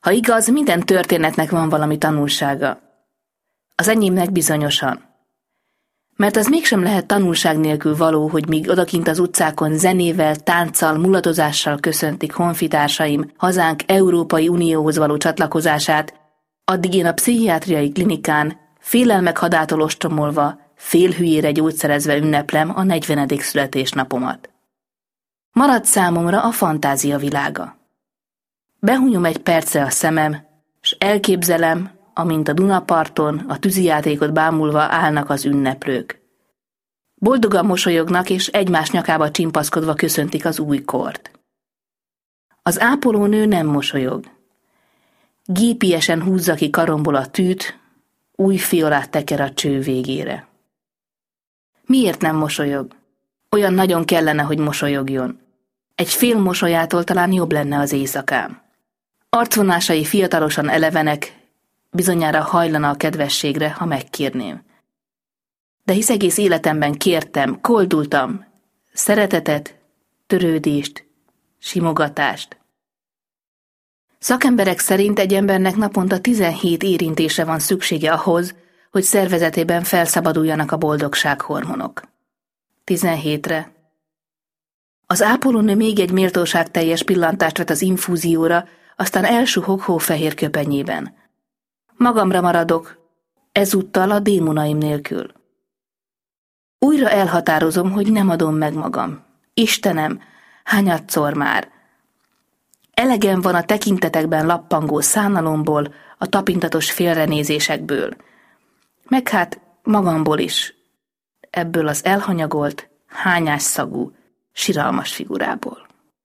Ha igaz, minden történetnek van valami tanulsága. Az enyémnek bizonyosan. Mert az mégsem lehet tanulság nélkül való, hogy míg odakint az utcákon zenével, tánccal, mulatozással köszöntik honfitársaim hazánk Európai Unióhoz való csatlakozását, addig én a pszichiátriai klinikán, félelmek hadától ostromolva, félhülyére gyógyszerezve ünneplem a 40. születésnapomat. Marad számomra a fantázia világa. Behunyom egy percre a szemem, s elképzelem, amint a Dunaparton a tűzijátékot bámulva állnak az ünneplők. Boldogan mosolyognak, és egymás nyakába csimpaszkodva köszöntik az új kort. Az ápolónő nem mosolyog. Gépiesen húzza ki karomból a tűt, új fiolát teker a cső végére. Miért nem mosolyog? Olyan nagyon kellene, hogy mosolyogjon. Egy fél mosolyától talán jobb lenne az éjszakám. Arcvonásai fiatalosan elevenek, bizonyára hajlana a kedvességre, ha megkérném. De hisz egész életemben kértem, koldultam szeretetet, törődést, simogatást. Szakemberek szerint egy embernek naponta 17 érintésre van szüksége ahhoz, hogy szervezetében felszabaduljanak a boldogsághormonok. 17-re. Az ápolónő még egy méltóságteljes pillantást vett az infúzióra, aztán elsuhog hófehér köpenyében. Magamra maradok, ezúttal a démonaim nélkül. Újra elhatározom, hogy nem adom meg magam. Istenem, hányadszor már! Elegem van a tekintetekben lappangó szánalomból, a tapintatos félrenézésekből. Meg hát magamból is, ebből az elhanyagolt, hányásszagú, siralmas figurából.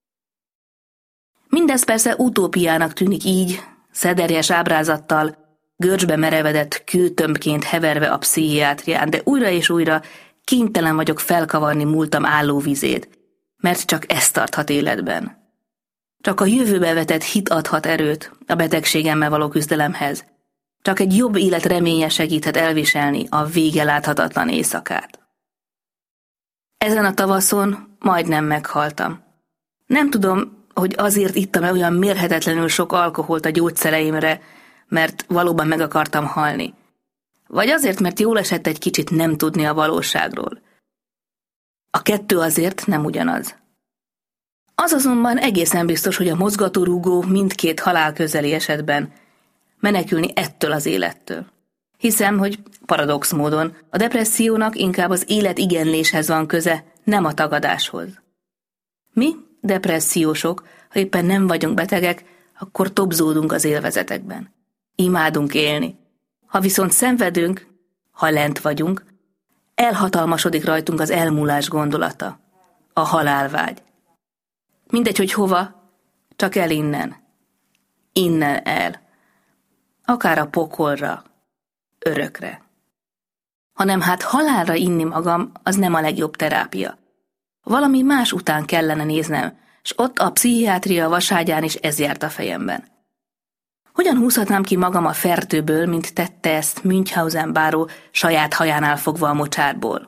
Mindez persze utópiának tűnik így, szederjes ábrázattal, görcsbe merevedett kőtömbként heverve a pszichiátrián, de újra és újra kénytelen vagyok felkavarni múltam állóvizét, mert csak ez tarthat életben. Csak a jövőbe vetett hit adhat erőt a betegségemmel való küzdelemhez. Csak egy jobb élet reménye segíthet elviselni a vége láthatatlan éjszakát. Ezen a tavaszon majdnem meghaltam. Nem tudom, hogy azért ittam-e olyan mérhetetlenül sok alkoholt a gyógyszereimre, mert valóban meg akartam halni. Vagy azért, mert jól esett egy kicsit nem tudni a valóságról. A kettő azért nem ugyanaz. Az azonban egészen biztos, hogy a mozgatórugó mindkét halálközeli esetben menekülni ettől az élettől. Hiszem, hogy paradox módon a depressziónak inkább az életigenléshez van köze, nem a tagadáshoz. Mi, depressziósok, ha éppen nem vagyunk betegek, akkor tobzódunk az élvezetekben. Imádunk élni. Ha viszont szenvedünk, ha lent vagyunk, elhatalmasodik rajtunk az elmúlás gondolata, a halálvágy. Mindegy, hogy hova, csak el innen. Innen el. Akár a pokolra, örökre. Hanem hát halálra inni magam, az nem a legjobb terápia. Valami más után kellene néznem, s ott a pszichiátria vaságyán is ez járt a fejemben. Hogyan húzhatnám ki magam a fertőből, mint tette ezt Münchhausen báró saját hajánál fogva a mocsárból?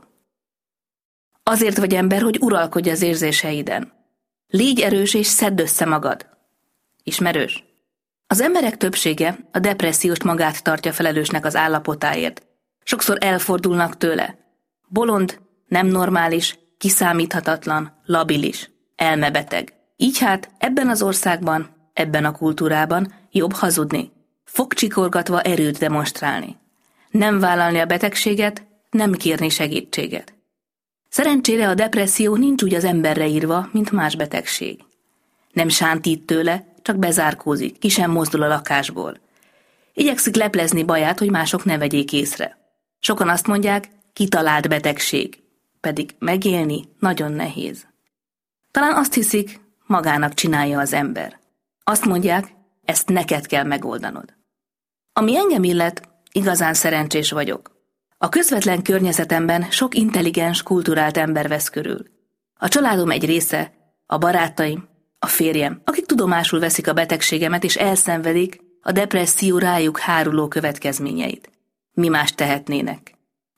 Azért vagy ember, hogy uralkodj az érzéseiden. Légy erős és szedd össze magad. Ismerős? Az emberek többsége a depresszióst magát tartja felelősnek az állapotáért. Sokszor elfordulnak tőle. Bolond, nem normális, kiszámíthatatlan, labilis, elmebeteg. Így hát ebben az országban, ebben a kultúrában jobb hazudni, fogcsikorgatva erőt demonstrálni. Nem vállalni a betegséget, nem kérni segítséget. Szerencsére a depresszió nincs úgy az emberre írva, mint más betegség. Nem sántít tőle, csak bezárkózik, ki sem mozdul a lakásból. Igyekszik leplezni baját, hogy mások ne vegyék észre. Sokan azt mondják, kitalált betegség, pedig megélni nagyon nehéz. Talán azt hiszik, magának csinálja az ember. Azt mondják, ezt neked kell megoldanod. Ami engem illet, igazán szerencsés vagyok. A közvetlen környezetemben sok intelligens, kulturált ember vesz körül. A családom egy része, a barátaim, a férjem, akik tudomásul veszik a betegségemet és elszenvedik a depresszió rájuk háruló következményeit. Mi más tehetnének?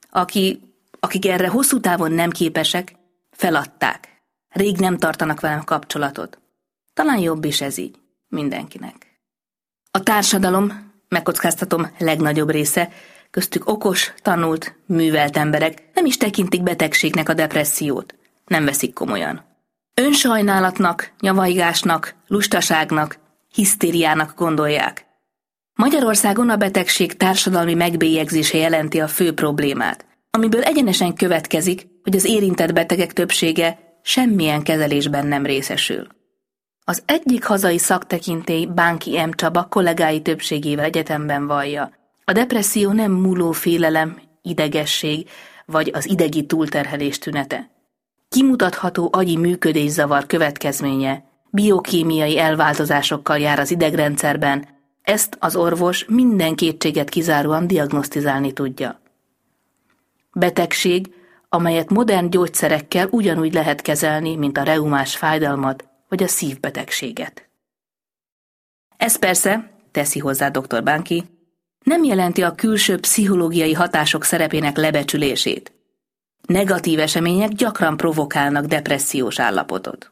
Akik erre hosszú távon nem képesek, feladták. Rég nem tartanak velem kapcsolatot. Talán jobb is ez így, mindenkinek. A társadalom, megkockáztatom, legnagyobb része, köztük okos, tanult, művelt emberek nem is tekintik betegségnek a depressziót, nem veszik komolyan. Önsajnálatnak, nyavajgásnak, lustaságnak, hisztériának gondolják. Magyarországon a betegség társadalmi megbélyegzése jelenti a fő problémát, amiből egyenesen következik, hogy az érintett betegek többsége semmilyen kezelésben nem részesül. Az egyik hazai szaktekintély Bánki M. Csaba kollégái többségével egyetemben vallja. A depresszió nem múló félelem, idegesség vagy az idegi túlterhelés tünete. Kimutatható agyi működészavar következménye, biokémiai elváltozásokkal jár az idegrendszerben, ezt az orvos minden kétséget kizáróan diagnosztizálni tudja. Betegség, amelyet modern gyógyszerekkel ugyanúgy lehet kezelni, mint a reumás fájdalmat vagy a szívbetegséget. Ez persze, teszi hozzá dr. Bánki, nem jelenti a külső pszichológiai hatások szerepének lebecsülését. Negatív események gyakran provokálnak depressziós állapotot.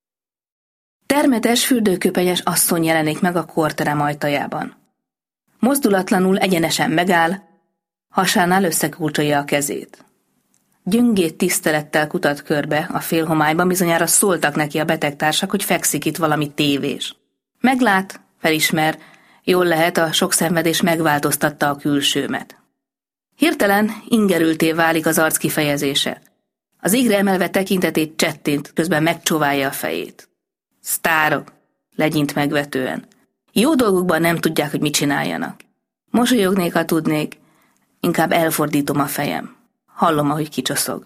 Termetes, fürdőköpenyes asszony jelenik meg a kórterem ajtajában. Mozdulatlanul egyenesen megáll, hasánál összekulcsolja a kezét. Gyöngét tisztelettel kutat körbe a félhomályban, bizonyára szóltak neki a betegtársak, hogy fekszik itt valami tévés. Meglát, felismer, jól lehet, a sok szenvedés megváltoztatta a külsőmet. Hirtelen ingerültté válik az arc kifejezése. Az égre emelve tekintetét csettint, közben megcsóválja a fejét. Sztárok, legyint megvetően. Jó dolgokban nem tudják, hogy mit csináljanak. Mosolyognék, ha tudnék, inkább elfordítom a fejem. Hallom, ahogy kicsoszog.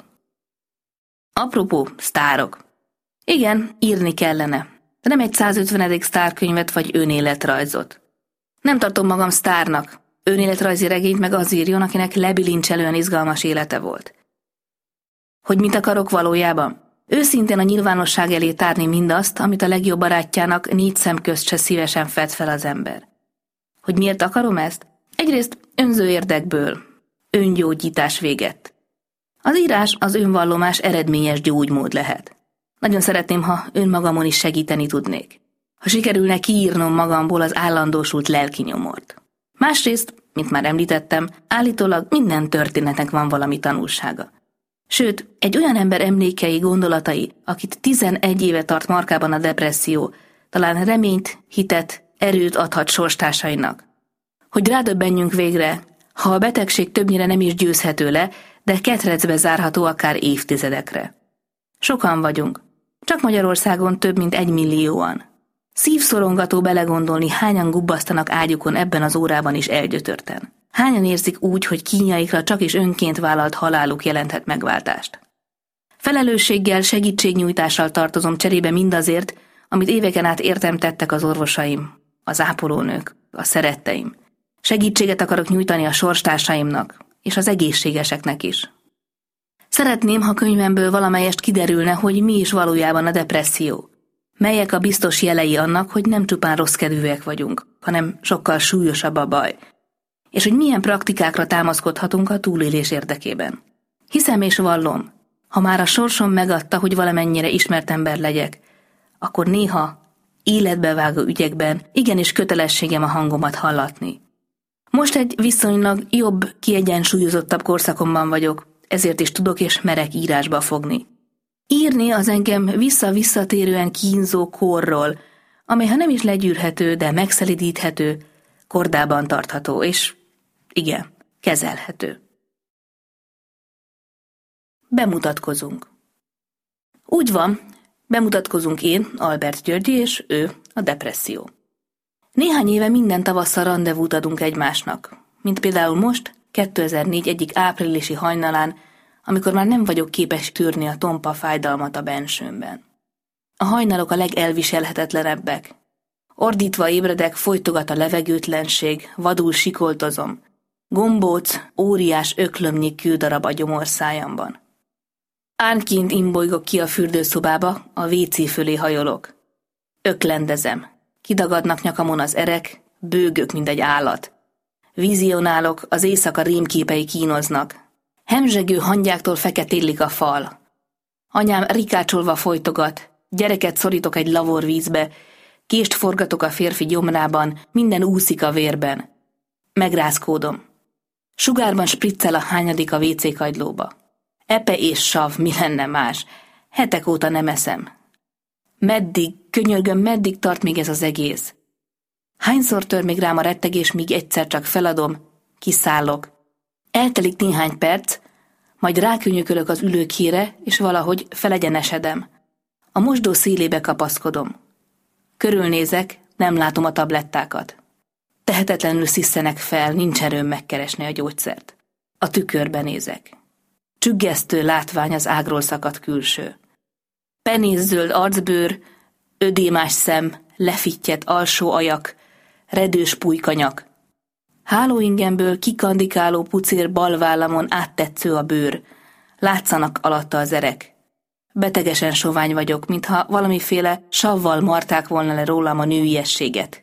Apropó, sztárok. Igen, írni kellene, de nem egy 150. sztárkönyvet vagy önéletrajzot. Nem tartom magam sztárnak. Önéletrajzi regényt meg az írjon, akinek lebilincselően izgalmas élete volt. Hogy mit akarok valójában? Őszintén a nyilvánosság elé tárni mindazt, amit a legjobb barátjának 4 szem közt se szívesen fed fel az ember. Hogy miért akarom ezt? Egyrészt önző érdekből. Öngyógyítás véget. Az írás, az önvallomás eredményes gyógymód lehet. Nagyon szeretném, ha önmagamon is segíteni tudnék. Ha sikerülne kiírnom magamból az állandósult lelki nyomort. Másrészt, mint már említettem, állítólag minden történetnek van valami tanulsága. Sőt, egy olyan ember emlékei, gondolatai, akit 11 éve tart markában a depresszió, talán reményt, hitet, erőt adhat sorstársainak. Hogy rádöbbenjünk végre, ha a betegség többnyire nem is győzhető le, de ketrecbe zárható akár évtizedekre. Sokan vagyunk, csak Magyarországon több mint 1 millióan. Szívszorongató belegondolni, hányan gubbasztanak ágyukon ebben az órában is elgyötörten. Hányan érzik úgy, hogy kínjaikra csak is önként vállalt haláluk jelenthet megváltást. Felelősséggel, segítségnyújtással tartozom cserébe mindazért, amit éveken át értem tettek az orvosaim, az ápolónők, a szeretteim. Segítséget akarok nyújtani a sorstársaimnak, és az egészségeseknek is. Szeretném, ha könyvemből valamelyest kiderülne, hogy mi is valójában a depresszió. Melyek a biztos jelei annak, hogy nem csupán rosszkedvűek vagyunk, hanem sokkal súlyosabb a baj. És hogy milyen praktikákra támaszkodhatunk a túlélés érdekében. Hiszem és vallom, ha már a sorsom megadta, hogy valamennyire ismert ember legyek, akkor néha életbevágó ügyekben igenis kötelességem a hangomat hallatni. Most egy viszonylag jobb, kiegyensúlyozottabb korszakomban vagyok, ezért is tudok és merek írásba fogni. Írni az engem visszatérően kínzó korról, amely ha nem is legyűrhető, de megszelidíthető, kordában tartható, és igen, kezelhető. Bemutatkozunk. Úgy van, bemutatkozunk én, Albert Györgyi, és ő a depresszió. Néhány éve minden tavasszal randevút adunk egymásnak, mint például most, 2004 egyik áprilisi hajnalán, amikor már nem vagyok képes tűrni a tompa fájdalmat a bensőmben. A hajnalok a legelviselhetetlenebbek. Ordítva ébredek, folytogat a levegőtlenség, vadul sikoltozom. Gombóc, óriás öklömnyi kődarab a gyomorszájamban. Árnyként imbolygok ki a fürdőszobába, a WC fölé hajolok. Öklendezem. Kidagadnak nyakamon az erek, bőgök, mint egy állat. Vizionálok, az éjszaka rémképei kínoznak. Hemzsegő hangyáktól feketélik a fal. Anyám rikácsolva folytogat, gyereket szorítok egy lavorvízbe, Kést forgatok a férfi gyomrában, minden úszik a vérben. Megrázkódom. Sugárban spriccel a hányadik a WC kagylóba. Epe és sav, mi lenne más? Hetek óta nem eszem. Meddig, könyörgöm, meddig tart még ez az egész? Hányszor tör még rám a rettegés, míg egyszer csak feladom, kiszállok. Eltelik néhány perc, majd rákönyökölök az ülőkére, és valahogy felegyenesedem. A mosdó szélébe kapaszkodom. Körülnézek, nem látom a tablettákat. Tehetetlenül szisszenek fel, nincs erőm megkeresni a gyógyszert. A tükörbe nézek. Csüggesztő látvány az ágról szakadt külső. Penészzöld arcbőr, ödémás szem, lefittyett alsó ajak, redős pulykanyak. Hálóingemből kikandikáló pucér bal vállamon áttetsző a bőr. Látszanak alatta az erek. Betegesen sovány vagyok, mintha valamiféle savval marták volna le rólam a nőiességet.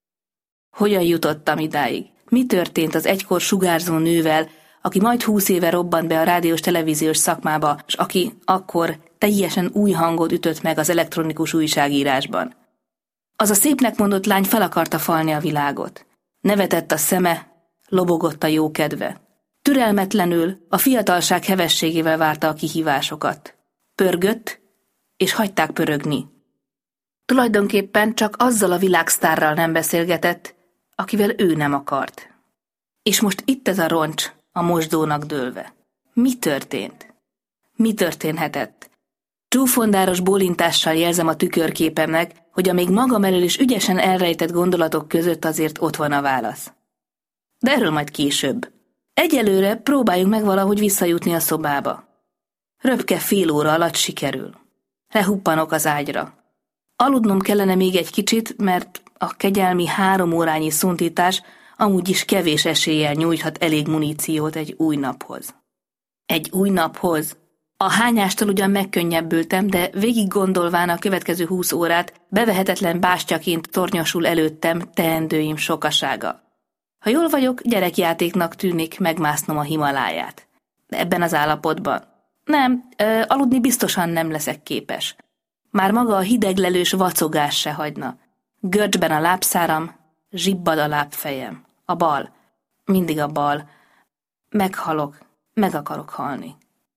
Hogyan jutottam idáig? Mi történt az egykor sugárzó nővel, aki majd 20 éve robbant be a rádiós-televíziós szakmába, és aki akkor teljesen új hangot ütött meg az elektronikus újságírásban? Az a szépnek mondott lány fel akarta falni a világot. Nevetett a szeme, lobogott a jókedve. Türelmetlenül, a fiatalság hevességével várta a kihívásokat. Pörgött, és hagyták pörögni. Tulajdonképpen csak azzal a világsztárral nem beszélgetett, akivel ő nem akart. És most itt ez a roncs, a mosdónak dőlve. Mi történt? Mi történhetett? Csúfondáros bólintással jelzem a tükörképemnek, hogy a még magam elől is ügyesen elrejtett gondolatok között azért ott van a válasz. De erről majd később. Egyelőre próbáljunk meg valahogy visszajutni a szobába. Röpke fél óra alatt sikerül. Lehuppanok az ágyra. Aludnom kellene még egy kicsit, mert a kegyelmi 3 órányi szuntítás amúgy is kevés eséllyel nyújthat elég muníciót egy új naphoz. Egy új naphoz? A hányástól ugyan megkönnyebbültem, de végig gondolván a következő 20 órát bevehetetlen bástyaként tornyosul előttem teendőim sokasága. Ha jól vagyok, gyerekjátéknak tűnik megmásznom a Himaláját. De ebben az állapotban nem, aludni biztosan nem leszek képes. Már maga a hideglelős vacogás se hagyna. Görcsben a lábszáram, zsibbad a lábfejem. A bal. Mindig a bal. Meghalok, meg akarok halni.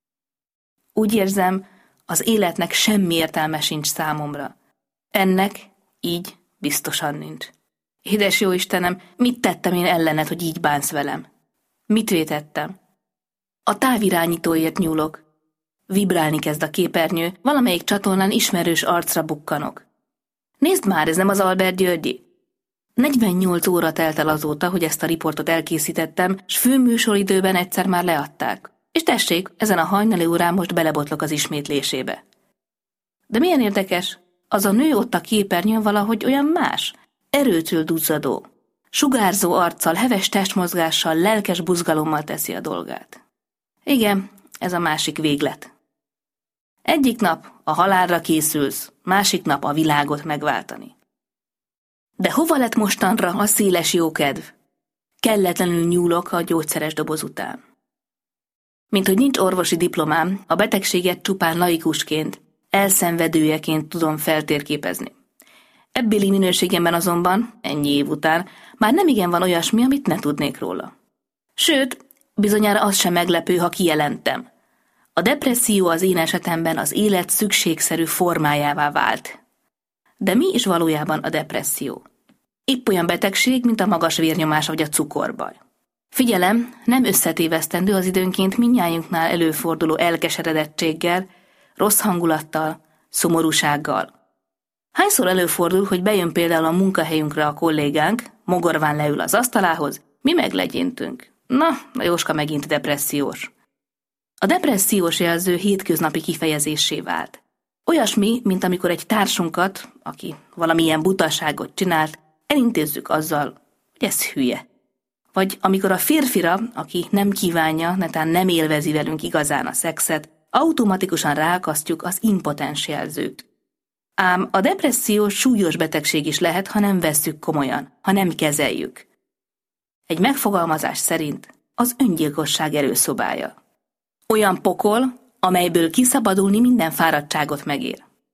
Úgy érzem, az életnek semmi értelme sincs számomra. Ennek így biztosan nincs. Édes jó Istenem, mit tettem én ellened, hogy így bánsz velem? Mit vétettem? A távirányítóért nyúlok. Vibrálni kezd a képernyő, valamelyik csatornán ismerős arcra bukkanok. Nézd már, ez nem az Albert Györgyi. 48 óra telt el azóta, hogy ezt a riportot elkészítettem, s főműsoridőben egyszer már leadták. És tessék, ezen a hajnali órán most belebotlok az ismétlésébe. De milyen érdekes, az a nő ott a képernyőn valahogy olyan más, erőtől duzzadó. Sugárzó arccal, heves testmozgással, lelkes buzgalommal teszi a dolgát. Igen, ez a másik véglet. Egyik nap a halálra készülsz, másik nap a világot megváltani. De hova lett mostanra a széles jókedv? Kelletlenül nyúlok a gyógyszeres doboz után. Mint hogy nincs orvosi diplomám, a betegséget csupán laikusként, elszenvedőjeként tudom feltérképezni. Ebbéli minőségemben azonban, ennyi év után, már nemigen van olyasmi, amit ne tudnék róla. Sőt, bizonyára az sem meglepő, ha kijelentem. A depresszió az én esetemben az élet szükségszerű formájává vált. De mi is valójában a depresszió? Épp olyan betegség, mint a magas vérnyomás vagy a cukorbaj. Figyelem, nem összetévesztendő az időnként mindnyájunknál előforduló elkeseredettséggel, rossz hangulattal, szomorúsággal. Hányszor előfordul, hogy bejön például a munkahelyünkre a kollégánk, mogorván leül az asztalához, mi meglegyintünk. Na, a Jóska megint depressziós. A depressziós jelző hétköznapi kifejezéssé vált. Olyasmi, mint amikor egy társunkat, aki valamilyen butaságot csinált, elintézzük azzal, hogy ez hülye. Vagy amikor a férfira, aki nem kívánja, netán nem élvezi velünk igazán a szexet, automatikusan ráakasztjuk az impotens jelzőt. Ám a depresszió súlyos betegség is lehet, ha nem vesszük komolyan, ha nem kezeljük. Egy megfogalmazás szerint az öngyilkosság előszobája. Olyan pokol, amelyből kiszabadulni minden fáradtságot megér.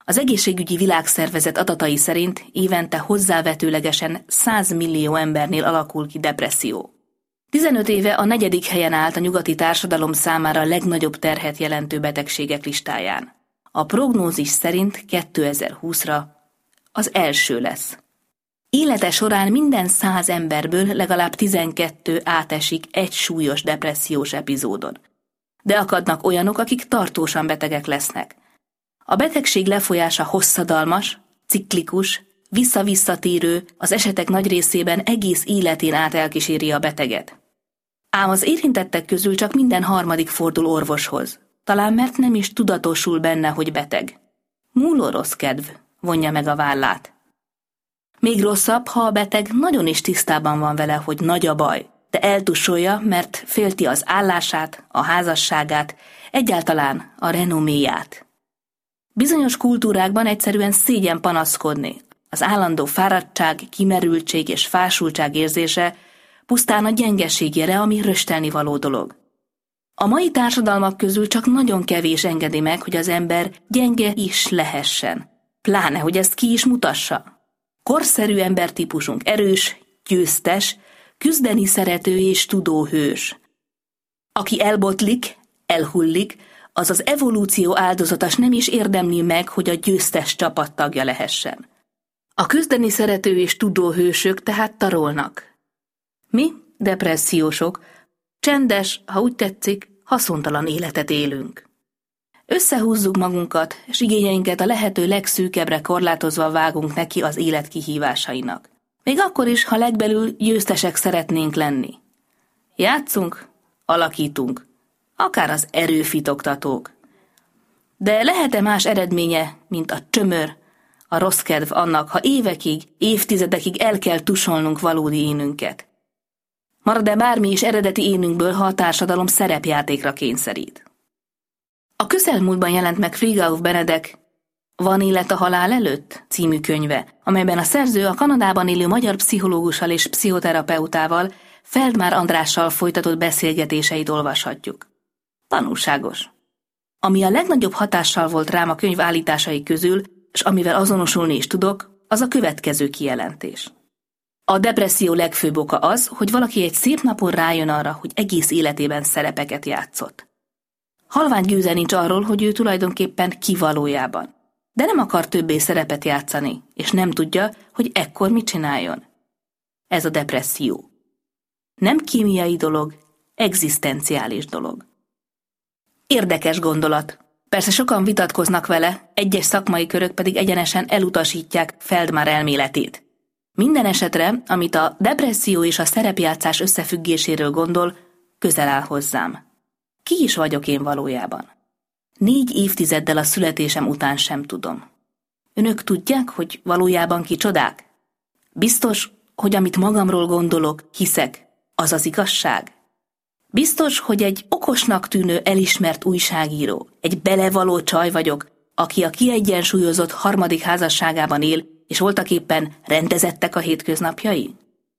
Az egészségügyi világszervezet adatai szerint évente hozzávetőlegesen 100 millió embernél alakul ki depresszió. 15 éve a 4. helyen állt a nyugati társadalom számára a legnagyobb terhet jelentő betegségek listáján. A prognózis szerint 2020-ra az első lesz. Élete során minden 100 emberből legalább 12 átesik egy súlyos depressziós epizódon. De akadnak olyanok, akik tartósan betegek lesznek. A betegség lefolyása hosszadalmas, ciklikus, visszavisszatérő, az esetek nagy részében egész életén át elkíséri a beteget. Ám az érintettek közül csak minden 3. fordul orvoshoz, talán mert nem is tudatosul benne, hogy beteg. Múló rossz kedv vonja meg a vállát. Még rosszabb, ha a beteg nagyon is tisztában van vele, hogy nagy a baj, de eltussolja, mert félti az állását, a házasságát, egyáltalán a renoméját. Bizonyos kultúrákban egyszerűen szégyen panaszkodni. Az állandó fáradtság, kimerültség és fásultság érzése pusztán a gyengeség jele, ami röstelni való dolog. A mai társadalmak közül csak nagyon kevés engedi meg, hogy az ember gyenge is lehessen. Pláne, hogy ezt ki is mutassa. Korszerű embertípusunk erős, győztes, küzdeni szerető és tudó hős. Aki elbotlik, elhullik, az az evolúció áldozatas nem is érdemli meg, hogy a győztes csapattagja lehessen. A küzdeni szerető és tudó hősök tehát tarolnak. Mi, depressziósok, csendes, ha úgy tetszik, haszontalan életet élünk. Összehúzzuk magunkat, és igényeinket a lehető legszűkebbre korlátozva vágunk neki az élet kihívásainak. Még akkor is, ha legbelül győztesek szeretnénk lenni. Játszunk, alakítunk, akár az erőfitoktatók. De lehet-e más eredménye, mint a csömör, a rossz kedv annak, ha évekig, évtizedekig el kell tusolnunk valódi énünket? Marad-e bármi is eredeti énünkből, ha a társadalom szerepjátékra kényszerít? A közelmúltban jelent meg Frigauf Benedek Van élet a halál előtt című könyve, amelyben a szerző a Kanadában élő magyar pszichológussal és pszichoterapeutával, Feldmár Andrással folytatott beszélgetéseit olvashatjuk. Tanulságos. Ami a legnagyobb hatással volt rám a könyv állításai közül, és amivel azonosulni is tudok, az a következő kijelentés. A depresszió legfőbb oka az, hogy valaki egy szép napon rájön arra, hogy egész életében szerepeket játszott. Halvány gőze nincs arról, hogy ő tulajdonképpen ki valójában. De nem akar többé szerepet játszani, és nem tudja, hogy ekkor mit csináljon. Ez a depresszió. Nem kémiai dolog, egzisztenciális dolog. Érdekes gondolat. Persze sokan vitatkoznak vele, egyes szakmai körök pedig egyenesen elutasítják Feldmár elméletét. Minden esetre, amit a depresszió és a szerepjátszás összefüggéséről gondol, közel áll hozzám. Ki is vagyok én valójában? 4 évtizeddel a születésem után sem tudom. Önök tudják, hogy valójában kicsodák? Biztos, hogy amit magamról gondolok, hiszek, az az igazság? Biztos, hogy egy okosnak tűnő elismert újságíró, egy belevaló csaj vagyok, aki a kiegyensúlyozott 3. házasságában él, és voltaképpen rendezettek a hétköznapjai?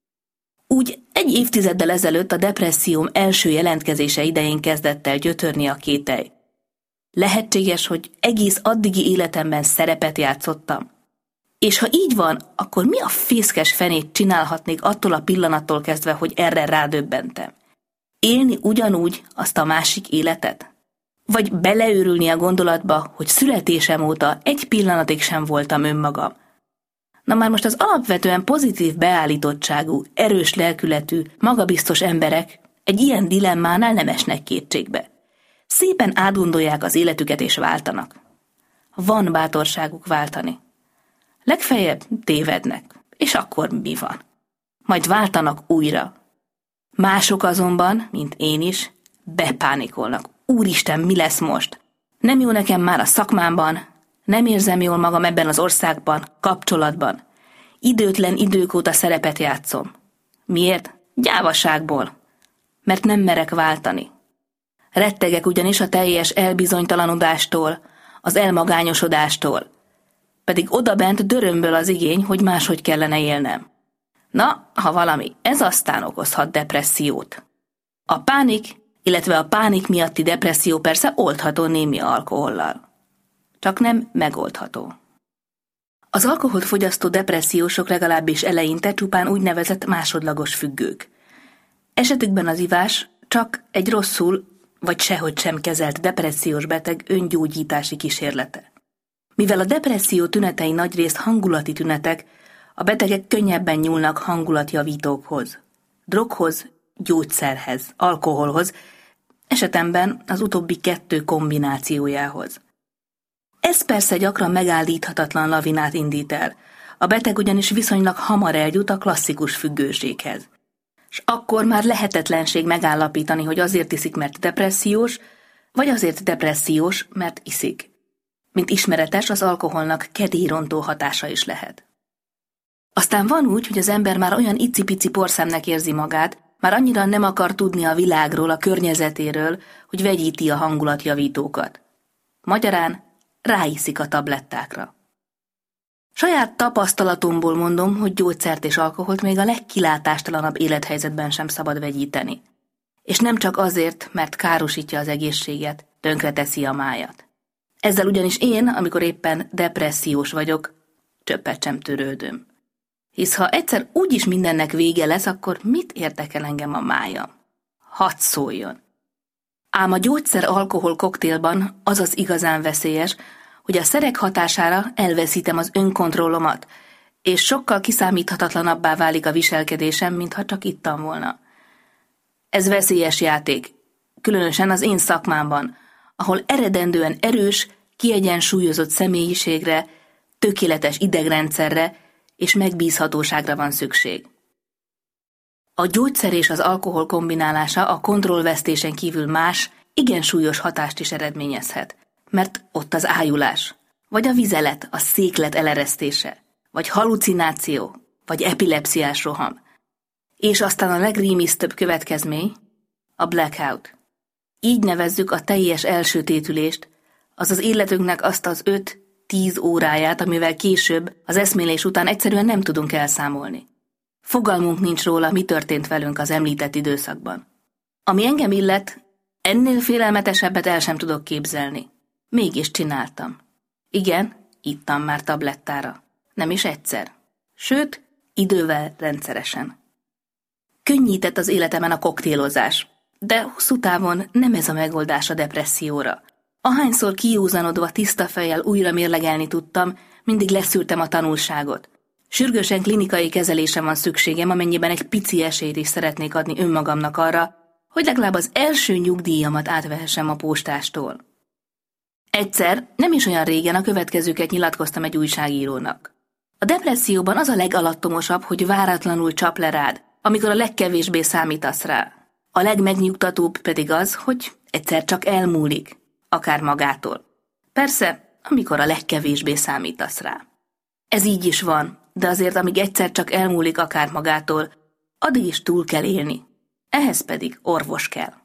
Úgy 1 évtizeddel ezelőtt a depresszióm első jelentkezése idején kezdett el gyötörni a kételj. Lehetséges, hogy egész addigi életemben szerepet játszottam. És ha így van, akkor mi a fészkes fenét csinálhatnék attól a pillanattól kezdve, hogy erre rádöbbentem? Élni ugyanúgy azt a másik életet? Vagy beleőrülni a gondolatba, hogy születésem óta egy pillanatig sem voltam önmagam? Na már most az alapvetően pozitív beállítottságú, erős lelkületű, magabiztos emberek egy ilyen dilemmánál nem esnek kétségbe. Szépen átgondolják az életüket és váltanak. Van bátorságuk váltani. Legfeljebb tévednek, és akkor mi van? Majd váltanak újra. Mások azonban, mint én is, bepánikolnak. Úristen, mi lesz most? Nem jó nekem már a szakmámban, nem érzem jól magam ebben az országban, kapcsolatban. Időtlen idők óta szerepet játszom. Miért? Gyávaságból. Mert nem merek váltani. Rettegek ugyanis a teljes elbizonytalanodástól, az elmagányosodástól. Pedig odabent dörömböl az igény, hogy máshogy kellene élnem. Na, ha valami, ez aztán okozhat depressziót. A pánik, illetve a pánik miatti depresszió persze oldható némi alkohollal. csak nem megoldható. Az alkoholt fogyasztó depressziósok legalábbis eleinte csupán úgynevezett másodlagos függők. Esetükben az ivás csak egy rosszul vagy sehogy sem kezelt depressziós beteg öngyógyítási kísérlete. Mivel a depresszió tünetei nagyrészt hangulati tünetek, a betegek könnyebben nyúlnak hangulatjavítókhoz, droghoz, gyógyszerhez, alkoholhoz, esetemben az utóbbi kettő kombinációjához. Ez persze gyakran megállíthatatlan lavinát indít el, a beteg ugyanis viszonylag hamar eljut a klasszikus függőséghez. És akkor már lehetetlenség megállapítani, hogy azért iszik, mert depressziós, vagy azért depressziós, mert iszik. Mint ismeretes, az alkoholnak kedélyrontó hatása is lehet. Aztán van úgy, hogy az ember már olyan icipici porszemnek érzi magát, már annyira nem akar tudni a világról, a környezetéről, hogy vegyíti a hangulatjavítókat. Magyarán ráiszik a tablettákra. Saját tapasztalatomból mondom, hogy gyógyszert és alkoholt még a legkilátástalanabb élethelyzetben sem szabad vegyíteni. És nem csak azért, mert károsítja az egészséget, tönkreteszi a májat. Ezzel ugyanis én, amikor éppen depressziós vagyok, csöppet sem törődöm. Hisz ha egyszer úgyis mindennek vége lesz, akkor mit érdekel engem a májam? Hadd szóljon! Ám a gyógyszer-alkohol koktélban az az igazán veszélyes, hogy a szerek hatására elveszítem az önkontrollomat, és sokkal kiszámíthatatlanabbá válik a viselkedésem, mintha csak ittam volna. Ez veszélyes játék, különösen az én szakmámban, ahol eredendően erős, kiegyensúlyozott személyiségre, tökéletes idegrendszerre és megbízhatóságra van szükség. A gyógyszer és az alkohol kombinálása a kontrollvesztésen kívül más, igen súlyos hatást is eredményezhet, mert ott az ájulás, vagy a vizelet, a széklet eleresztése, vagy halucináció, vagy epilepsziás roham, és aztán a legrémisztőbb következmény, a blackout. Így nevezzük a teljes elsötétülést, azaz életünknek azt az 5-10 óráját, amivel később, az eszmélés után egyszerűen nem tudunk elszámolni. Fogalmunk nincs róla, mi történt velünk az említett időszakban. Ami engem illet, ennél félelmetesebbet el sem tudok képzelni. Mégis csináltam. Igen, ittam már tablettára. Nem is egyszer. Sőt, idővel rendszeresen. Könnyített az életemen a koktélozás, de hosszú távon nem ez a megoldás a depresszióra. Ahányszor kijózanodva tiszta fejjel újra mérlegelni tudtam, mindig leszűrtem a tanulságot. Sürgősen klinikai kezelésre van szükségem, amennyiben egy pici esélyt is szeretnék adni önmagamnak arra, hogy legalább az első nyugdíjamat átvehessem a postástól. Egyszer, nem is olyan régen a következőket nyilatkoztam egy újságírónak. A depresszióban az a legalattomosabb, hogy váratlanul csap le rád, amikor a legkevésbé számítasz rá. A legmegnyugtatóbb pedig az, hogy egyszer csak elmúlik, akár magától. Persze, amikor a legkevésbé számítasz rá. Ez így is van, de azért amíg egyszer csak elmúlik akár magától, addig is túl kell élni. Ehhez pedig orvos kell.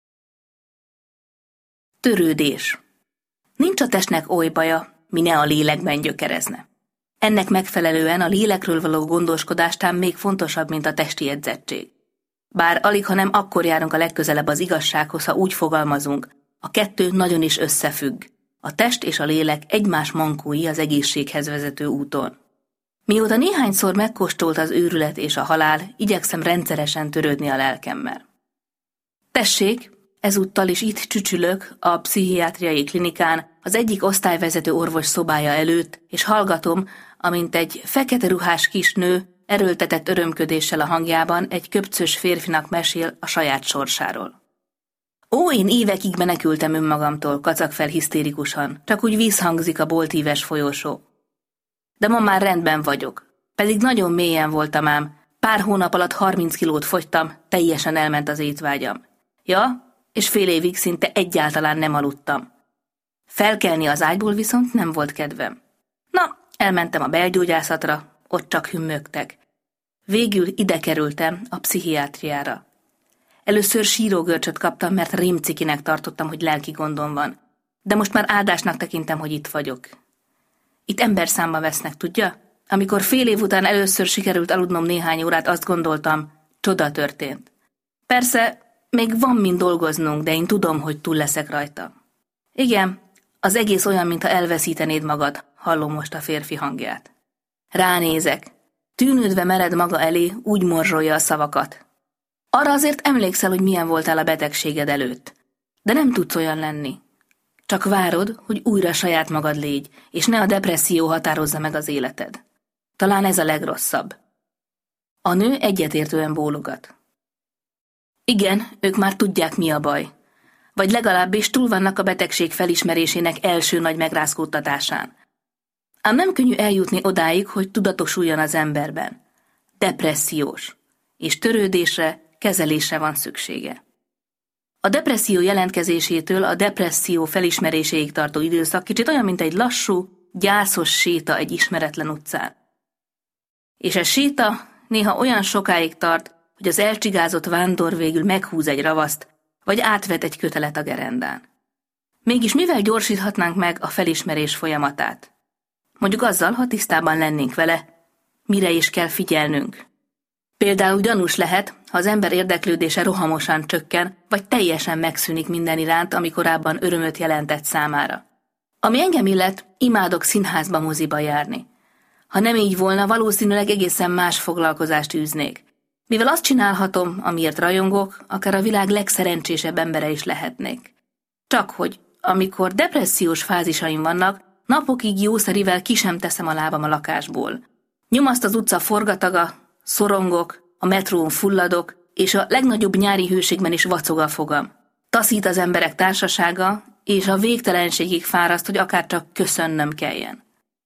Törődés. Nincs a testnek oly baja, mi ne a lélekben gyökerezne. Ennek megfelelően a lélekről való gondoskodás még fontosabb, mint a testi edzettség. Bár alig, ha nem akkor járunk a legközelebb az igazsághoz, ha úgy fogalmazunk, a kettő nagyon is összefügg. A test és a lélek egymás mankói az egészséghez vezető úton. Mióta néhányszor megkóstolt az őrület és a halál, igyekszem rendszeresen törődni a lelkemmel. Tessék, ezúttal is itt csücsülök a pszichiátriai klinikán az egyik osztályvezető orvos szobája előtt, és hallgatom, amint egy fekete ruhás kisnő erőltetett örömködéssel a hangjában egy köpcös férfinak mesél a saját sorsáról. Ó, én évekig menekültem önmagamtól, kacag fel hisztérikusan, csak úgy vízhangzik a boltíves folyósó. De ma már rendben vagyok, pedig nagyon mélyen voltam ám, pár hónap alatt 30 kilót fogytam, teljesen elment az étvágyam. Ja, és fél évig szinte egyáltalán nem aludtam. Felkelni az ágyból viszont nem volt kedvem. Na, elmentem a belgyógyászatra, ott csak hümmögtek. Végül ide kerültem, a pszichiátriára. Először sírógörcsöt kaptam, mert rémcikinek tartottam, hogy lelki gondom van. De most már áldásnak tekintem, hogy itt vagyok. Itt emberszámba vesznek, tudja? Amikor fél év után először sikerült aludnom néhány órát, azt gondoltam, csoda történt. Persze, még van mind dolgoznunk, de én tudom, hogy túl leszek rajta. Igen, Az egész olyan, mintha elveszítenéd magad, hallom most a férfi hangját. Ránézek. Tűnődve mered maga elé, úgy morzsolja a szavakat. Arra azért emlékszel, hogy milyen voltál a betegséged előtt. De nem tudsz olyan lenni. Csak várod, hogy újra saját magad légy, és ne a depresszió határozza meg az életed. Talán ez a legrosszabb. A nő egyetértően bólogat. Igen, ők már tudják, mi a baj. Vagy legalábbis túl vannak a betegség felismerésének első nagy megrázkódtatásán. Ám nem könnyű eljutni odáig, hogy tudatosuljon az emberben. Depressziós, és törődésre, kezelésre van szüksége. A depresszió jelentkezésétől a depresszió felismeréséig tartó időszak kicsit olyan, mint egy lassú, gyászos séta egy ismeretlen utcán. És a séta néha olyan sokáig tart, hogy az elcsigázott vándor végül meghúz egy ravaszt, vagy átvet egy kötelet a gerendán. Mégis mivel gyorsíthatnánk meg a felismerés folyamatát? Mondjuk azzal, ha tisztában lennénk vele, mire is kell figyelnünk. Például gyanús lehet, ha az ember érdeklődése rohamosan csökken, vagy teljesen megszűnik minden iránt, ami korábban örömöt jelentett számára. Ami engem illet, imádok színházba, moziba járni. Ha nem így volna, valószínűleg egészen más foglalkozást űznék. Mivel azt csinálhatom, amiért rajongok, akár a világ legszerencsésebb embere is lehetnék. Csak hogy, amikor depressziós fázisaim vannak, napokig jószerivel ki sem teszem a lábam a lakásból. Nyomaszt az utca forgataga, szorongok, a metrón fulladok, és a legnagyobb nyári hőségben is vacog a fogam. Taszít az emberek társasága, és a végtelenségig fáraszt, hogy akár csak köszönnöm kelljen.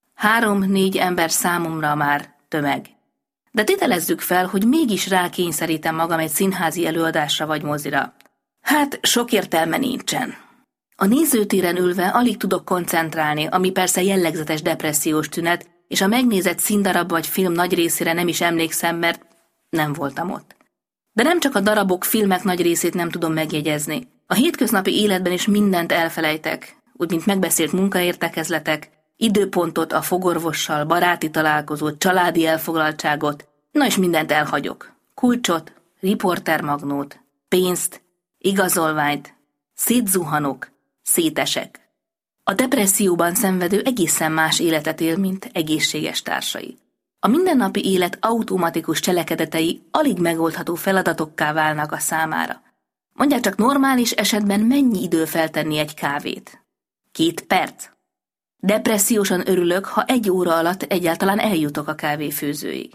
3-4 ember számomra már tömeg. De tételezzük fel, hogy mégis rákényszerítem magam egy színházi előadásra vagy mozira. Hát sok értelme nincsen. A nézőtéren ülve alig tudok koncentrálni, ami persze jellegzetes depressziós tünet, és a megnézett színdarab vagy film nagy részére nem is emlékszem, mert nem voltam ott. De nem csak a darabok, filmek nagy részét nem tudom megjegyezni. A hétköznapi életben is mindent elfelejtek, úgy mint megbeszélt munkaértekezletek, időpontot a fogorvossal, baráti találkozót, családi elfoglaltságot, na és mindent elhagyok. Kulcsot, riportermagnót, pénzt, igazolványt, szétzuhanok, szétesek. A depresszióban szenvedő egészen más életet él, mint egészséges társai. A mindennapi élet automatikus cselekedetei alig megoldható feladatokká válnak a számára. Mondják csak, normális esetben mennyi idő feltenni egy kávét? 2 perc? Depressziósan örülök, ha 1 óra alatt egyáltalán eljutok a kávéfőzőig.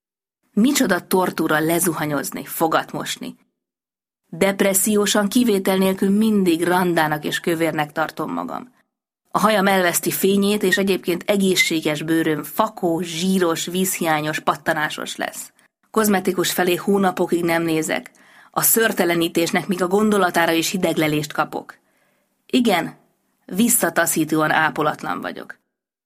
Micsoda tortúra lezuhanyozni, fogat mosni. Depressziósan kivétel nélkül mindig randának és kövérnek tartom magam. A hajam elveszti fényét, és egyébként egészséges bőröm fakó, zsíros, vízhiányos, pattanásos lesz. Kozmetikus felé hónapokig nem nézek. A szőrtelenítésnek még a gondolatára is hideglelést kapok. Igen, visszataszítóan ápolatlan vagyok.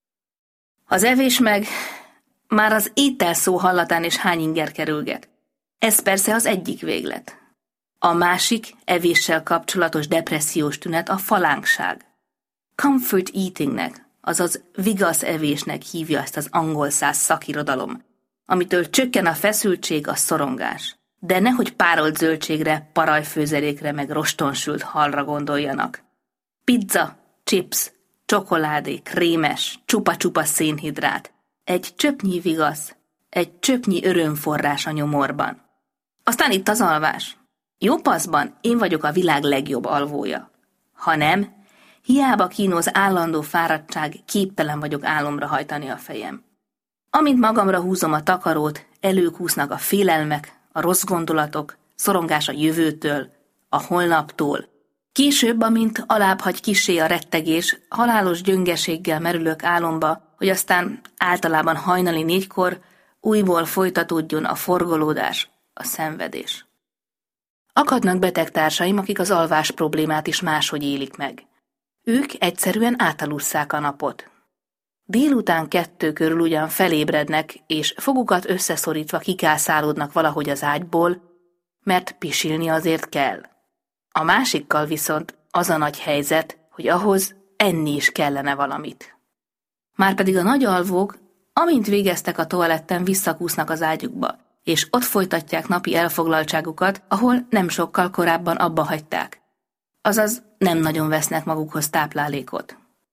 Az evés meg már az étel szó hallatán is hány inger kerülget. Ez persze az egyik véglet. A másik, evéssel kapcsolatos depressziós tünet a falánkság. Comfort eatingnek, azaz vigasz evésnek hívja ezt az angol száz szakirodalom, amitől csökken a feszültség, a szorongás. De nehogy párolt zöldségre, parajfőzelékre meg rostonsült halra gondoljanak. Pizza, chips, csokoládé, krémes, csupa-csupa szénhidrát, egy csöpnyi vigasz, egy csöpnyi örömforrás a nyomorban. Aztán itt az alvás. Jó paszban én vagyok a világ legjobb alvója. Ha nem, hiába kínoz állandó fáradtság, képtelen vagyok álomra hajtani a fejem. Amint magamra húzom a takarót, előkúsznak a félelmek, a rossz gondolatok, szorongás a jövőtől, a holnaptól. Később, amint alábbhagy kissé a rettegés, halálos gyöngeséggel merülök álomba, hogy aztán általában hajnali 4-kor újból folytatódjon a forgolódás, a szenvedés. Akadnak betegtársaim, akik az alvás problémát is máshogy élik meg. Ők egyszerűen átalusszák a napot. Délután 2 körül ugyan felébrednek, és fogukat összeszorítva kikászálódnak valahogy az ágyból, mert pisilni azért kell. A másikkal viszont az a nagy helyzet, hogy ahhoz enni is kellene valamit. Márpedig a nagy alvók, amint végeztek a toaletten, visszakúsznak az ágyukba, és ott folytatják napi elfoglaltságukat, ahol nem sokkal korábban abba hagyták. Azaz nem nagyon vesznek magukhoz táplálékot.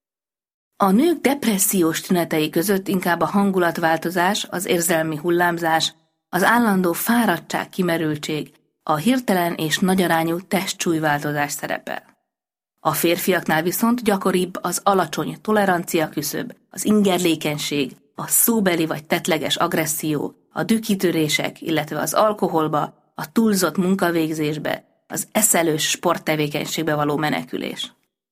A nők depressziós tünetei között inkább a hangulatváltozás, az érzelmi hullámzás, az állandó fáradtság, kimerültség, a hirtelen és nagyarányú testsúlyváltozás szerepel. A férfiaknál viszont gyakoribb az alacsony tolerancia küszöb, az ingerlékenység, a szóbeli vagy tettleges agresszió, a dühkitörések, illetve az alkoholba, a túlzott munkavégzésbe, az eszelős sporttevékenységbe való menekülés.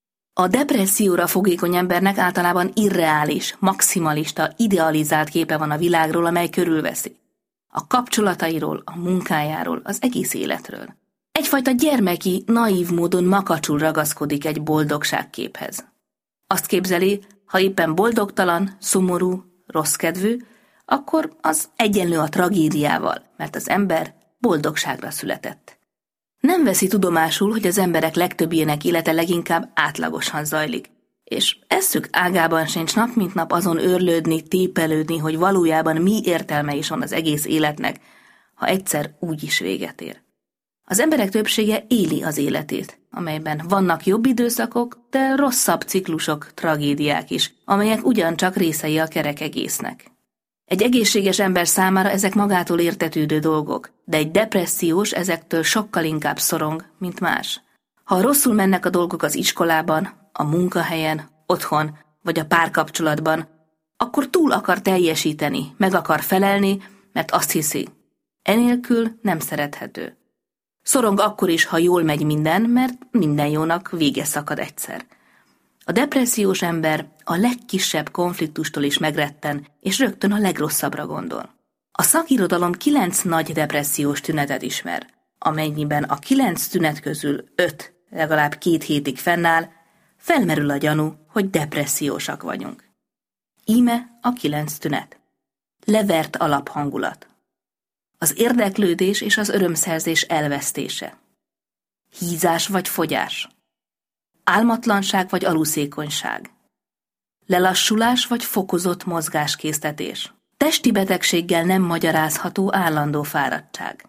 A depresszióra fogékony embernek általában irreális, maximalista, idealizált képe van a világról, amely körülveszi. A kapcsolatairól, a munkájáról, az egész életről. Egyfajta gyermeki, naív módon makacsul ragaszkodik egy boldogságképhez. Azt képzeli, ha éppen boldogtalan, szomorú, rosszkedvű, akkor az egyenlő a tragédiával, mert az ember boldogságra született. Nem veszi tudomásul, hogy az emberek legtöbbjének élete leginkább átlagosan zajlik, és esszük ágában sincs nap mint nap azon őrlődni, tépelődni, hogy valójában mi értelme is van az egész életnek, ha egyszer úgy is véget ér. Az emberek többsége éli az életét, amelyben vannak jobb időszakok, de rosszabb ciklusok, tragédiák is, amelyek ugyancsak részei a kerek egésznek. Egy egészséges ember számára ezek magától értetődő dolgok, de egy depressziós ezektől sokkal inkább szorong, mint más. Ha rosszul mennek a dolgok az iskolában, a munkahelyen, otthon vagy a párkapcsolatban, akkor túl akar teljesíteni, meg akar felelni, mert azt hiszi, enélkül nem szerethető. Szorong akkor is, ha jól megy minden, mert minden jónak vége szakad egyszer. A depressziós ember a legkisebb konfliktustól is megretten, és rögtön a legrosszabbra gondol. A szakirodalom 9 nagy depressziós tünetet ismer, amennyiben a 9 tünet közül 5 legalább 2 hétig fennáll, felmerül a gyanú, hogy depressziósak vagyunk. Íme a 9 tünet. Levert alaphangulat. Az érdeklődés és az örömszerzés elvesztése. Hízás vagy fogyás. Álmatlanság vagy aluszékonyság. Lelassulás vagy fokozott mozgáskésztetés. Testi betegséggel nem magyarázható állandó fáradtság.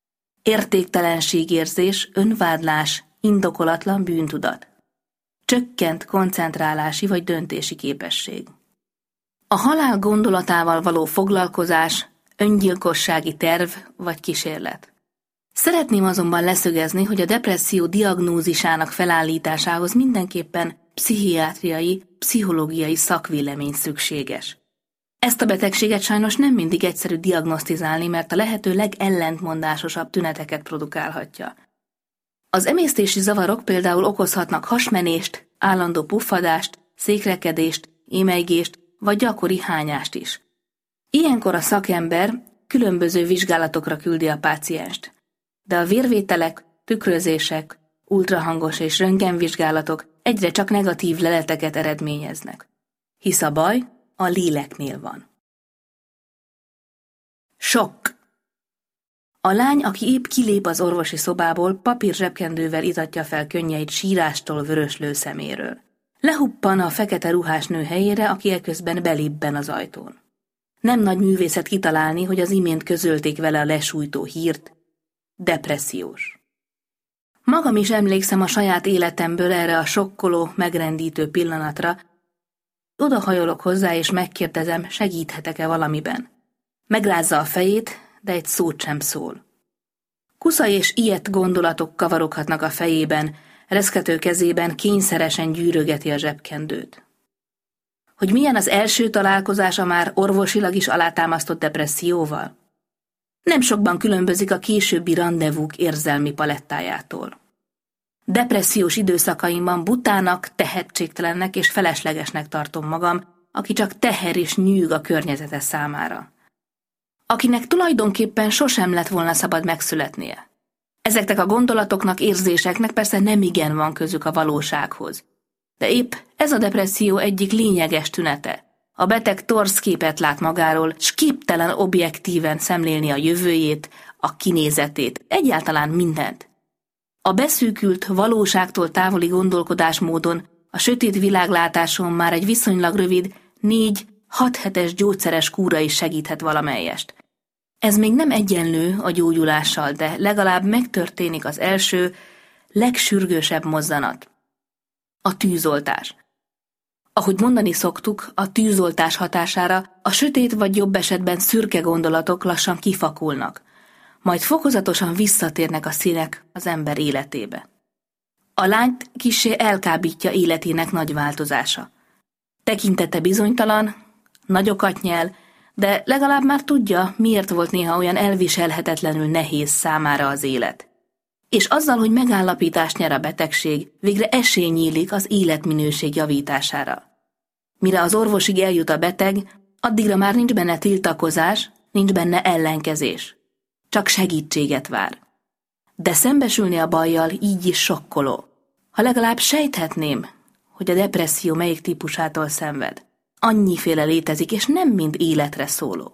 Értéktelenségérzés, önvádlás, indokolatlan bűntudat. Csökkent koncentrálási vagy döntési képesség. A halál gondolatával való foglalkozás, öngyilkossági terv vagy kísérlet. Szeretném azonban leszögezni, hogy a depresszió diagnózisának felállításához mindenképpen pszichiátriai, pszichológiai szakvélemény szükséges. Ezt a betegséget sajnos nem mindig egyszerű diagnosztizálni, mert a lehető legellentmondásosabb tüneteket produkálhatja. Az emésztési zavarok például okozhatnak hasmenést, állandó puffadást, székrekedést, émelygést vagy gyakori hányást is. Ilyenkor a szakember különböző vizsgálatokra küldi a pácienst, de a vérvételek, tükrözések, ultrahangos és röntgenvizsgálatok egyre csak negatív leleteket eredményeznek, hisz a baj a léleknél van. Sokk. A lány, aki épp kilép az orvosi szobából, papírzsebkendővel itatja fel könnyeit sírástól vöröslő szeméről. Lehuppan a fekete ruhás nő helyére, aki eközben belibben az ajtón. Nem nagy művészet kitalálni, hogy az imént közölték vele a lesújtó hírt, depressziós. Magam is emlékszem a saját életemből erre a sokkoló, megrendítő pillanatra. Odahajolok hozzá, és megkérdezem, segíthetek-e valamiben. Megrázza a fejét, de egy szót sem szól. Kusza és ilyet gondolatok kavaroghatnak a fejében, reszkető kezében kényszeresen gyűrögeti a zsebkendőt. Hogy milyen az első találkozása már orvosilag is alátámasztott depresszióval? Nem sokban különbözik a későbbi randevúk érzelmi palettájától. Depressziós időszakaimban butának, tehetségtelennek és feleslegesnek tartom magam, aki csak teher és nyűg a környezete számára. Akinek tulajdonképpen sosem lett volna szabad megszületnie. Ezeknek a gondolatoknak, érzéseknek persze nemigen van közük a valósághoz. De épp ez a depresszió egyik lényeges tünete. A beteg torz képet lát magáról, s képtelen objektíven szemlélni a jövőjét, a kinézetét, egyáltalán mindent. A beszűkült, valóságtól távoli gondolkodásmódon, a sötét világlátáson már egy viszonylag rövid, 4-6 hetes gyógyszeres kúra is segíthet valamelyest. Ez még nem egyenlő a gyógyulással, de legalább megtörténik az első, legsürgősebb mozzanat. A tűzoltás. Ahogy mondani szoktuk, a tűzoltás hatására a sötét vagy jobb esetben szürke gondolatok lassan kifakulnak, majd fokozatosan visszatérnek a színek az ember életébe. A lányt kissé elkábítja életének nagy változása. Tekintete bizonytalan, nagyokat nyel, de legalább már tudja, miért volt néha olyan elviselhetetlenül nehéz számára az élet. És azzal, hogy megállapítást nyer a betegség, végre esély nyílik az életminőség javítására. Mire az orvosig eljut a beteg, addigra már nincs benne tiltakozás, nincs benne ellenkezés. Csak segítséget vár. De szembesülni a bajjal így is sokkoló. Ha legalább sejthetném, hogy a depresszió melyik típusától szenved. Annyiféle létezik, és nem mind életre szóló.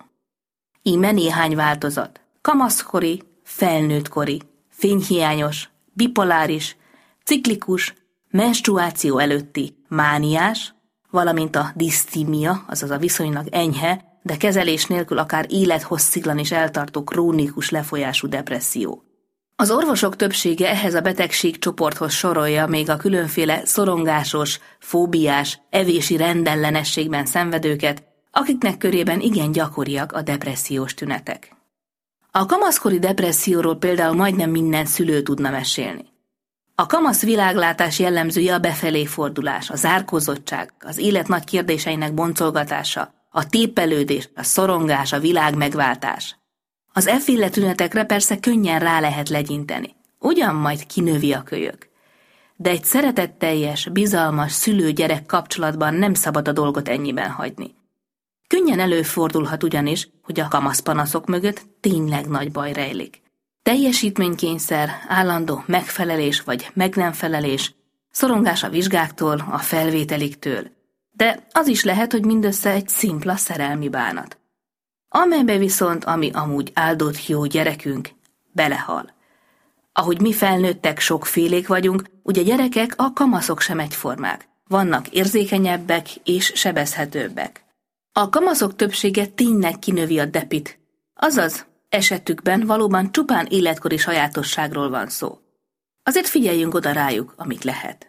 Íme néhány változat. Kamaszkori, felnőttkori, fényhiányos, bipoláris, ciklikus, menstruáció előtti, mániás, valamint a disztímia, azaz a viszonylag enyhe, de kezelés nélkül akár élethossziglan is eltartó krónikus lefolyású depresszió. Az orvosok többsége ehhez a betegségcsoporthoz sorolja még a különféle szorongásos, fóbiás, evési rendellenességben szenvedőket, akiknek körében igen gyakoriak a depressziós tünetek. A kamaszkori depresszióról például majdnem minden szülő tudna mesélni. A kamasz világlátás jellemzője a befelé fordulás, a zárkózottság, az élet nagy kérdéseinek boncolgatása, a tépelődés, a szorongás, a világmegváltás. Az efféle tünetekre persze könnyen rá lehet legyinteni. Ugyan majd kinövi a kölyök. De egy szeretetteljes, bizalmas szülő-gyerek kapcsolatban nem szabad a dolgot ennyiben hagyni. Könnyen előfordulhat ugyanis, hogy a kamaszpanaszok mögött tényleg nagy baj rejlik. Teljesítménykényszer, állandó megfelelés vagy meg nem felelés, szorongás a vizsgáktól, a felvételiktől. De az is lehet, hogy mindössze egy szimpla szerelmi bánat. Amelybe viszont, ami amúgy áldott jó gyerekünk, belehal. Ahogy mi felnőttek sokfélék vagyunk, ugye gyerekek, a kamaszok sem egyformák. Vannak érzékenyebbek és sebezhetőbbek. A kamaszok többsége tényleg kinövi a depit, azaz esetükben valóban csupán életkori sajátosságról van szó. Azért figyeljünk oda rájuk, amíg lehet.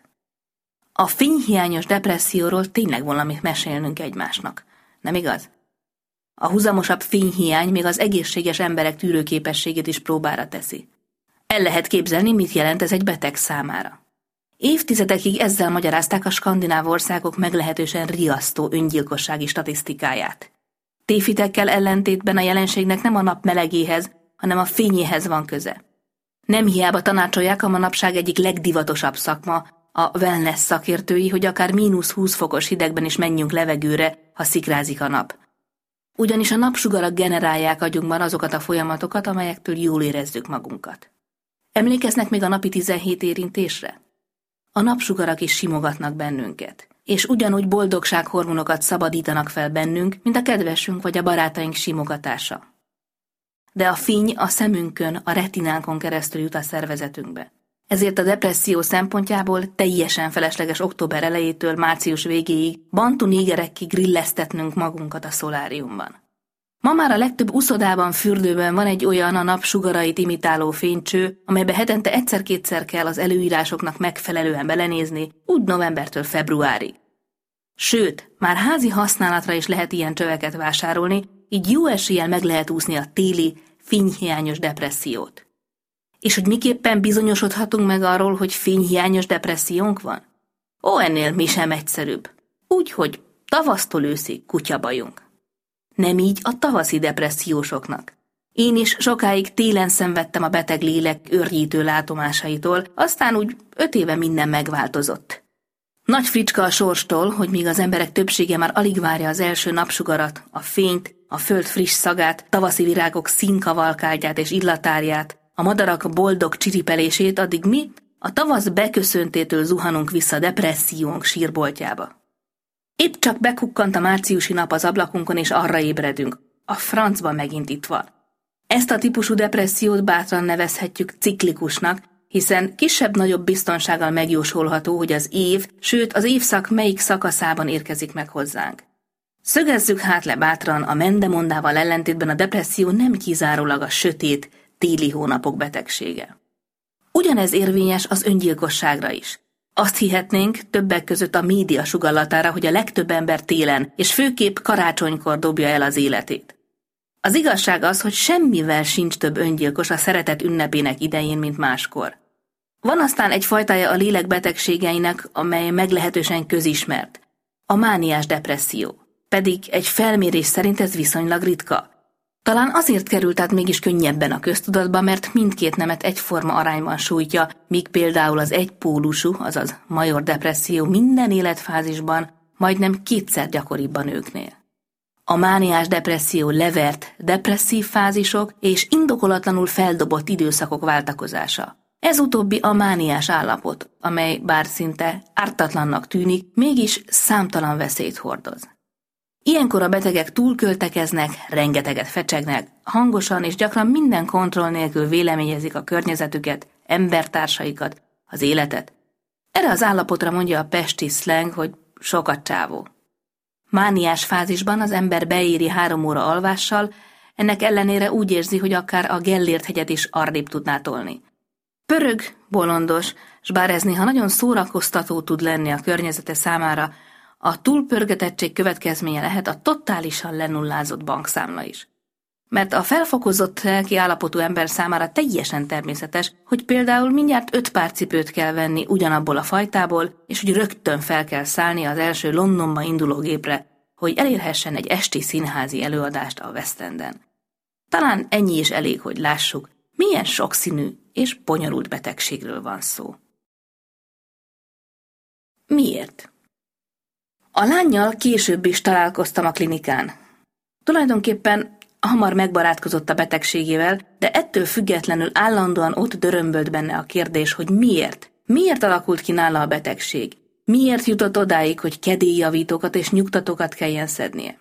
A fényhiányos depresszióról tényleg valamit mesélnünk egymásnak, nem igaz? A huzamosabb fényhiány még az egészséges emberek tűrőképességét is próbára teszi. El lehet képzelni, mit jelent ez egy beteg számára. Évtizedekig ezzel magyarázták a skandináv országok meglehetősen riasztó öngyilkossági statisztikáját. Tévhitekkel ellentétben a jelenségnek nem a nap melegéhez, hanem a fényéhez van köze. Nem hiába tanácsolják a manapság egyik legdivatosabb szakma, a wellness szakértői, hogy akár -20 fokos hidegben is menjünk levegőre, ha szikrázik a nap. Ugyanis a napsugarak generálják agyunkban azokat a folyamatokat, amelyektől jól érezzük magunkat. Emlékeznek még a napi 17 érintésre? A napsugarak is simogatnak bennünket, és ugyanúgy boldogsághormonokat szabadítanak fel bennünk, mint a kedvesünk vagy a barátaink simogatása. De a fény a szemünkön, a retinánkon keresztül jut a szervezetünkbe. Ezért a depresszió szempontjából teljesen felesleges október elejétől március végéig bantu négerekig grilleztetnünk magunkat a szoláriumban. Ma már a legtöbb uszodában, fürdőben van egy olyan a nap sugarait imitáló fénycső, amelybe hetente egyszer-kétszer kell az előírásoknak megfelelően belenézni, úgy novembertől februárig. Sőt, már házi használatra is lehet ilyen csöveket vásárolni, így jó eséllyel meg lehet úszni a téli, fényhiányos depressziót. És hogy miképpen bizonyosodhatunk meg arról, hogy fényhiányos depressziónk van? Ennél mi sem egyszerűbb. Úgy, hogy tavasztól őszig kutyabajunk. Nem így a tavaszi depressziósoknak. Én is sokáig télen szenvedtem a beteg lélek őrjítő látomásaitól, aztán úgy 5 éve minden megváltozott. Nagy fricska a sorstól, hogy míg az emberek többsége már alig várja az első napsugarat, a fényt, a föld friss szagát, tavaszi virágok színkavalkádját és illatárját, a madarak boldog csiripelését, addig mi a tavasz beköszöntétől zuhanunk vissza depressziónk sírboltjába. Épp csak bekukkant a márciusi nap az ablakunkon, és arra ébredünk. A francba megint itt van. Ezt a típusú depressziót bátran nevezhetjük ciklikusnak, hiszen kisebb-nagyobb biztonsággal megjósolható, hogy az év, sőt az évszak melyik szakaszában érkezik meg hozzánk. Szögezzük hát le bátran, a mendemondával ellentétben a depresszió nem kizárólag a sötét, téli hónapok betegsége. Ugyanez érvényes az öngyilkosságra is. Azt hihetnénk többek között a média sugallatára, hogy a legtöbb ember télen, és főképp karácsonykor dobja el az életét. Az igazság az, hogy semmivel sincs több öngyilkos a szeretet ünnepének idején, mint máskor. Van aztán egy fajtája a lélek betegségeinek, amely meglehetősen közismert. A mániás depresszió. Pedig egy felmérés szerint ez viszonylag ritka. Talán azért került át mégis könnyebben a köztudatba, mert mindkét nemet egyforma arányban sújtja, míg például az egypólusú, azaz major depresszió minden életfázisban majdnem 2-szer gyakoribb a nőknél. A mániás depresszió levert, depresszív fázisok és indokolatlanul feldobott időszakok váltakozása. Ez utóbbi a mániás állapot, amely bár szinte ártatlannak tűnik, mégis számtalan veszélyt hordoz. Ilyenkor a betegek túlköltekeznek, rengeteget fecsegnek, hangosan és gyakran minden kontroll nélkül véleményezik a környezetüket, embertársaikat, az életet. Erre az állapotra mondja a pesti szleng, hogy sokat csávó. Mániás fázisban az ember beéri 3 óra alvással, ennek ellenére úgy érzi, hogy akár a Gellért-hegyet is arrébb tudná tolni. Pörög, bolondos, s bár ez néha nagyon szórakoztató tud lenni a környezete számára, a túlpörgetettség következménye lehet a totálisan lenullázott bankszámla is. Mert a felfokozott lelki állapotú ember számára teljesen természetes, hogy például mindjárt 5 pár cipőt kell venni ugyanabból a fajtából, és hogy rögtön fel kell szállni az első Londonba induló gépre, hogy elérhessen egy esti színházi előadást a West Enden. Talán ennyi is elég, hogy lássuk, milyen sokszínű és bonyolult betegségről van szó. Miért? A lánnyal később is találkoztam a klinikán. Tulajdonképpen hamar megbarátkozott a betegségével, de ettől függetlenül állandóan ott dörömbölt benne a kérdés, hogy miért? Miért alakult ki nála a betegség? Miért jutott odáig, hogy kedélyjavítókat és nyugtatókat kelljen szednie?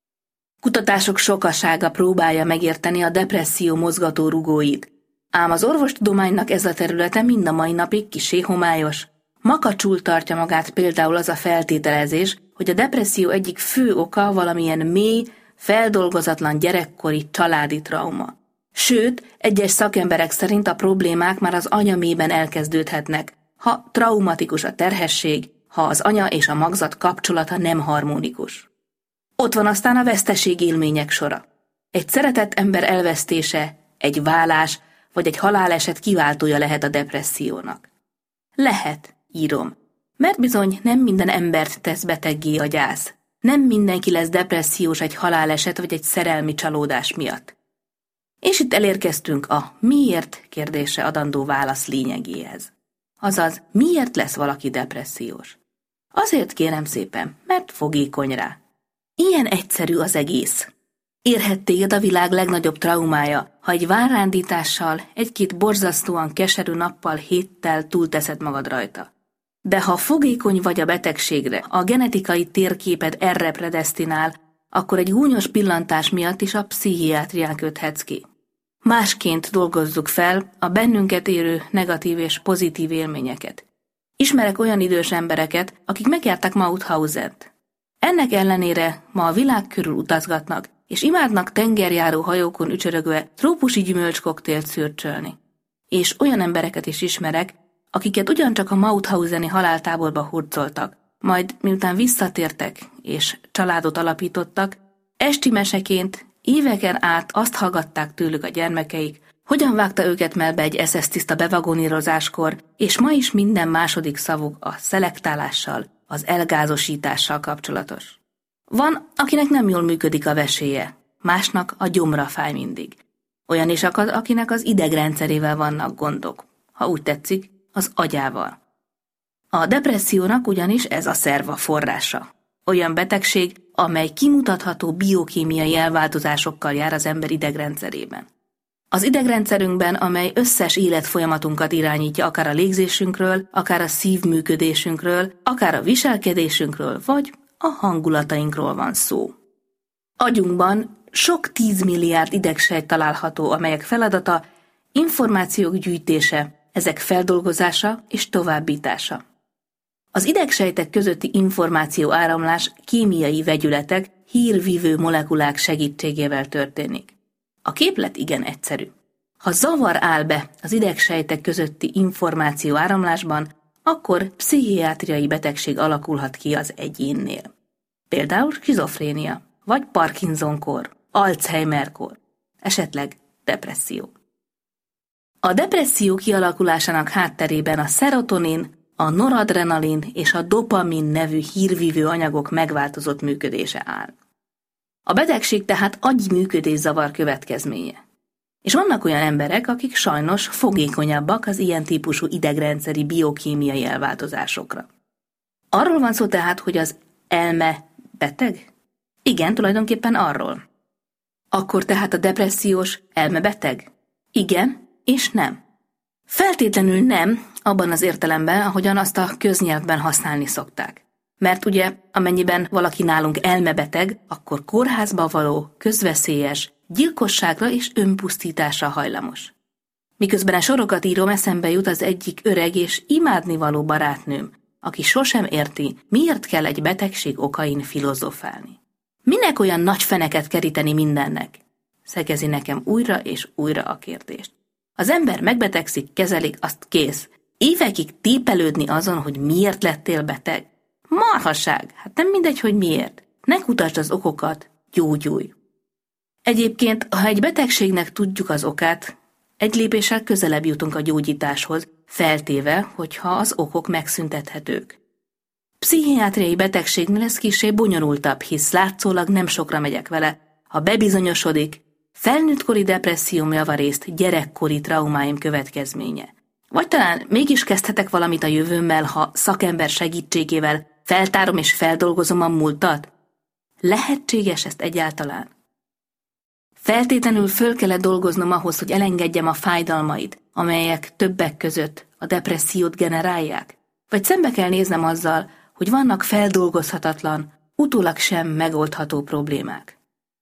Kutatások sokasága próbálja megérteni a depresszió mozgató rugóit, ám az orvostudománynak ez a területe mind a mai napig kissé homályos. Makacsul tartja magát például az a feltételezés, hogy a depresszió egyik fő oka valamilyen mély, feldolgozatlan gyerekkori családi trauma. Sőt, egyes szakemberek szerint a problémák már az anyamében elkezdődhetnek, ha traumatikus a terhesség, ha az anya és a magzat kapcsolata nem harmonikus. Ott van aztán a veszteség élmények sora. Egy szeretett ember elvesztése, egy válás vagy egy haláleset kiváltója lehet a depressziónak. Lehet, írom, mert bizony nem minden embert tesz beteggé a gyász. Nem mindenki lesz depressziós egy haláleset vagy egy szerelmi csalódás miatt. És itt elérkeztünk a miért kérdése adandó válasz lényegéhez. Azaz, miért lesz valaki depressziós? Azért kérem szépen, mert fogékony rá. Ilyen egyszerű az egész. Érhet téged a világ legnagyobb traumája, ha egy várándítással, 1-2 borzasztóan keserű nappal, héttel túlteszed magad rajta. De ha fogékony vagy a betegségre, a genetikai térképed erre predesztinál, akkor egy gúnyos pillantás miatt is a pszichiátrián köthetsz ki. Másként dolgozzuk fel a bennünket érő negatív és pozitív élményeket. Ismerek olyan idős embereket, akik megjárták Mauthausent. Ennek ellenére ma a világ körül utazgatnak, és imádnak tengerjáró hajókon ücsörögve trópusi gyümölcskoktélt szürcsölni. És olyan embereket is ismerek, akiket ugyancsak a Mauthauseni haláltáborba hurcoltak, majd miután visszatértek és családot alapítottak, esti meseként éveken át azt hallgatták tőlük a gyermekeik, hogyan vágta őket melbe egy SS tiszta bevagonírozáskor, és ma is minden második szavuk a szelektálással, az elgázosítással kapcsolatos. Van, akinek nem jól működik a veséje, másnak a gyomra fáj mindig. Olyan is akad, akinek az idegrendszerével vannak gondok, ha úgy tetszik, az agyával. A depressziónak ugyanis ez a szerv a forrása. Olyan betegség, amely kimutatható biokémiai elváltozásokkal jár az ember idegrendszerében. Az idegrendszerünkben, amely összes életfolyamatunkat irányítja akár a légzésünkről, akár a szívműködésünkről, akár a viselkedésünkről, vagy a hangulatainkról van szó. Agyunkban sok 10 milliárd idegsejt található, amelyek feladata információk gyűjtése, ezek feldolgozása és továbbítása. Az idegsejtek közötti információáramlás kémiai vegyületek, hírvívő molekulák segítségével történik. A képlet igen egyszerű. Ha zavar áll be az idegsejtek közötti információáramlásban, akkor pszichiátriai betegség alakulhat ki az egyénnél. Például skizofrénia, vagy Parkinson-kór, Alzheimer-kór, esetleg depresszió. A depresszió kialakulásának hátterében a szerotonin, a noradrenalin és a dopamin nevű hírvívő anyagok megváltozott működése áll. A betegség tehát agyműködészavar következménye. És vannak olyan emberek, akik sajnos fogékonyabbak az ilyen típusú idegrendszeri biokémiai elváltozásokra. Arról van szó tehát, hogy az elme beteg? Igen, tulajdonképpen arról. Akkor tehát a depressziós elmebeteg? Igen és nem. Feltétlenül nem, abban az értelemben, ahogyan azt a köznyelvben használni szokták. Mert ugye, amennyiben valaki nálunk elmebeteg, akkor kórházba való, közveszélyes, gyilkosságra és önpusztításra hajlamos. Miközben a sorokat írom, eszembe jut az egyik öreg és imádnivaló barátnőm, aki sosem érti, miért kell egy betegség okain filozofálni. Minek olyan nagy feneket keríteni mindennek? Szegezi nekem újra és újra a kérdést. Az ember megbetegszik, kezelik, azt kész. Évekig tépelődni azon, hogy miért lettél beteg? Marhasság, hát nem mindegy, hogy miért. Ne kutasd az okokat, gyógyulj. Egyébként, ha egy betegségnek tudjuk az okát, egy lépéssel közelebb jutunk a gyógyításhoz, feltéve, hogyha az okok megszüntethetők. Pszichiátriai betegségnél ez kissé bonyolultabb, hisz látszólag nem sokra megyek vele. Ha bebizonyosodik, felnőttkori depresszióm javarészt gyerekkori traumáim következménye. Vagy talán mégis kezdhetek valamit a jövőmmel, ha szakember segítségével feltárom és feldolgozom a múltat? Lehetséges ezt egyáltalán? Feltétlenül föl kellett dolgoznom ahhoz, hogy elengedjem a fájdalmait, amelyek többek között a depressziót generálják? Vagy szembe kell néznem azzal, hogy vannak feldolgozhatatlan, utólag sem megoldható problémák?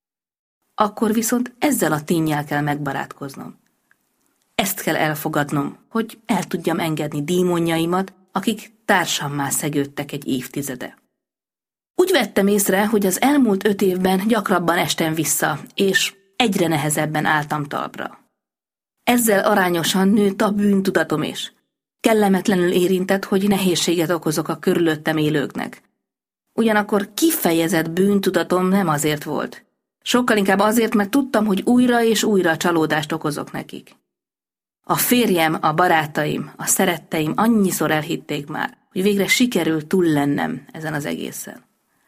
Akkor viszont ezzel a ténnyel kell megbarátkoznom. Ezt kell elfogadnom, hogy el tudjam engedni dímonjaimat, akik társammá szegődtek egy évtizede. Úgy vettem észre, hogy az elmúlt 5 évben gyakrabban estem vissza, és egyre nehezebben álltam talpra. Ezzel arányosan nőtt a bűntudatom is. Kellemetlenül érintett, hogy nehézséget okozok a körülöttem élőknek. Ugyanakkor kifejezett bűntudatom nem azért volt. Sokkal inkább azért, mert tudtam, hogy újra és újra csalódást okozok nekik. A férjem, a barátaim, a szeretteim annyiszor elhitték már, hogy végre sikerült túl lennem ezen az egészen.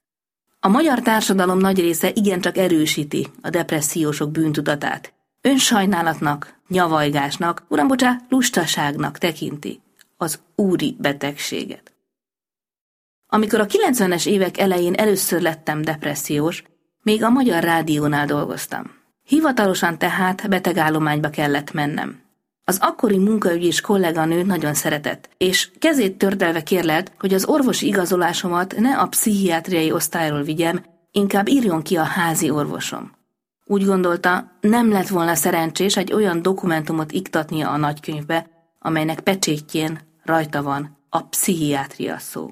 A magyar társadalom nagy része igencsak erősíti a depressziósok bűntudatát. Önsajnálatnak, nyavajgásnak, lustaságnak tekinti az úri betegséget. Amikor a 90-es évek elején először lettem depressziós, még a Magyar Rádiónál dolgoztam. Hivatalosan tehát betegállományba kellett mennem. Az akkori munkaügyis kolléganő nagyon szeretett, és kezét tördelve kérlelt, hogy az orvosi igazolásomat ne a pszichiátriai osztályról vigyem, inkább írjon ki a házi orvosom. Úgy gondolta, nem lett volna szerencsés egy olyan dokumentumot iktatnia a nagykönyvbe, amelynek pecsétjén rajta van a pszichiátria szó.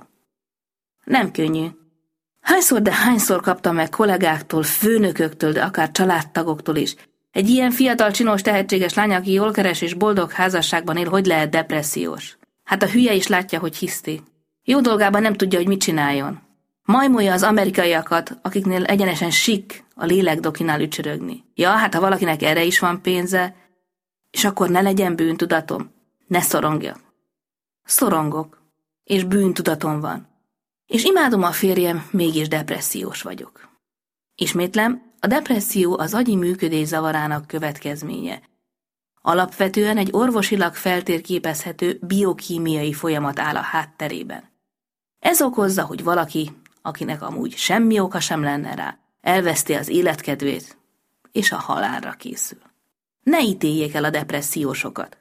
Nem könnyű. Hányszor, de hányszor kaptam meg kollégáktól, főnököktől, de akár családtagoktól is. Egy ilyen fiatal, csinos, tehetséges lány, aki jól keres és boldog házasságban él, hogy lehet depressziós? Hát a hülye is látja, hogy hiszti. Jó dolgában nem tudja, hogy mit csináljon. Majmolja az amerikaiakat, akiknél egyenesen sik a lélekdokinál ücsörögni. Ja, hát ha valakinek erre is van pénze, és akkor ne legyen bűntudatom, ne szorongjak. Szorongok, és bűntudatom van. És imádom a férjem, mégis depressziós vagyok. Ismétlem, a depresszió az agyi működés zavarának következménye. Alapvetően egy orvosilag feltérképezhető biokémiai folyamat áll a hátterében. Ez okozza, hogy valaki, akinek amúgy semmi oka sem lenne rá, elveszti az életkedvét, és a halálra készül. Ne ítéljék el a depressziósokat.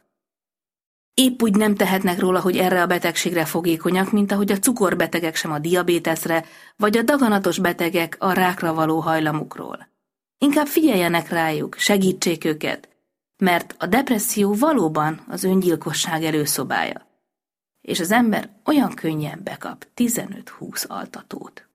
Épp úgy nem tehetnek róla, hogy erre a betegségre fogékonyak, mint ahogy a cukorbetegek sem a diabéteszre, vagy a daganatos betegek a rákra való hajlamukról. Inkább figyeljenek rájuk, segítsék őket, mert a depresszió valóban az öngyilkosság előszobája, és az ember olyan könnyen bekap 15-20 altatót.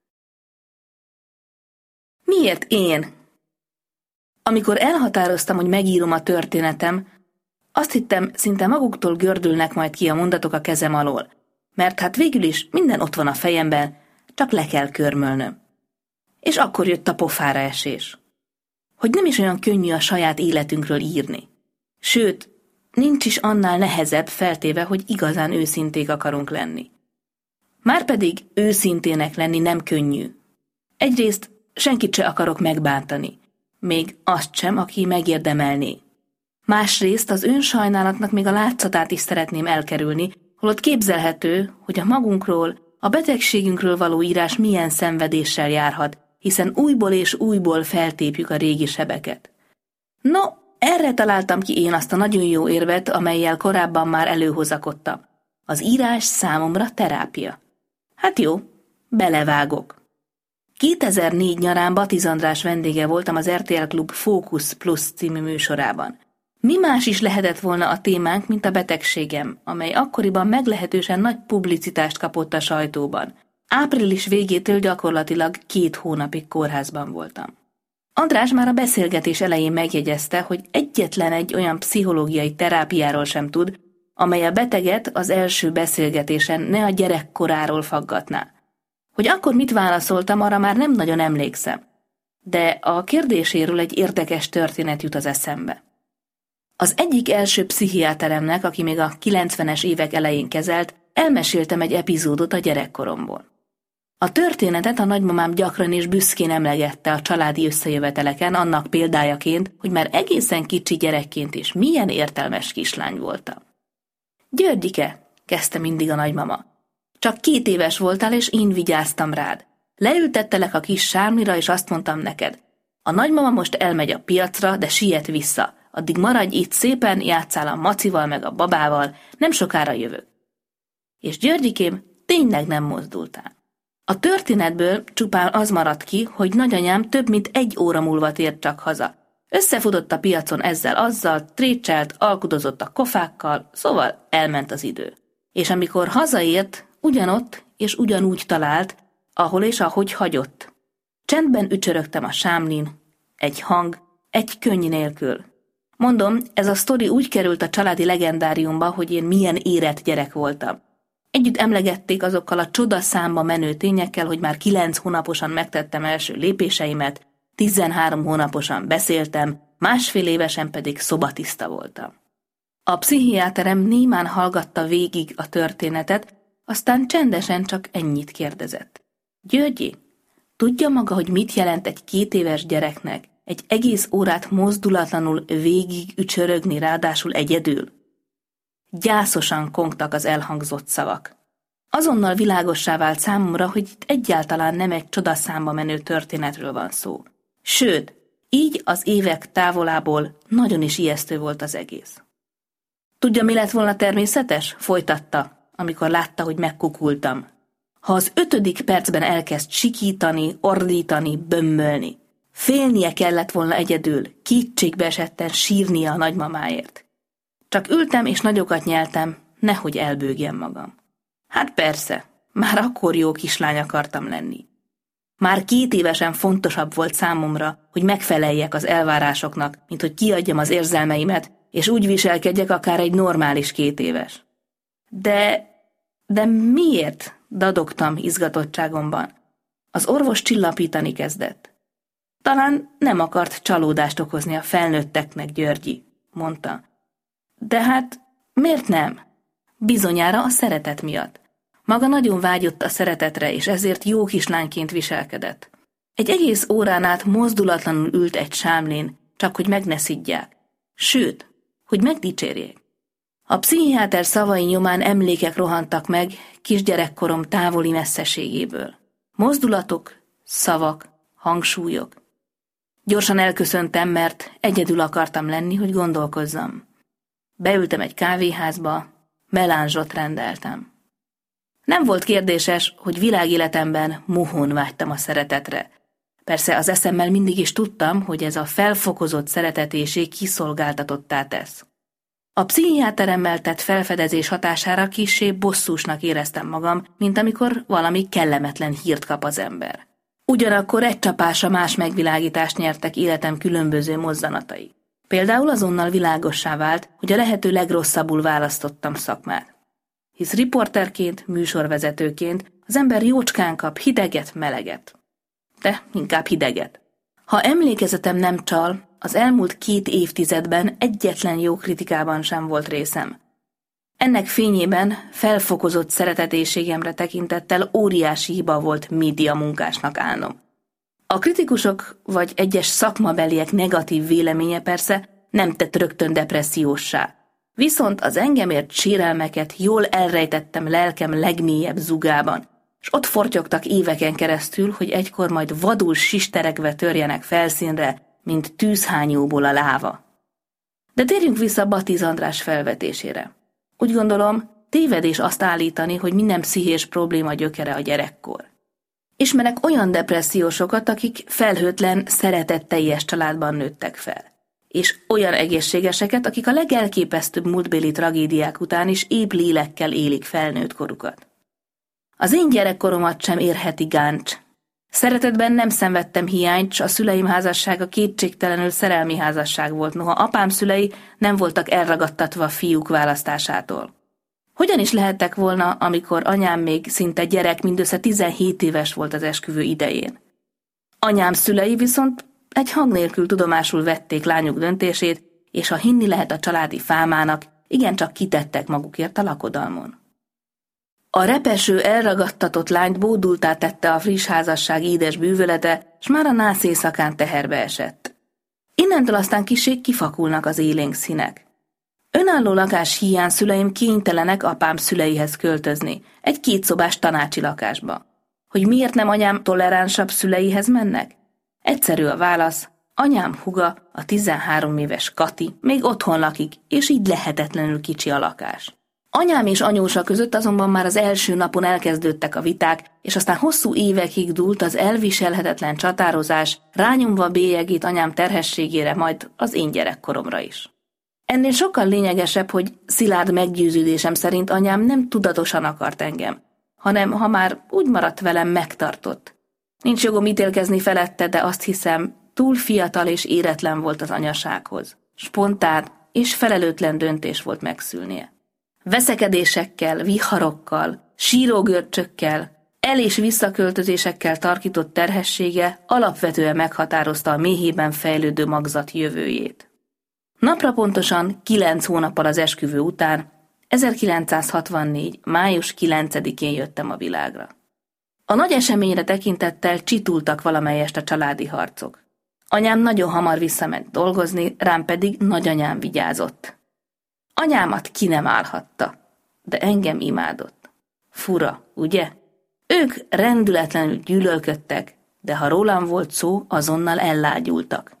Miért én? Amikor elhatároztam, hogy megírom a történetem, azt hittem, szinte maguktól gördülnek majd ki a mondatok a kezem alól. Mert hát végül is minden ott van a fejemben, csak le kell körmölnöm. És akkor jött a pofára esés. Hogy nem is olyan könnyű a saját életünkről írni. Sőt, nincs is annál nehezebb, feltéve, hogy igazán őszinték akarunk lenni. Márpedig őszintének lenni nem könnyű. Egyrészt senkit se akarok megbántani, még azt sem, aki megérdemelné. Másrészt az önsajnálatnak még a látszatát is szeretném elkerülni, holott képzelhető, hogy a magunkról, a betegségünkről való írás milyen szenvedéssel járhat, hiszen újból és újból feltépjük a régi sebeket. No, erre találtam ki én azt a nagyon jó érvet, amellyel korábban már előhozakodtam. Az írás számomra terápia. Hát jó, belevágok. 2004 nyarán Batiz András vendége voltam az RTL Klub Fókusz Plus című műsorában. Mi más is lehetett volna a témánk, mint a betegségem, amely akkoriban meglehetősen nagy publicitást kapott a sajtóban. Április végétől gyakorlatilag 2 hónapig kórházban voltam. András már a beszélgetés elején megjegyezte, hogy egyetlen egy olyan pszichológiai terápiáról sem tud, amely a beteget az első beszélgetésen ne a gyerekkoráról faggatná. Hogy akkor mit válaszoltam, arra már nem nagyon emlékszem. De a kérdéséről egy érdekes történet jut az eszembe. Az egyik első pszichiáteremnek, aki még a 90-es évek elején kezelt, elmeséltem egy epizódot a gyerekkoromból. A történetet a nagymamám gyakran és büszkén emlegette a családi összejöveteleken annak példájaként, hogy már egészen kicsi gyerekként is milyen értelmes kislány voltam. Györgyike, kezdte mindig a nagymama. Csak 2 éves voltál, és én vigyáztam rád. Leültettelek a kis sármira, és azt mondtam neked. A nagymama most elmegy a piacra, de siet vissza. Addig maradj itt szépen, játsszál a macival meg a babával, nem sokára jövök. És Györgyikém, tényleg nem mozdultál. A történetből csupán az maradt ki, hogy nagyanyám több mint 1 óra múlva tért csak haza. Összefutott a piacon ezzel-azzal, trécselt, alkudozott a kofákkal, szóval elment az idő. És amikor hazaért, ugyanott és ugyanúgy talált, ahol és ahogy hagyott. Csendben ücsörögtem a sámlin, egy hang, egy könny nélkül. Mondom, ez a sztori úgy került a családi legendáriumba, hogy én milyen érett gyerek voltam. Együtt emlegették azokkal a csodaszámba menő tényekkel, hogy már 9 hónaposan megtettem első lépéseimet, 13 hónaposan beszéltem, 1,5 évesen pedig szobatiszta voltam. A pszichiáterem némán hallgatta végig a történetet, aztán csendesen csak ennyit kérdezett. Györgyi, tudja maga, hogy mit jelent egy 2 éves gyereknek egy egész órát mozdulatlanul végig ücsörögni, ráadásul egyedül? Gyászosan kongtak az elhangzott szavak. Azonnal világossá vált számomra, hogy itt egyáltalán nem egy csodaszámba menő történetről van szó. Sőt, így az évek távolából nagyon is ijesztő volt az egész. Tudja, mi lett volna természetes? Folytatta, amikor látta, hogy megkukultam. Ha az 5. percben elkezd sikítani, ordítani, bömbölni. Félnie kellett volna egyedül, kétségbe esetten sírnia a nagymamáért. Csak ültem és nagyokat nyeltem, nehogy elbőgjem magam. Hát persze, már akkor jó kislány akartam lenni. Már 2 évesen fontosabb volt számomra, hogy megfeleljek az elvárásoknak, mint hogy kiadjam az érzelmeimet, és úgy viselkedjek akár egy normális 2 éves. De miért? Dadogtam izgatottságomban. Az orvos csillapítani kezdett. Talán nem akart csalódást okozni a felnőtteknek, Györgyi, mondta. De hát miért nem? Bizonyára a szeretet miatt. Maga nagyon vágyott a szeretetre, és ezért jó kislányként viselkedett. Egy egész órán át mozdulatlanul ült egy sámlén, csak hogy meg ne szidják. Sőt, hogy megdicsérjék. A pszichiáter szavai nyomán emlékek rohantak meg kisgyerekkorom távoli messzeségéből. Mozdulatok, szavak, hangsúlyok. Gyorsan elköszöntem, mert egyedül akartam lenni, hogy gondolkozzam. Beültem egy kávéházba, melánzsot rendeltem. Nem volt kérdéses, hogy világéletemben mohón vágytam a szeretetre. Persze az eszemmel mindig is tudtam, hogy ez a felfokozott szeretetéség kiszolgáltatottá tesz. A pszichiáteremmel tett felfedezés hatására kissé bosszúsnak éreztem magam, mint amikor valami kellemetlen hírt kap az ember. Ugyanakkor egy csapásra más megvilágítást nyertek életem különböző mozzanatai. Például azonnal világossá vált, hogy a lehető legrosszabbul választottam szakmát. hisz riporterként, műsorvezetőként az ember jócskán kap hideget, meleget. De inkább hideget. Ha emlékezetem nem csal, az elmúlt 2 évtizedben egyetlen jó kritikában sem volt részem. Ennek fényében felfokozott szeretetéségemre tekintettel óriási hiba volt média munkásnak állnom. A kritikusok vagy egyes szakmabeliek negatív véleménye persze nem tett rögtön depresszióssá. Viszont az engem ért sérelmeket jól elrejtettem lelkem legmélyebb zugában, s ott fortyogtak éveken keresztül, hogy egykor majd vadul sisteregve törjenek felszínre, mint tűzhányóból a láva. De térjünk vissza Batiz András felvetésére. Úgy gondolom, tévedés azt állítani, hogy minden pszichés probléma gyökere a gyerekkor. Ismerek olyan depressziósokat, akik felhőtlen, szeretetteljes családban nőttek fel. És olyan egészségeseket, akik a legelképesztőbb múltbéli tragédiák után is épp lélekkel élik felnőtt korukat. Az én gyerekkoromat sem érheti gáncs. Szeretetben nem szenvedtem hiányt, s a szüleim házassága kétségtelenül szerelmi házasság volt, noha apám szülei nem voltak elragadtatva a fiúk választásától. Hogyan is lehettek volna, amikor anyám még szinte gyerek, mindössze 17 éves volt az esküvő idején? Anyám szülei viszont egy hang nélkül tudomásul vették lányuk döntését, és ha hinni lehet a családi fámának, igencsak kitettek magukért a lakodalmon. A repeső, elragadtatott lányt bódultá tette a friss házasság édes bűvölete, s már a nász éjszakán teherbe esett. Innentől aztán kissé kifakulnak az élénk színek. Önálló lakás híján szüleim kénytelenek apám szüleihez költözni, egy 2 szobás tanácsi lakásba. Hogy miért nem anyám toleránsabb szüleihez mennek? Egyszerű a válasz, anyám húga, a 13 éves Kati még otthon lakik, és így lehetetlenül kicsi a lakás. Anyám és anyósa között azonban már az első napon elkezdődtek a viták, és aztán hosszú évekig dúlt az elviselhetetlen csatározás, rányomva bélyegét anyám terhességére, majd az én gyerekkoromra is. Ennél sokkal lényegesebb, hogy szilárd meggyőződésem szerint anyám nem tudatosan akart engem, hanem ha már úgy maradt velem, megtartott. Nincs jogom ítélkezni felette, de azt hiszem, túl fiatal és éretlen volt az anyasághoz. Spontán és felelőtlen döntés volt megszülnie. Veszekedésekkel, viharokkal, sírógörcsökkel, el- és visszaköltözésekkel tarkított terhessége alapvetően meghatározta a méhében fejlődő magzat jövőjét. Napra pontosan 9 hónappal az esküvő után, 1964. május 9-én jöttem a világra. A nagy eseményre tekintettel csitultak valamelyest a családi harcok. Anyám nagyon hamar visszament dolgozni, rám pedig nagyanyám vigyázott. Anyámat ki nem állhatta, de engem imádott. Fura, ugye? Ők rendületlenül gyűlölködtek, de ha rólam volt szó, azonnal ellágyultak.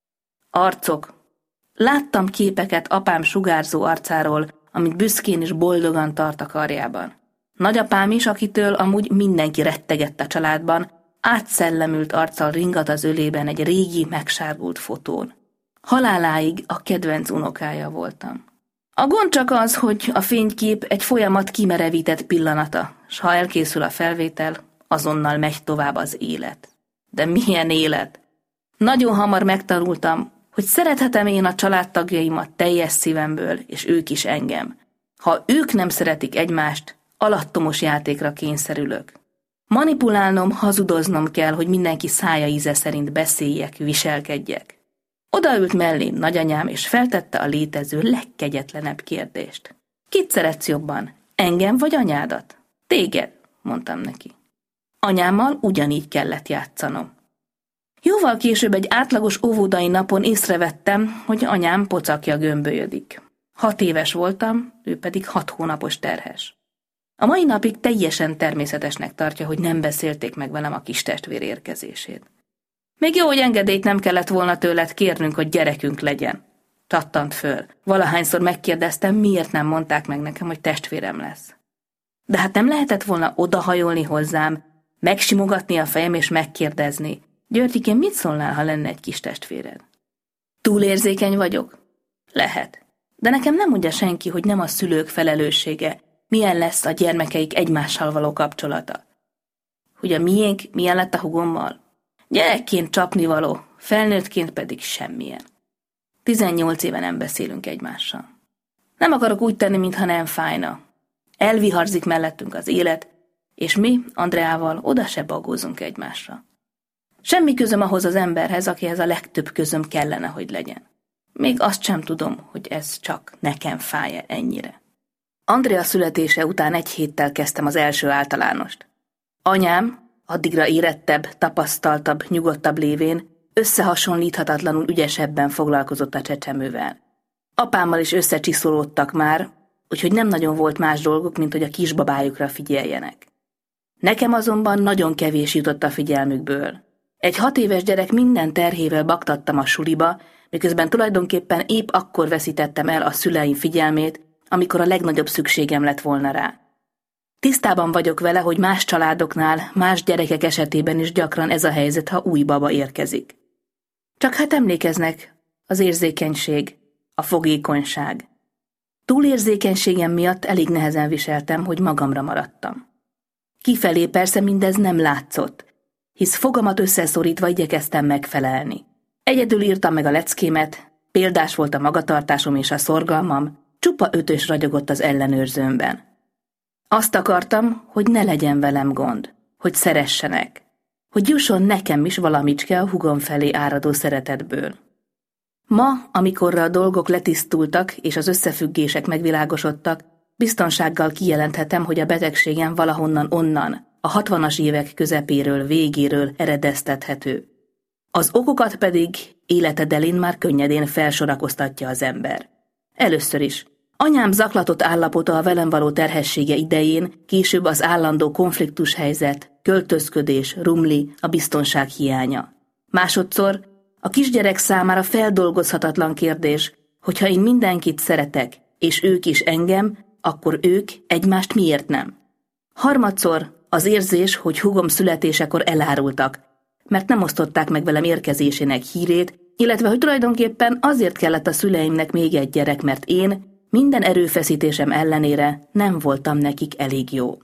Arcok. Láttam képeket apám sugárzó arcáról, amit büszkén és boldogan tart a karjában. Nagyapám is, akitől amúgy mindenki rettegett a családban, átszellemült arccal ringat az ölében egy régi, megsárgult fotón. Haláláig a kedvenc unokája voltam. A gond csak az, hogy a fénykép egy folyamat kimerevített pillanata, s ha elkészül a felvétel, azonnal megy tovább az élet. De milyen élet! Nagyon hamar megtanultam, hogy szerethetem én a családtagjaimat teljes szívemből, és ők is engem. Ha ők nem szeretik egymást, alattomos játékra kényszerülök. Manipulálnom, hazudoznom kell, hogy mindenki szája íze szerint beszéljek, viselkedjek. Odaült mellém nagyanyám, és feltette a létező legkegyetlenebb kérdést. Kit szeretsz jobban, engem vagy anyádat? Téged, mondtam neki. Anyámmal ugyanígy kellett játszanom. Jóval később egy átlagos óvodai napon észrevettem, hogy anyám pocakja gömbölyödik. 6 éves voltam, ő pedig 6 hónapos terhes. A mai napig teljesen természetesnek tartja, hogy nem beszélték meg velem a kistestvér érkezését. Még jó, hogy engedélyt nem kellett volna tőled kérnünk, hogy gyerekünk legyen. Tattant föl. Valahányszor megkérdeztem, miért nem mondták meg nekem, hogy testvérem lesz. De hát nem lehetett volna odahajolni hozzám, megsimogatni a fejem és megkérdezni. Györgyikém, mit szólnál, ha lenne egy kis testvéred? Túlérzékeny vagyok? Lehet. De nekem nem mondja senki, hogy nem a szülők felelőssége, milyen lesz a gyermekeik egymással való kapcsolata. Hogy a miénk milyen lett a hugommal? Gyerekként csapnivaló, felnőttként pedig semmilyen. 18 éve nem beszélünk egymással. Nem akarok úgy tenni, mintha nem fájna. Elviharzik mellettünk az élet, és mi, Andreával, oda se bagózunk egymásra. Semmi közöm ahhoz az emberhez, akihez a legtöbb közöm kellene, hogy legyen. Még azt sem tudom, hogy ez csak nekem fáj ennyire. Andrea születése után 1 héttel kezdtem az első általánost. Anyám, addigra érettebb, tapasztaltabb, nyugodtabb lévén, összehasonlíthatatlanul ügyesebben foglalkozott a csecsemővel. Apámmal is összecsiszolódtak már, úgyhogy nem nagyon volt más dolguk, mint hogy a kisbabájukra figyeljenek. Nekem azonban nagyon kevés jutott a figyelmükből. Egy 6 éves gyerek minden terhével baktattam a suliba, miközben tulajdonképpen épp akkor veszítettem el a szüleim figyelmét, amikor a legnagyobb szükségem lett volna rá. Tisztában vagyok vele, hogy más családoknál, más gyerekek esetében is gyakran ez a helyzet, ha új baba érkezik. Csak hát emlékeznek, az érzékenység, a fogékonyság. Túlérzékenységem miatt elég nehezen viseltem, hogy magamra maradtam. Kifelé persze mindez nem látszott, hisz fogamat összeszorítva igyekeztem megfelelni. Egyedül írtam meg a leckémet, példás volt a magatartásom és a szorgalmam, csupa ötös ragyogott az ellenőrzőmben. Azt akartam, hogy ne legyen velem gond, hogy szeressenek, hogy jusson nekem is valamicske a hugom felé áradó szeretetből. Ma, amikorra a dolgok letisztultak és az összefüggések megvilágosodtak, biztonsággal kijelenthetem, hogy a betegségem valahonnan onnan, a 60-as évek közepéről, végéről eredeztethető. Az okokat pedig életed elén már könnyedén felsorakoztatja az ember. Először is. Anyám zaklatott állapota a velem való terhessége idején, később az állandó konfliktushelyzet, költözködés, rumli, a biztonság hiánya. Másodszor, a kisgyerek számára feldolgozhatatlan kérdés, hogyha én mindenkit szeretek, és ők is engem, akkor ők egymást miért nem? Harmadszor, az érzés, hogy húgom születésekor elárultak, mert nem osztották meg velem érkezésének hírét, illetve hogy tulajdonképpen azért kellett a szüleimnek még egy gyerek, mert én minden erőfeszítésem ellenére nem voltam nekik elég jó.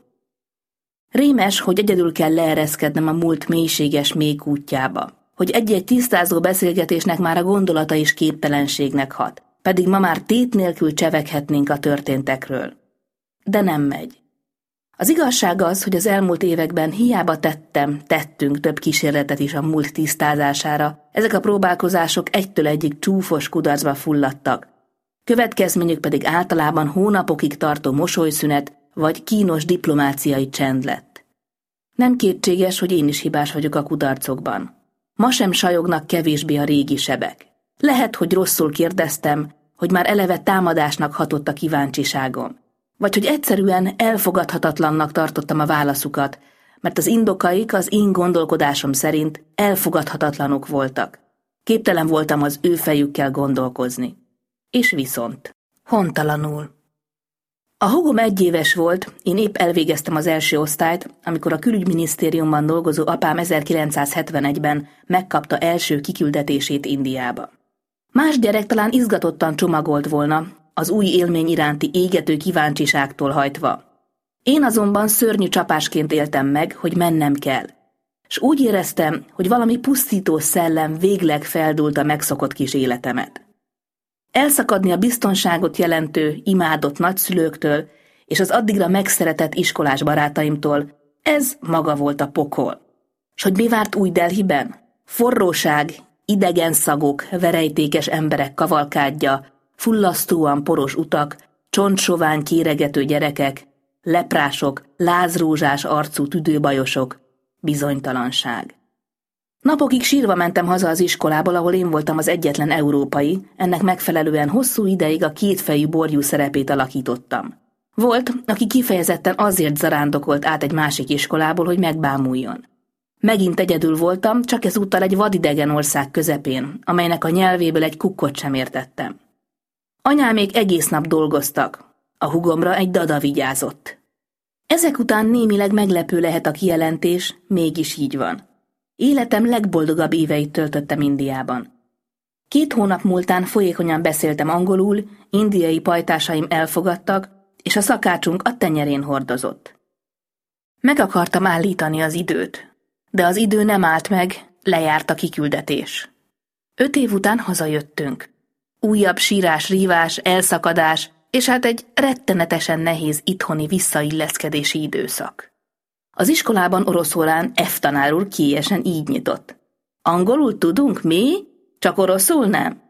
Rémes, hogy egyedül kell leereszkednem a múlt mélységes mély útjába, hogy egy-egy tisztázó beszélgetésnek már a gondolata is képtelenségnek hat, pedig ma már tét nélkül cseveghetnénk a történtekről. De nem megy. Az igazság az, hogy az elmúlt években hiába tettünk több kísérletet is a múlt tisztázására, ezek a próbálkozások egytől egyig csúfos kudarcba fulladtak, következményük pedig általában hónapokig tartó mosolyszünet vagy kínos diplomáciai csend lett. Nem kétséges, hogy én is hibás vagyok a kudarcokban. Ma sem sajognak kevésbé a régi sebek. Lehet, hogy rosszul kérdeztem, hogy már eleve támadásnak hatott a kíváncsiságom, vagy hogy egyszerűen elfogadhatatlannak tartottam a válaszukat, mert az indokaik az én gondolkodásom szerint elfogadhatatlanok voltak. Képtelen voltam az ő fejükkel gondolkozni. És viszont, hontalanul. A húgom 1 éves volt, én épp elvégeztem az első osztályt, amikor a külügyminisztériumban dolgozó apám 1971-ben megkapta első kiküldetését Indiába. Más gyerek talán izgatottan csomagolt volna, az új élmény iránti égető kíváncsiságtól hajtva. Én azonban szörnyű csapásként éltem meg, hogy mennem kell, s úgy éreztem, hogy valami pusztító szellem végleg feldúlt a megszokott kis életemet. Elszakadni a biztonságot jelentő, imádott nagyszülőktől és az addigra megszeretett iskolás barátaimtól, ez maga volt a pokol. S hogy mi várt Új Delhiben? Forróság, idegen szagok, verejtékes emberek kavalkádja, fullasztóan poros utak, csontsovány kéregető gyerekek, leprások, lázrózsás arcú tüdőbajosok, bizonytalanság. Napokig sírva mentem haza az iskolából, ahol én voltam az egyetlen európai, ennek megfelelően hosszú ideig a kétfejű borjú szerepét alakítottam. Volt, aki kifejezetten azért zarándokolt át egy másik iskolából, hogy megbámuljon. Megint egyedül voltam, csak ezúttal egy vadidegen ország közepén, amelynek a nyelvéből egy kukkot sem értettem. Anyámék egész nap dolgoztak, a húgomra egy dada vigyázott. Ezek után némileg meglepő lehet a kijelentés, mégis így van. Életem legboldogabb éveit töltöttem Indiában. 2 hónap múltán folyékonyan beszéltem angolul, indiai pajtásaim elfogadtak, és a szakácsunk a tenyerén hordozott. Meg akartam állítani az időt, de az idő nem állt meg, lejárt a kiküldetés. 5 év után hazajöttünk. Újabb sírás, rívás, elszakadás, és hát egy rettenetesen nehéz itthoni visszailleszkedési időszak. Az iskolában oroszolán F. tanár úr kiesen így nyitott. Angolul tudunk, mi? Csak oroszul nem?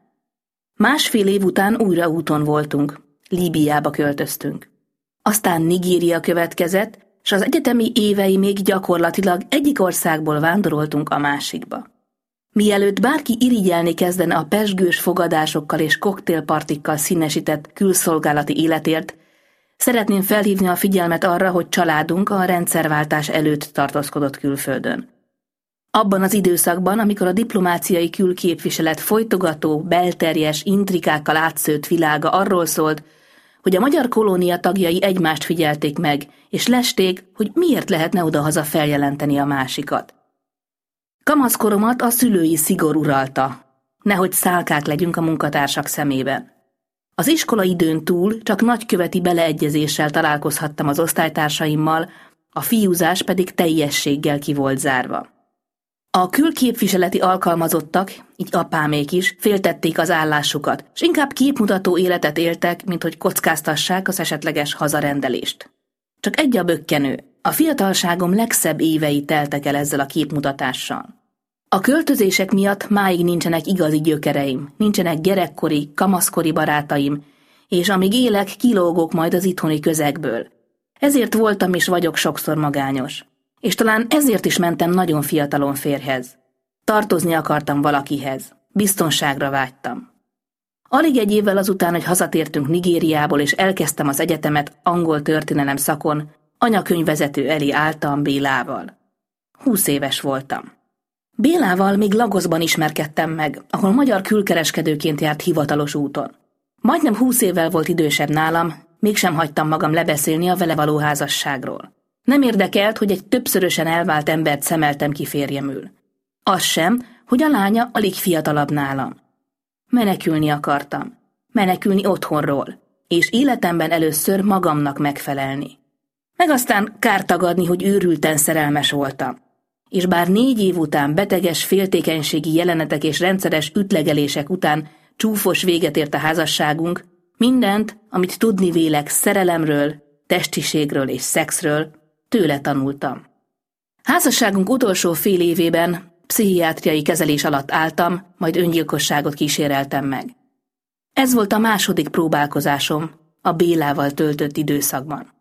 Másfél év után újra úton voltunk. Líbiába költöztünk. Aztán Nigéria következett, s az egyetemi évei még gyakorlatilag egyik országból vándoroltunk a másikba. Mielőtt bárki irigyelni kezdene a pezsgős fogadásokkal és koktélpartikkal színesített külszolgálati életért, szeretném felhívni a figyelmet arra, hogy családunk a rendszerváltás előtt tartózkodott külföldön. Abban az időszakban, amikor a diplomáciai külképviselet folytogató, belterjes, intrikákkal átszőtt világa arról szólt, hogy a magyar kolónia tagjai egymást figyelték meg, és lesték, hogy miért lehetne odahaza feljelenteni a másikat. Kamaszkoromat a szülői szigor uralta, nehogy szálkák legyünk a munkatársak szemében. Az iskolaidőn túl csak nagyköveti beleegyezéssel találkozhattam az osztálytársaimmal, a fiúzás pedig teljességgel ki volt zárva. A külképviseleti alkalmazottak, így apámék is, féltették az állásukat, s inkább képmutató életet éltek, mint hogy kockáztassák az esetleges hazarendelést. Csak egy a bökkenő, a fiatalságom legszebb évei teltek el ezzel a képmutatással. A költözések miatt máig nincsenek igazi gyökereim, nincsenek gyerekkori, kamaszkori barátaim, és amíg élek, kilógok majd az itthoni közegből. Ezért voltam és vagyok sokszor magányos. És talán ezért is mentem nagyon fiatalon férjhez. Tartozni akartam valakihez, biztonságra vágytam. Alig egy évvel azután, hogy hazatértünk Nigériából és elkezdtem az egyetemet angol történelem szakon, anyakönyvvezető elé álltam Bélával. 20 éves voltam. Bélával még Lagosban ismerkedtem meg, ahol magyar külkereskedőként járt hivatalos úton. Majdnem 20 évvel volt idősebb nálam, mégsem hagytam magam lebeszélni a vele való házasságról. Nem érdekelt, hogy egy többszörösen elvált embert szemeltem ki férjemül. Az sem, hogy a lánya alig fiatalabb nálam. Menekülni akartam. Menekülni otthonról, és életemben először magamnak megfelelni. Meg aztán kár tagadni, hogy őrülten szerelmes voltam. És bár 4 év után beteges féltékenységi jelenetek és rendszeres ütlegelések után csúfos véget ért a házasságunk, mindent, amit tudni vélek szerelemről, testiségről és szexről, tőle tanultam. Házasságunk utolsó fél évében pszichiátriai kezelés alatt álltam, majd öngyilkosságot kíséreltem meg. Ez volt a második próbálkozásom a Bélával töltött időszakban.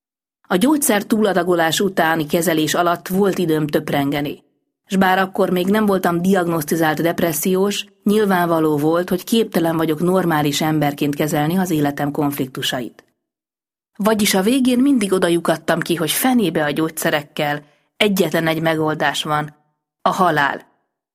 A gyógyszer túladagolás utáni kezelés alatt volt időm töprengeni, s bár akkor még nem voltam diagnosztizált depressziós, nyilvánvaló volt, hogy képtelen vagyok normális emberként kezelni az életem konfliktusait. Vagyis a végén mindig oda lyukadtam ki, hogy fenébe a gyógyszerekkel, egyetlen egy megoldás van, a halál.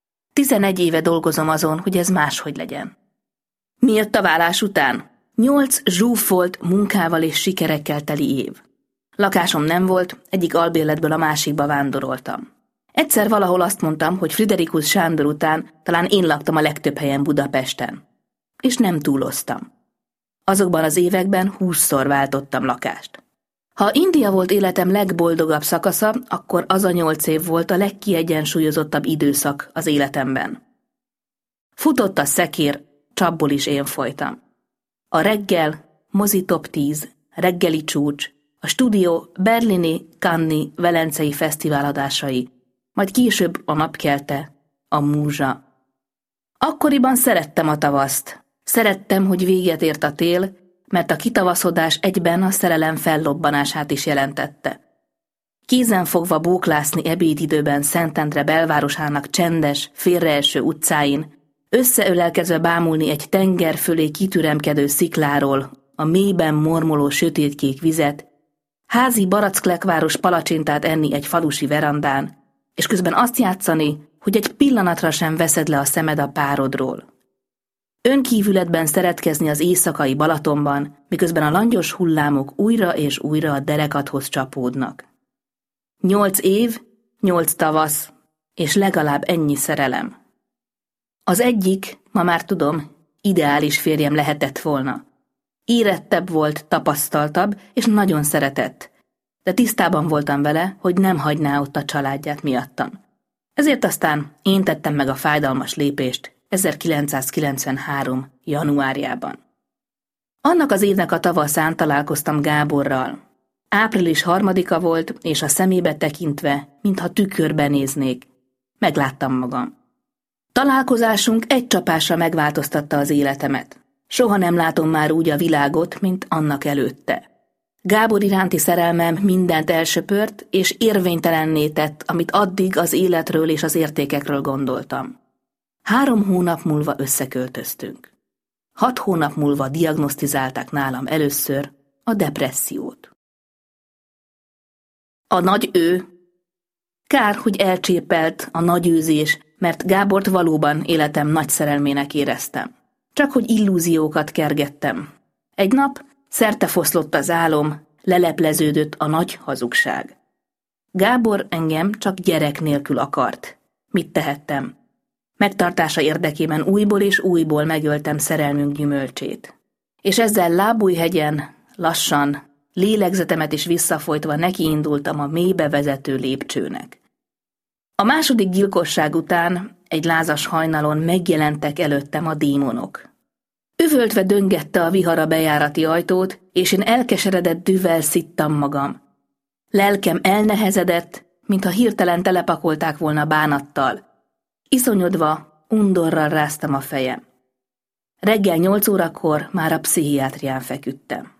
11 éve dolgozom azon, hogy ez máshogy legyen. Mi jött a vállás után? 8 zsúfolt munkával és sikerekkel teli év. Lakásom nem volt, egyik albérletből a másikba vándoroltam. Egyszer valahol azt mondtam, hogy Friderikus Sándor után talán én laktam a legtöbb helyen Budapesten. És nem túloztam. Azokban az években 20-szor váltottam lakást. Ha India volt életem legboldogabb szakasza, akkor az a 8 év volt a legkiegyensúlyozottabb időszak az életemben. Futott a szekér, csapból is én folytam. A reggel, mozi top 10, reggeli csúcs, a stúdió berlini, cannes-i, velencei fesztiváladásai, majd később a napkelte, a múzsa. Akkoriban szerettem a tavaszt. Szerettem, hogy véget ért a tél, mert a kitavaszodás egyben a szerelem fellobbanását is jelentette. Kézenfogva bóklászni ebédidőben Szentendre belvárosának csendes, félreeső utcáin, összeölelkezve bámulni egy tenger fölé kitüremkedő szikláról a mélyben mormoló sötétkék vizet, házi Barack-Lekváros palacsintát enni egy falusi verandán, és közben azt játszani, hogy egy pillanatra sem veszed le a szemed a párodról. Önkívületben szeretkezni az éjszakai Balatonban, miközben a langyos hullámok újra és újra a derekadhoz csapódnak. 8 év, 8 tavasz, és legalább ennyi szerelem. Az egyik, ma már tudom, ideális férjem lehetett volna. Érettebb volt, tapasztaltabb, és nagyon szeretett, de tisztában voltam vele, hogy nem hagyná ott a családját miattam. Ezért aztán én tettem meg a fájdalmas lépést 1993. januárjában. Annak az évnek a tavaszán találkoztam Gáborral. Április 3-a volt, és a szemébe tekintve, mintha tükörbe néznék. Megláttam magam. Találkozásunk egy csapásra megváltoztatta az életemet. Soha nem látom már úgy a világot, mint annak előtte. Gábor iránti szerelmem mindent elsöpört, és érvénytelenné tett, amit addig az életről és az értékekről gondoltam. 3 hónap múlva összeköltöztünk. 6 hónap múlva diagnosztizálták nálam először a depressziót. A nagy ő. Kár, hogy elcsépelt a nagyőzés, mert Gábort valóban életem nagy szerelmének éreztem. Csak hogy illúziókat kergettem. Egy nap szertefoszlott az álom, lelepleződött a nagy hazugság. Gábor engem csak gyerek nélkül akart. Mit tehettem? Megtartása érdekében újból és újból megöltem szerelmünk gyümölcsét. És ezzel lábújhegyen, lassan, lélegzetemet is visszafolytva nekiindultam a mélybe vezető lépcsőnek. A második gyilkosság után egy lázas hajnalon megjelentek előttem a démonok. Üvöltve döngette a vihar a bejárati ajtót, és én elkeseredett dühvel szittam magam. Lelkem elnehezedett, mintha hirtelen telepakolták volna bánattal. Iszonyodva, undorral ráztam a fejem. Reggel 8 órakor már a pszichiátrián feküdtem.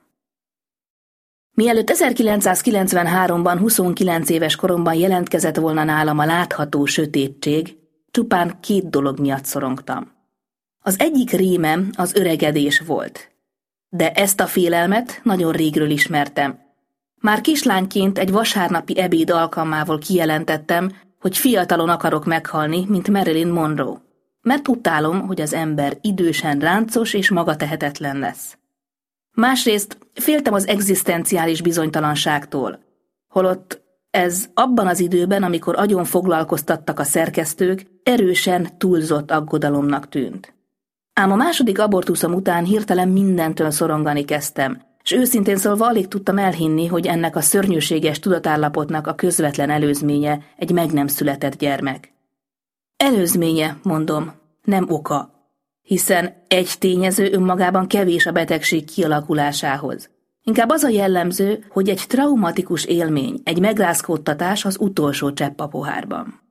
Mielőtt 1993-ban 29 éves koromban jelentkezett volna nálam a látható sötétség, csupán 2 dolog miatt szorongtam. Az egyik rémem az öregedés volt. De ezt a félelmet nagyon régről ismertem. Már kislányként egy vasárnapi ebéd alkalmával kijelentettem, hogy fiatalon akarok meghalni, mint Marilyn Monroe. Mert utálom, hogy az ember idősen ráncos és magatehetetlen lesz. Másrészt féltem az egzisztenciális bizonytalanságtól, holott ez abban az időben, amikor agyon foglalkoztattak a szerkesztők, erősen túlzott aggodalomnak tűnt. Ám a második abortuszom után hirtelen mindentől szorongani kezdtem, és őszintén szólva alig tudtam elhinni, hogy ennek a szörnyűséges tudatállapotnak a közvetlen előzménye egy meg nem született gyermek. Előzménye, mondom, nem oka. Hiszen egy tényező önmagában kevés a betegség kialakulásához. Inkább az a jellemző, hogy egy traumatikus élmény, egy megrázkódtatás az utolsó csepp a pohárban.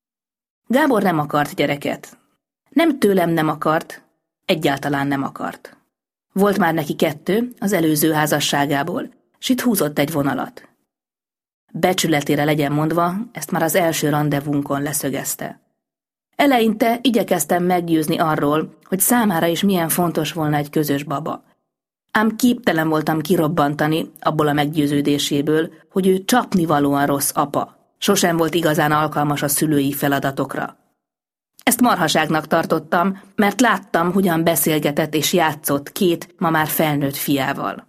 Gábor nem akart gyereket. Nem tőlem nem akart, egyáltalán nem akart. Volt már neki 2 az előző házasságából, s itt húzott egy vonalat. Becsületére legyen mondva, ezt már az első randevúnkon leszögezte. Eleinte igyekeztem meggyőzni arról, hogy számára is milyen fontos volna egy közös baba. Ám képtelen voltam kirobbantani abból a meggyőződéséből, hogy ő csapnivalóan rossz apa. Sosem volt igazán alkalmas a szülői feladatokra. Ezt marhaságnak tartottam, mert láttam, hogyan beszélgetett és játszott 2 ma már felnőtt fiával.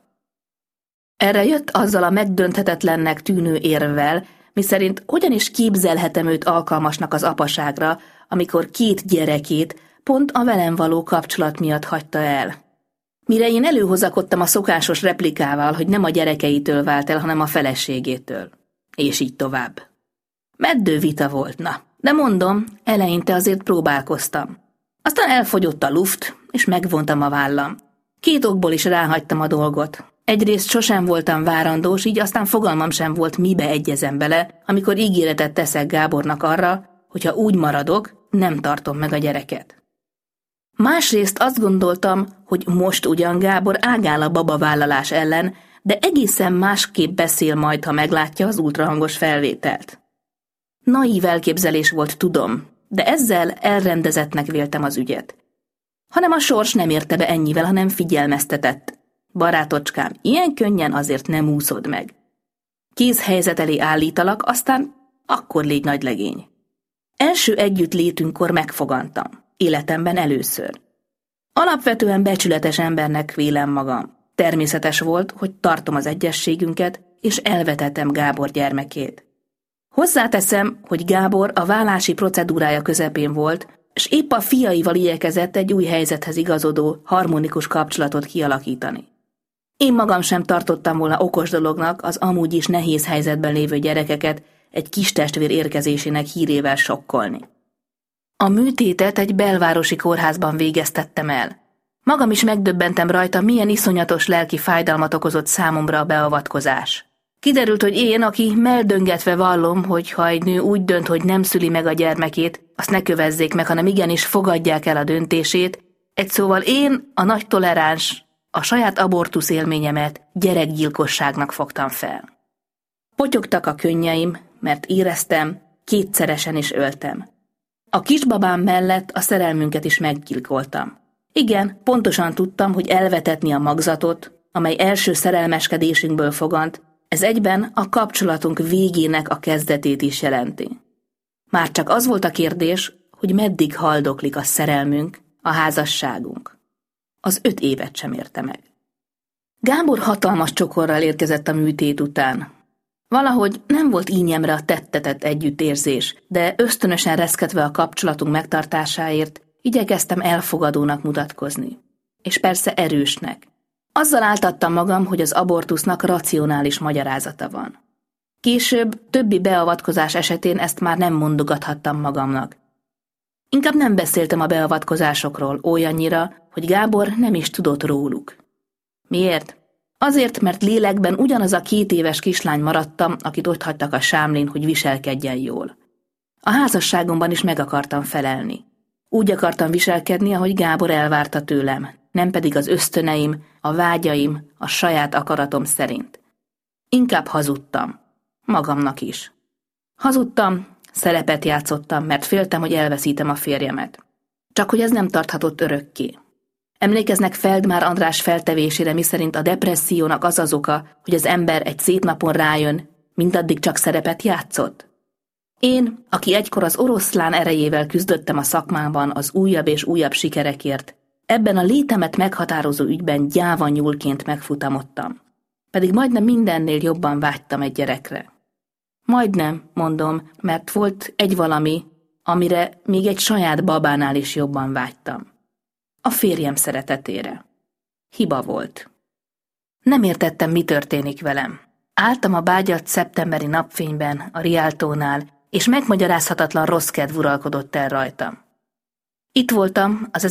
Erre jött azzal a megdönthetetlennek tűnő érvvel, miszerint hogyan is képzelhetem őt alkalmasnak az apaságra, amikor 2 gyerekét pont a velem való kapcsolat miatt hagyta el. Mire én előhozakodtam a szokásos replikával, hogy nem a gyerekeitől vált el, hanem a feleségétől. És így tovább. Meddő vita volt, na, de mondom, eleinte azért próbálkoztam. Aztán elfogyott a luft, és megvontam a vállam. 2 okból is ráhagytam a dolgot. Egyrészt sosem voltam várandós, így aztán fogalmam sem volt, mibe egyezem bele, amikor ígéretet teszek Gábornak arra, hogyha úgy maradok, nem tartom meg a gyereket. Másrészt azt gondoltam, hogy most ugyan Gábor ágál a babavállalás ellen, de egészen másképp beszél majd, ha meglátja az ultrahangos felvételt. Naív elképzelés volt, tudom, de ezzel elrendezettnek véltem az ügyet. Hanem a sors nem érte be ennyivel, hanem figyelmeztetett. Barátocskám, ilyen könnyen azért nem úszod meg. Kézhelyzet elé állítalak, aztán akkor légy nagy legény. Első együttlétünkkor megfogantam, életemben először. Alapvetően becsületes embernek vélem magam. Természetes volt, hogy tartom az egyességünket, és elvetettem Gábor gyermekét. Hozzáteszem, hogy Gábor a vállási procedúrája közepén volt, s épp a fiaival igyekezett egy új helyzethez igazodó, harmonikus kapcsolatot kialakítani. Én magam sem tartottam volna okos dolognak az amúgy is nehéz helyzetben lévő gyerekeket egy kis testvér érkezésének hírével sokkolni. A műtétet egy belvárosi kórházban végeztettem el. Magam is megdöbbentem rajta, milyen iszonyatos lelki fájdalmat okozott számomra a beavatkozás. Kiderült, hogy én, aki meldöngetve vallom, hogy ha egy nő úgy dönt, hogy nem szüli meg a gyermekét, azt ne kövezzék meg, hanem igenis fogadják el a döntését, egy szóval én, a nagy toleráns, a saját abortusz élményemet gyerekgyilkosságnak fogtam fel. Potyogtak a könnyeim, mert éreztem, kétszeresen is öltem. A kisbabám mellett a szerelmünket is meggyilkoltam. Igen, pontosan tudtam, hogy elvetetni a magzatot, amely első szerelmeskedésünkből fogant, ez egyben a kapcsolatunk végének a kezdetét is jelenti. Már csak az volt a kérdés, hogy meddig haldoklik a szerelmünk, a házasságunk. Az 5 évet sem érte meg. Gábor hatalmas csokorral érkezett a műtét után. Valahogy nem volt ínyemre a tettetett együttérzés, de ösztönösen reszketve a kapcsolatunk megtartásáért igyekeztem elfogadónak mutatkozni. És persze erősnek. Azzal áltattam magam, hogy az abortusznak racionális magyarázata van. Később, többi beavatkozás esetén ezt már nem mondogathattam magamnak. Inkább nem beszéltem a beavatkozásokról olyannyira, hogy Gábor nem is tudott róluk. Miért? Azért, mert lélekben ugyanaz a 2 éves kislány maradtam, akit ott hagytak a sámlin, hogy viselkedjen jól. A házasságomban is meg akartam felelni. Úgy akartam viselkedni, ahogy Gábor elvárta tőlem, nem pedig az ösztöneim, a vágyaim, a saját akaratom szerint. Inkább hazudtam. Magamnak is. Hazudtam, szerepet játszottam, mert féltem, hogy elveszítem a férjemet. Csak hogy ez nem tarthatott örökké. Emlékeznek Feldmár András feltevésére, miszerint a depressziónak az az oka, hogy az ember egy szép napon rájön, mindaddig csak szerepet játszott? Én, aki egykor az oroszlán erejével küzdöttem a szakmámban az újabb és újabb sikerekért, ebben a létemet meghatározó ügyben gyáva nyúlként megfutamodtam. Pedig majdnem mindennél jobban vágytam egy gyerekre. Majdnem, mondom, mert volt egy valami, amire még egy saját babánál is jobban vágytam. A férjem szeretetére. Hiba volt. Nem értettem, mi történik velem. Álltam a bágyat szeptemberi napfényben, a Rialtónál, és megmagyarázhatatlan rossz kedv uralkodott el rajtam. Itt voltam az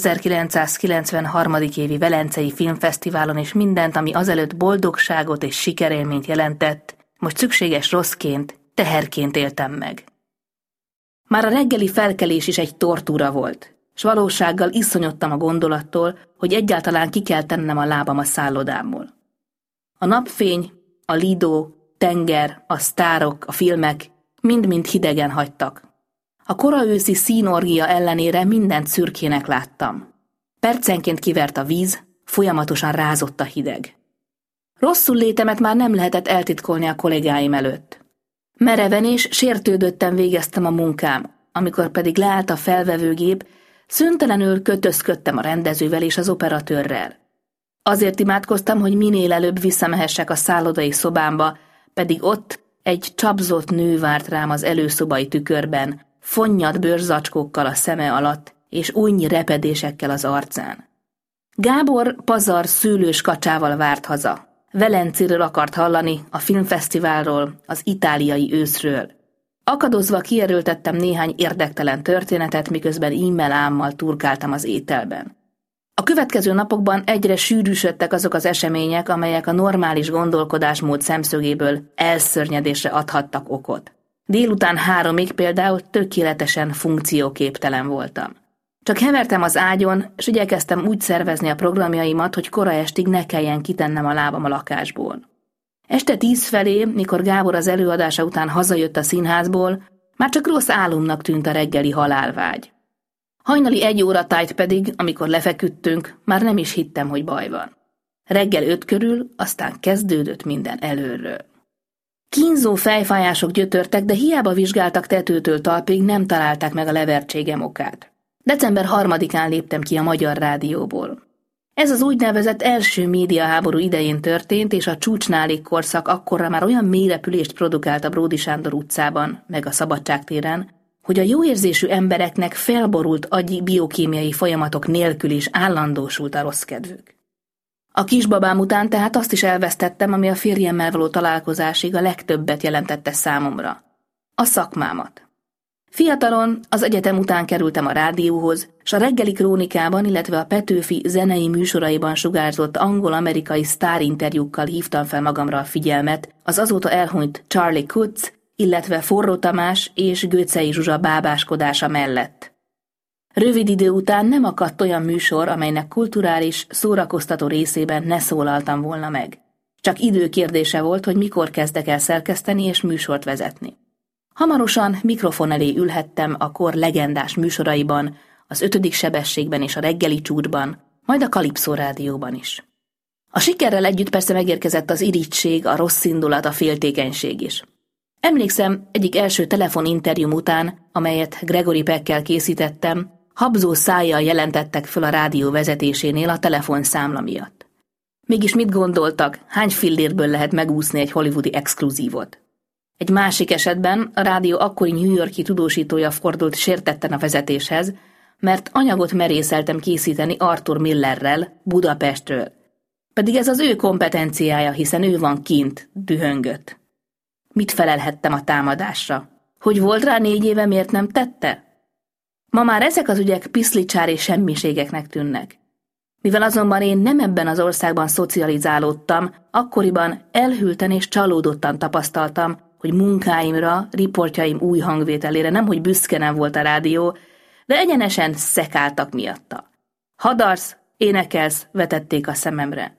1993. évi Velencei Filmfesztiválon, és mindent, ami azelőtt boldogságot és sikerélményt jelentett, most szükséges rosszként, teherként éltem meg. Már a reggeli felkelés is egy tortúra volt, s valósággal iszonyodtam a gondolattól, hogy egyáltalán ki kell tennem a lábam a szállodámból. A napfény, a Lido, tenger, a sztárok, a filmek mind-mind hidegen hagytak. A koraőszi színorgia ellenére mindent szürkének láttam. Percenként kivert a víz, folyamatosan rázott a hideg. Rosszul létemet már nem lehetett eltitkolni a kollégáim előtt. Mereven és sértődötten végeztem a munkám, amikor pedig leállt a felvevőgép, szüntelenül kötözködtem a rendezővel és az operatőrrel. Azért imádkoztam, hogy minél előbb visszamehessek a szállodai szobámba, pedig ott egy csapzott nő várt rám az előszobai tükörben, fonnyad bőrzacskókkal a szeme alatt, és újnyi repedésekkel az arcán. Gábor pazar szőlős kacsával várt haza. Velencéről akart hallani, a filmfesztiválról, az itáliai őszről. Akadozva kijelöltettem néhány érdektelen történetet, miközben ímmel-ámmal turkáltam az ételben. A következő napokban egyre sűrűsödtek azok az események, amelyek a normális gondolkodásmód szemszögéből elszörnyedésre adhattak okot. Délután 3-ig például tökéletesen funkcióképtelen voltam. Csak hevertem az ágyon, s igyekeztem úgy szervezni a programjaimat, hogy kora estig ne kelljen kitennem a lábam a lakásból. Este 10 felé, mikor Gábor az előadása után hazajött a színházból, már csak rossz álomnak tűnt a reggeli halálvágy. Hajnali 1 óra tájt pedig, amikor lefeküdtünk, már nem is hittem, hogy baj van. Reggel 5 körül, aztán kezdődött minden előről. Kínzó fejfájások gyötörtek, de hiába vizsgáltak tetőtől talpig, nem találták meg a levertségem okát. December 3-án léptem ki a Magyar Rádióból. Ez az úgynevezett első médiaháború idején történt, és a csúcsnálig korszak akkorra már olyan mélyrepülést produkált a Bródy Sándor utcában, meg a Szabadságtéren, hogy a jóérzésű embereknek felborult agyi biokémiai folyamatok nélkül is állandósult a rossz kedvük. A kisbabám után tehát azt is elvesztettem, ami a férjemmel való találkozásig a legtöbbet jelentette számomra. A szakmámat. Fiatalon az egyetem után kerültem a rádióhoz, s a reggeli krónikában, illetve a Petőfi zenei műsoraiban sugárzott angol-amerikai sztárinterjúkkal hívtam fel magamra a figyelmet az azóta elhunyt Charlie Kutz, illetve Forró Tamás és Götzei Zsuzsa bábáskodása mellett. Rövid idő után nem akadt olyan műsor, amelynek kulturális, szórakoztató részében ne szólaltam volna meg. Csak idő kérdése volt, hogy mikor kezdek el szerkeszteni és műsort vezetni. Hamarosan mikrofon elé ülhettem a kor legendás műsoraiban, az 5. sebességben és a reggeli csúcsban, majd a Kalipszó rádióban is. A sikerrel együtt persze megérkezett az irigység, a rossz indulat, a féltékenység is. Emlékszem, egyik első telefoninterjúm után, amelyet Gregory Peckkel készítettem, habzó szájjal jelentettek föl a rádió vezetésénél a telefonszámla miatt. Mégis mit gondoltak, hány fillérből lehet megúszni egy hollywoodi exkluzívot? Egy másik esetben a rádió akkori New York-i tudósítója fordult sértetten a vezetéshez, mert anyagot merészeltem készíteni Arthur Millerrel Budapestről. Pedig ez az ő kompetenciája, hiszen ő van kint, dühöngött. Mit felelhettem a támadásra? Hogy volt rá 4 éve, miért nem tette? Ma már ezek az ügyek piszlicsár és semmiségeknek tűnnek. Mivel azonban én nem ebben az országban szocializálódtam, akkoriban elhűlten és csalódottan tapasztaltam, hogy munkáimra, riportjaim új hangvételére nemhogy büszke nem volt a rádió, de egyenesen szekáltak miatta. Hadarsz, énekelsz, vetették a szememre.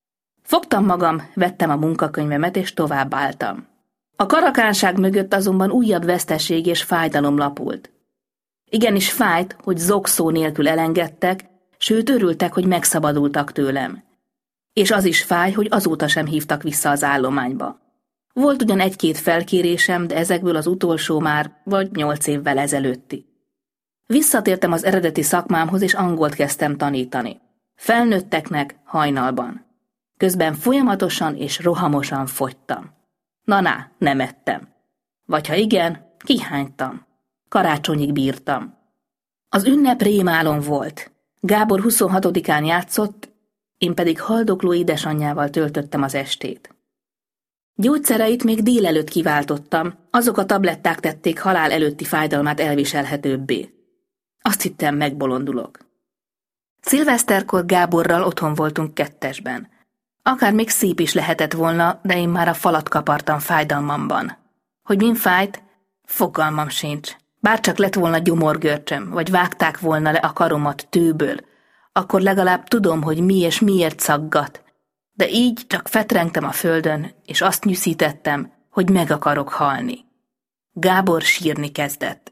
Fogtam magam, vettem a munkakönyvemet és tovább álltam. A karakánság mögött azonban újabb veszteség és fájdalom lapult. Igenis fájt, hogy zokszó nélkül elengedtek, sőt örültek, hogy megszabadultak tőlem. És az is fáj, hogy azóta sem hívtak vissza az állományba. Volt ugyan 1-2 felkérésem, de ezekből az utolsó már vagy 8 évvel ezelőtti. Visszatértem az eredeti szakmámhoz, és angolt kezdtem tanítani. Felnőtteknek hajnalban. Közben folyamatosan és rohamosan fogytam. Na, nem ettem. Vagy ha igen, kihánytam. Karácsonyig bírtam. Az ünnep rémálom volt. Gábor 26-án játszott, én pedig haldokló édesanyjával töltöttem az estét. Gyógyszereit még délelőtt kiváltottam, azok a tabletták tették halál előtti fájdalmát elviselhetőbbé. Azt hittem, megbolondulok. Szilveszterkor Gáborral otthon voltunk 2-esben. Akár még szép is lehetett volna, de én már a falat kapartam fájdalmamban. Hogy min fájt? Fogalmam sincs. Bárcsak lett volna gyomorgörcsöm, vagy vágták volna le a karomat tőből, akkor legalább tudom, hogy mi és miért szaggat. De így csak fetrengtem a földön, és azt nyűszítettem, hogy meg akarok halni. Gábor sírni kezdett.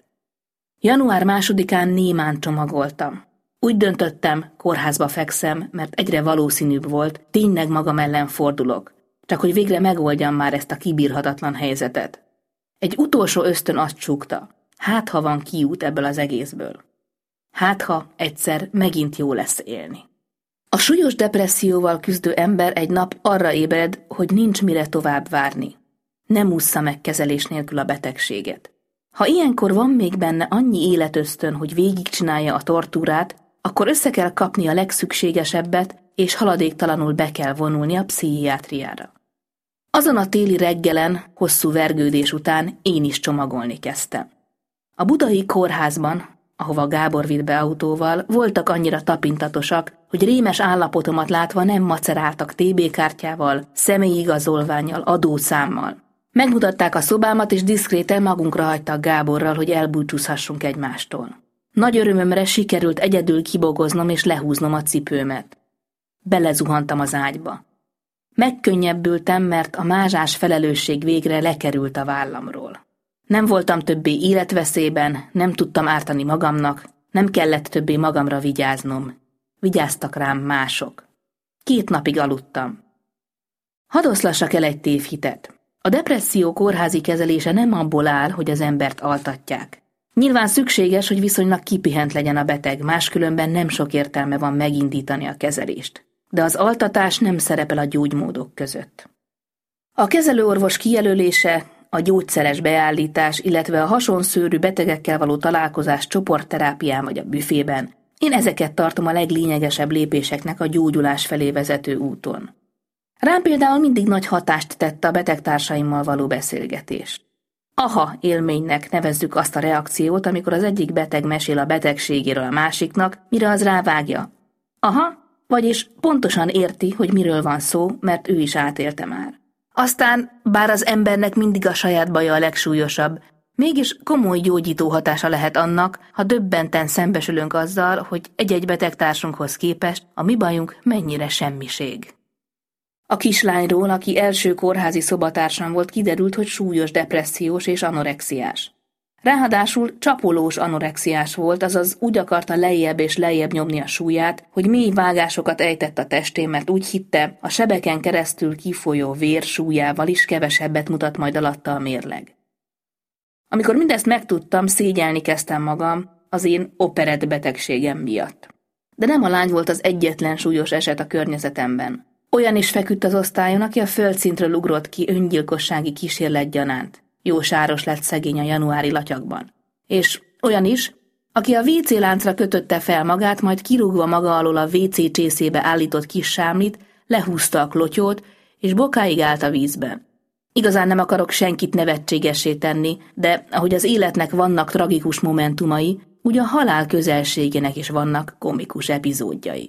Január 2-án némán csomagoltam. Úgy döntöttem, kórházba fekszem, mert egyre valószínűbb volt, tényleg magam ellen fordulok, csak hogy végre megoldjam már ezt a kibírhatatlan helyzetet. Egy utolsó ösztön azt súgta, hát ha van kiút ebből az egészből. Hát ha egyszer megint jó lesz élni. A súlyos depresszióval küzdő ember egy nap arra ébred, hogy nincs mire tovább várni. Nem ússza meg kezelés nélkül a betegséget. Ha ilyenkor van még benne annyi életösztön, hogy végigcsinálja a tortúrát, akkor össze kell kapni a legszükségesebbet, és haladéktalanul be kell vonulni a pszichiátriára. Azon a téli reggelen, hosszú vergődés után én is csomagolni kezdtem. A budai kórházban, ahova Gábor vitt be autóval, voltak annyira tapintatosak, hogy rémes állapotomat látva nem maceráltak TB-kártyával, személyigazolvánnyal, adószámmal. Megmutatták a szobámat, és diszkréten magunkra hagytak Gáborral, hogy elbúcsúzhassunk egymástól. Nagy örömömre sikerült egyedül kibogoznom és lehúznom a cipőmet. Belezuhantam az ágyba. Megkönnyebbültem, mert a mázsás felelősség végre lekerült a vállamról. Nem voltam többé életveszélyben, nem tudtam ártani magamnak, nem kellett többé magamra vigyáznom. Vigyáztak rám mások. 2 napig aludtam. Hadd oszlassak el egy tévhitet. A depresszió kórházi kezelése nem abból áll, hogy az embert altatják. Nyilván szükséges, hogy viszonylag kipihent legyen a beteg, máskülönben nem sok értelme van megindítani a kezelést. De az altatás nem szerepel a gyógymódok között. A kezelőorvos kijelölése, a gyógyszeres beállítás, illetve a hasonszőrű betegekkel való találkozás csoportterápián vagy a büfében, én ezeket tartom a leglényegesebb lépéseknek a gyógyulás felé vezető úton. Rám például mindig nagy hatást tett a betegtársaimmal való beszélgetés. Aha élménynek nevezzük azt a reakciót, amikor az egyik beteg mesél a betegségéről a másiknak, mire az rávágja. Aha, vagyis pontosan érti, hogy miről van szó, mert ő is átélte már. Aztán, bár az embernek mindig a saját baja a legsúlyosabb, mégis komoly gyógyító hatása lehet annak, ha döbbenten szembesülünk azzal, hogy egy-egy betegtársunkhoz képest a mi bajunk mennyire semmiség. A kislányról, aki első kórházi szobatársam volt, kiderült, hogy súlyos depressziós és anorexiás. Ráadásul csapolós anorexiás volt, azaz úgy akarta lejjebb és lejjebb nyomni a súlyát, hogy mély vágásokat ejtett a testén, mert úgy hitte, a sebeken keresztül kifolyó vér súlyával is kevesebbet mutat majd alatta a mérleg. Amikor mindezt megtudtam, szégyelni kezdtem magam az én operett betegségem miatt. De nem a lány volt az egyetlen súlyos eset a környezetemben. Olyan is feküdt az osztályon, aki a földszintről ugrott ki öngyilkossági kísérlet gyanánt. Jó sáros lett szegény a januári latyagban. És olyan is, aki a WC láncra kötötte fel magát, majd kirúgva maga alól a WC csészébe állított kis sámlit, lehúzta a klotyót, és bokáig állt a vízbe. Igazán nem akarok senkit nevetségessé tenni, de ahogy az életnek vannak tragikus momentumai, úgy a halál közelségének is vannak komikus epizódjai.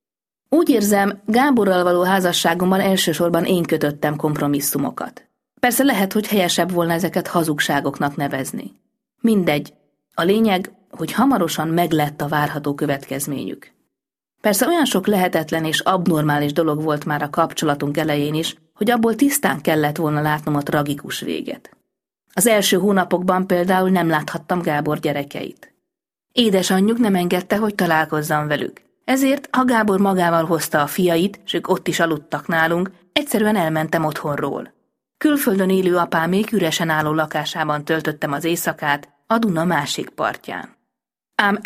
Úgy érzem, Gáborral való házasságomban elsősorban én kötöttem kompromisszumokat. Persze lehet, hogy helyesebb volna ezeket hazugságoknak nevezni. Mindegy, a lényeg, hogy hamarosan meglett a várható következményük. Persze olyan sok lehetetlen és abnormális dolog volt már a kapcsolatunk elején is, hogy abból tisztán kellett volna látnom a tragikus véget. Az első hónapokban például nem láthattam Gábor gyerekeit. Édesanyjuk nem engedte, hogy találkozzam velük. Ezért, ha Gábor magával hozta a fiait, s ők ott is aludtak nálunk, egyszerűen elmentem otthonról. Külföldön élő apámék üresen álló lakásában töltöttem az éjszakát, a Duna másik partján. Ám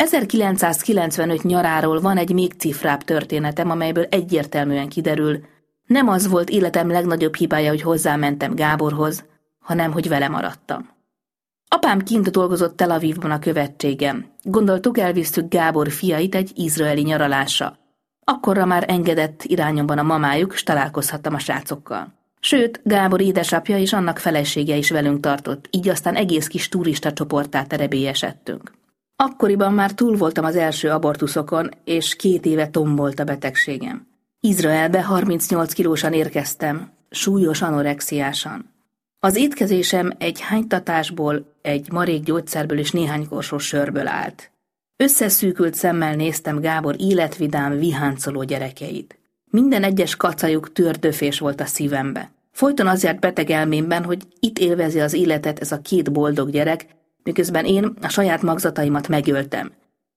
1995 nyaráról van egy még cifrább történetem, amelyből egyértelműen kiderül, nem az volt életem legnagyobb hibája, hogy hozzámentem Gáborhoz, hanem hogy vele maradtam. Apám kint dolgozott Tel Avivban a követségem. Gondoltuk, elvisztük Gábor fiait egy izraeli nyaralásra. Akkorra már engedett irányomban a mamájuk, s találkozhattam a srácokkal. Sőt, Gábor édesapja és annak felesége is velünk tartott, így aztán egész kis turista csoporttá terebélyesedtünk. Akkoriban már túl voltam az első abortuszokon, és 2 éve tombolt a betegségem. Izraelbe 38 kilósan érkeztem, súlyos anorexiásan. Az étkezésem egy hánytatásból, egy marék gyógyszerből és néhány korsós sörből állt. Összeszűkült szemmel néztem Gábor életvidám, viháncoló gyerekeit. Minden egyes kacajuk tördöfés volt a szívembe. Folyton az járt beteg elmémben, hogy itt élvezi az életet ez a 2 boldog gyerek, miközben én a saját magzataimat megöltem.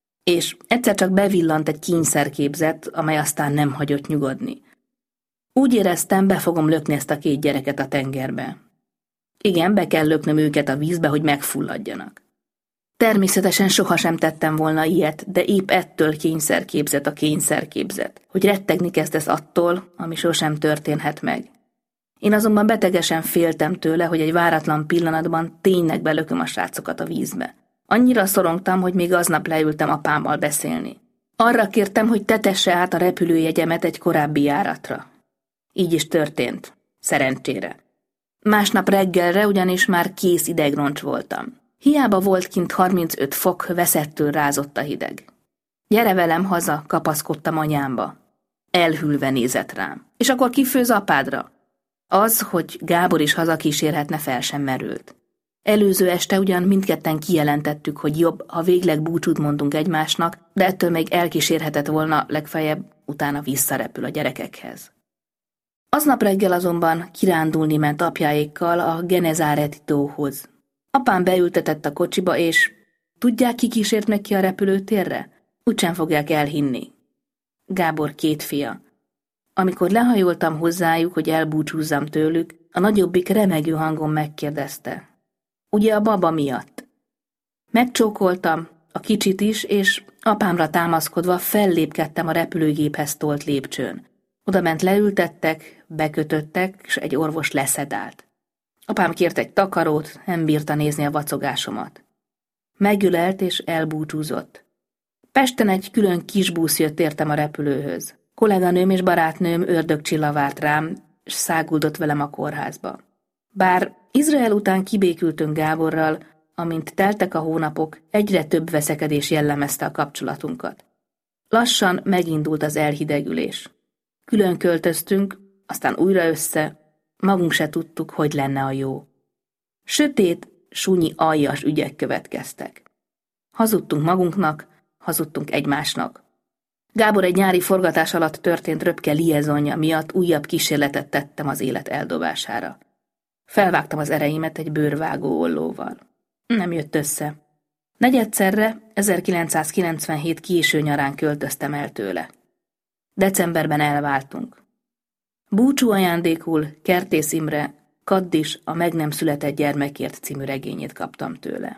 És egyszer csak bevillant egy kényszerképzet, amely aztán nem hagyott nyugodni. Úgy éreztem, be fogom lökni ezt a 2 gyereket a tengerbe. Igen, be kell löknöm őket a vízbe, hogy megfulladjanak. Természetesen sohasem tettem volna ilyet, de épp ettől kényszerképzet a kényszerképzet, hogy rettegni kezdesz attól, ami sosem történhet meg. Én azonban betegesen féltem tőle, hogy egy váratlan pillanatban tényleg belököm a srácokat a vízbe. Annyira szorongtam, hogy még aznap leültem apámmal beszélni. Arra kértem, hogy tetesse át a repülőjegyemet egy korábbi járatra. Így is történt, szerencsére. Másnap reggelre ugyanis már kész idegroncs voltam. Hiába volt kint 35 fok, veszettől rázott a hideg. Gyere velem haza, kapaszkodtam anyámba. Elhűlve nézett rám. És akkor ki főz apádra? Az, hogy Gábor is hazakísérhetne, fel sem merült. Előző este ugyan mindketten kijelentettük, hogy jobb, ha végleg búcsút mondunk egymásnak, de ettől még elkísérhetett volna, legfeljebb utána visszarepül a gyerekekhez. Aznap reggel azonban kirándulni ment apjáékkal a Genezáreti tóhoz. Apám beültetett a kocsiba, és tudják, ki kísért meg ki a repülőtérre? Úgysem fogják elhinni. Gábor 2 fia. Amikor lehajoltam hozzájuk, hogy elbúcsúzzam tőlük, a nagyobbik remegő hangon megkérdezte. Ugye a baba miatt? Megcsókoltam, a kicsit is, és apámra támaszkodva fellépkedtem a repülőgéphez tolt lépcsőn. Odament leültettek, bekötöttek, és egy orvos leszedált. Apám kért egy takarót, nem bírta nézni a vacogásomat. Megülelt és elbúcsúzott. Pesten egy külön kis busz jött értem a repülőhöz. Kolléganőm és barátnőm Ördögcsilla várt rám, és száguldott velem a kórházba. Bár Izrael után kibékültünk Gáborral, amint teltek a hónapok, egyre több veszekedés jellemezte a kapcsolatunkat. Lassan megindult az elhidegülés. Külön költöztünk, aztán újra össze, magunk se tudtuk, hogy lenne a jó. Sötét, sunyi aljas ügyek következtek. Hazudtunk magunknak, hazudtunk egymásnak. Gábor egy nyári forgatás alatt történt röpke liaisonja miatt újabb kísérletet tettem az élet eldobására. Felvágtam az ereimet egy bőrvágó ollóval. Nem jött össze. Negyedszerre, 1997 késő nyarán költöztem el tőle. Decemberben elváltunk. Búcsú ajándékul Kertész Imre, Kaddis, a meg nem született gyermekért című regényét kaptam tőle.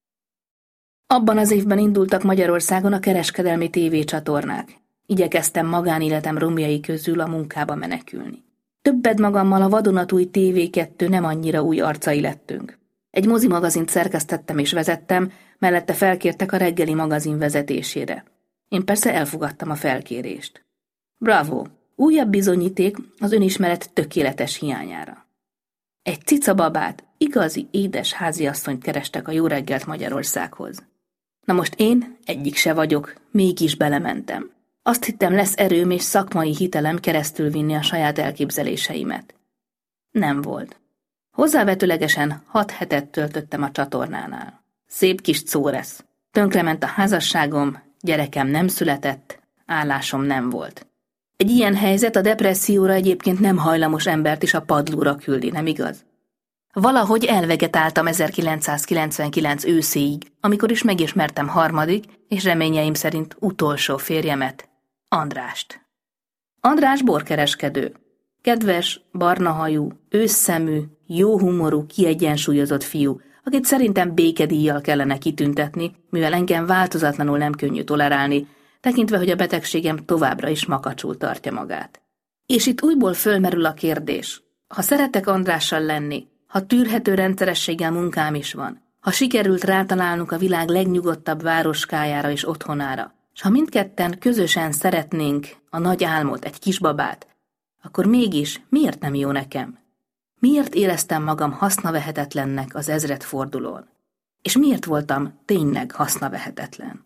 Abban az évben indultak Magyarországon a kereskedelmi tévécsatornák. Igyekeztem magánéletem romjai közül a munkába menekülni. Többed magammal a vadonatúj TV2 nem annyira új arcai lettünk. Egy mozimagazint szerkesztettem és vezettem, mellette felkértek a reggeli magazin vezetésére. Én persze elfogadtam a felkérést. Bravo! Újabb bizonyíték az önismeret tökéletes hiányára. Egy cicababát, igazi édes háziasszonyt kerestek a Jó reggelt Magyarországhoz. Na most én egyik se vagyok, mégis belementem. Azt hittem, lesz erőm és szakmai hitelem keresztülvinni a saját elképzeléseimet. Nem volt. Hozzávetőlegesen 6 hetet töltöttem a csatornánál. Szép kis córesz. Tönkrement a házasságom, gyerekem nem született, állásom nem volt. Egy ilyen helyzet a depresszióra egyébként nem hajlamos embert is a padlóra küldi, nem igaz? Valahogy elvegetáltam 1999 őszéig, amikor is megismertem harmadik, és reményeim szerint utolsó férjemet, Andrást. András borkereskedő. Kedves, barnahajú, ősszemű, jó humorú, kiegyensúlyozott fiú, akit szerintem békedíjjal kellene kitüntetni, mivel engem változatlanul nem könnyű tolerálni, tekintve, hogy a betegségem továbbra is makacsul tartja magát. És itt újból fölmerül a kérdés, ha szeretek Andrással lenni, ha tűrhető rendszerességgel munkám is van, ha sikerült rátalálnunk a világ legnyugodtabb városkájára és otthonára, s ha mindketten közösen szeretnénk a nagy álmot, egy kisbabát, akkor mégis miért nem jó nekem? Miért éreztem magam hasznavehetetlennek az ezredfordulón? És miért voltam tényleg hasznavehetetlen?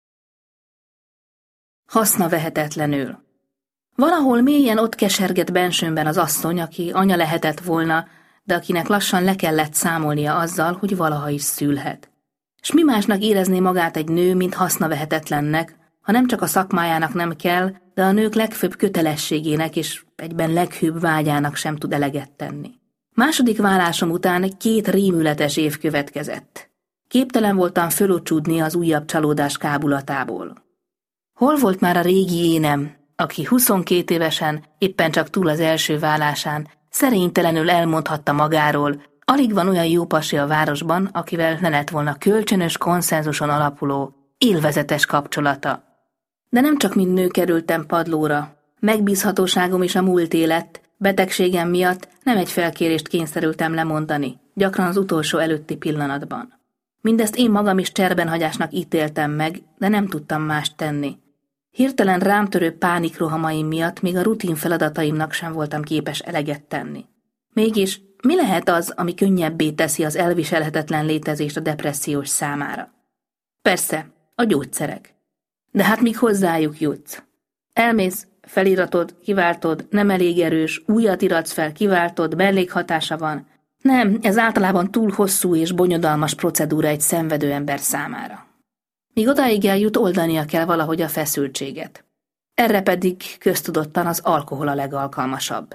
Hasznavehetetlenül. Valahol mélyen ott keserget bensőmben az asszony, aki anya lehetett volna, de akinek lassan le kellett számolnia azzal, hogy valaha is szülhet. S mi másnak érezné magát egy nő, mint hasznavehetetlennek, ha nem csak a szakmájának nem kell, de a nők legfőbb kötelességének és egyben leghőbb vágyának sem tud eleget tenni. Második válásom után 2 rémületes év következett. Képtelen voltam fölocsúdni az újabb csalódás kábulatából. Hol volt már a régi énem, aki 22 évesen, éppen csak túl az első válásán, szerénytelenül elmondhatta magáról, alig van olyan jó pasi a városban, akivel ne lett volna kölcsönös konszenzuson alapuló, élvezetes kapcsolata. De nem csak mint nő kerültem padlóra. Megbízhatóságom is a múlté lett, betegségem miatt nem egy felkérést kényszerültem lemondani, gyakran az utolsó előtti pillanatban. Mindezt én magam is cserbenhagyásnak ítéltem meg, de nem tudtam mást tenni. Hirtelen rám törő pánikrohamaim miatt még a rutin feladataimnak sem voltam képes eleget tenni. Mégis mi lehet az, ami könnyebbé teszi az elviselhetetlen létezést a depressziós számára? Persze, a gyógyszerek. De hát míg hozzájuk jutsz. Elmész, feliratod, kiváltod, nem elég erős, újat iratsz fel, kiváltod, mellékhatása van. Nem, ez általában túl hosszú és bonyodalmas procedúra egy szenvedő ember számára. Míg odáig eljut, oldania kell valahogy a feszültséget. Erre pedig köztudottan az alkohol a legalkalmasabb.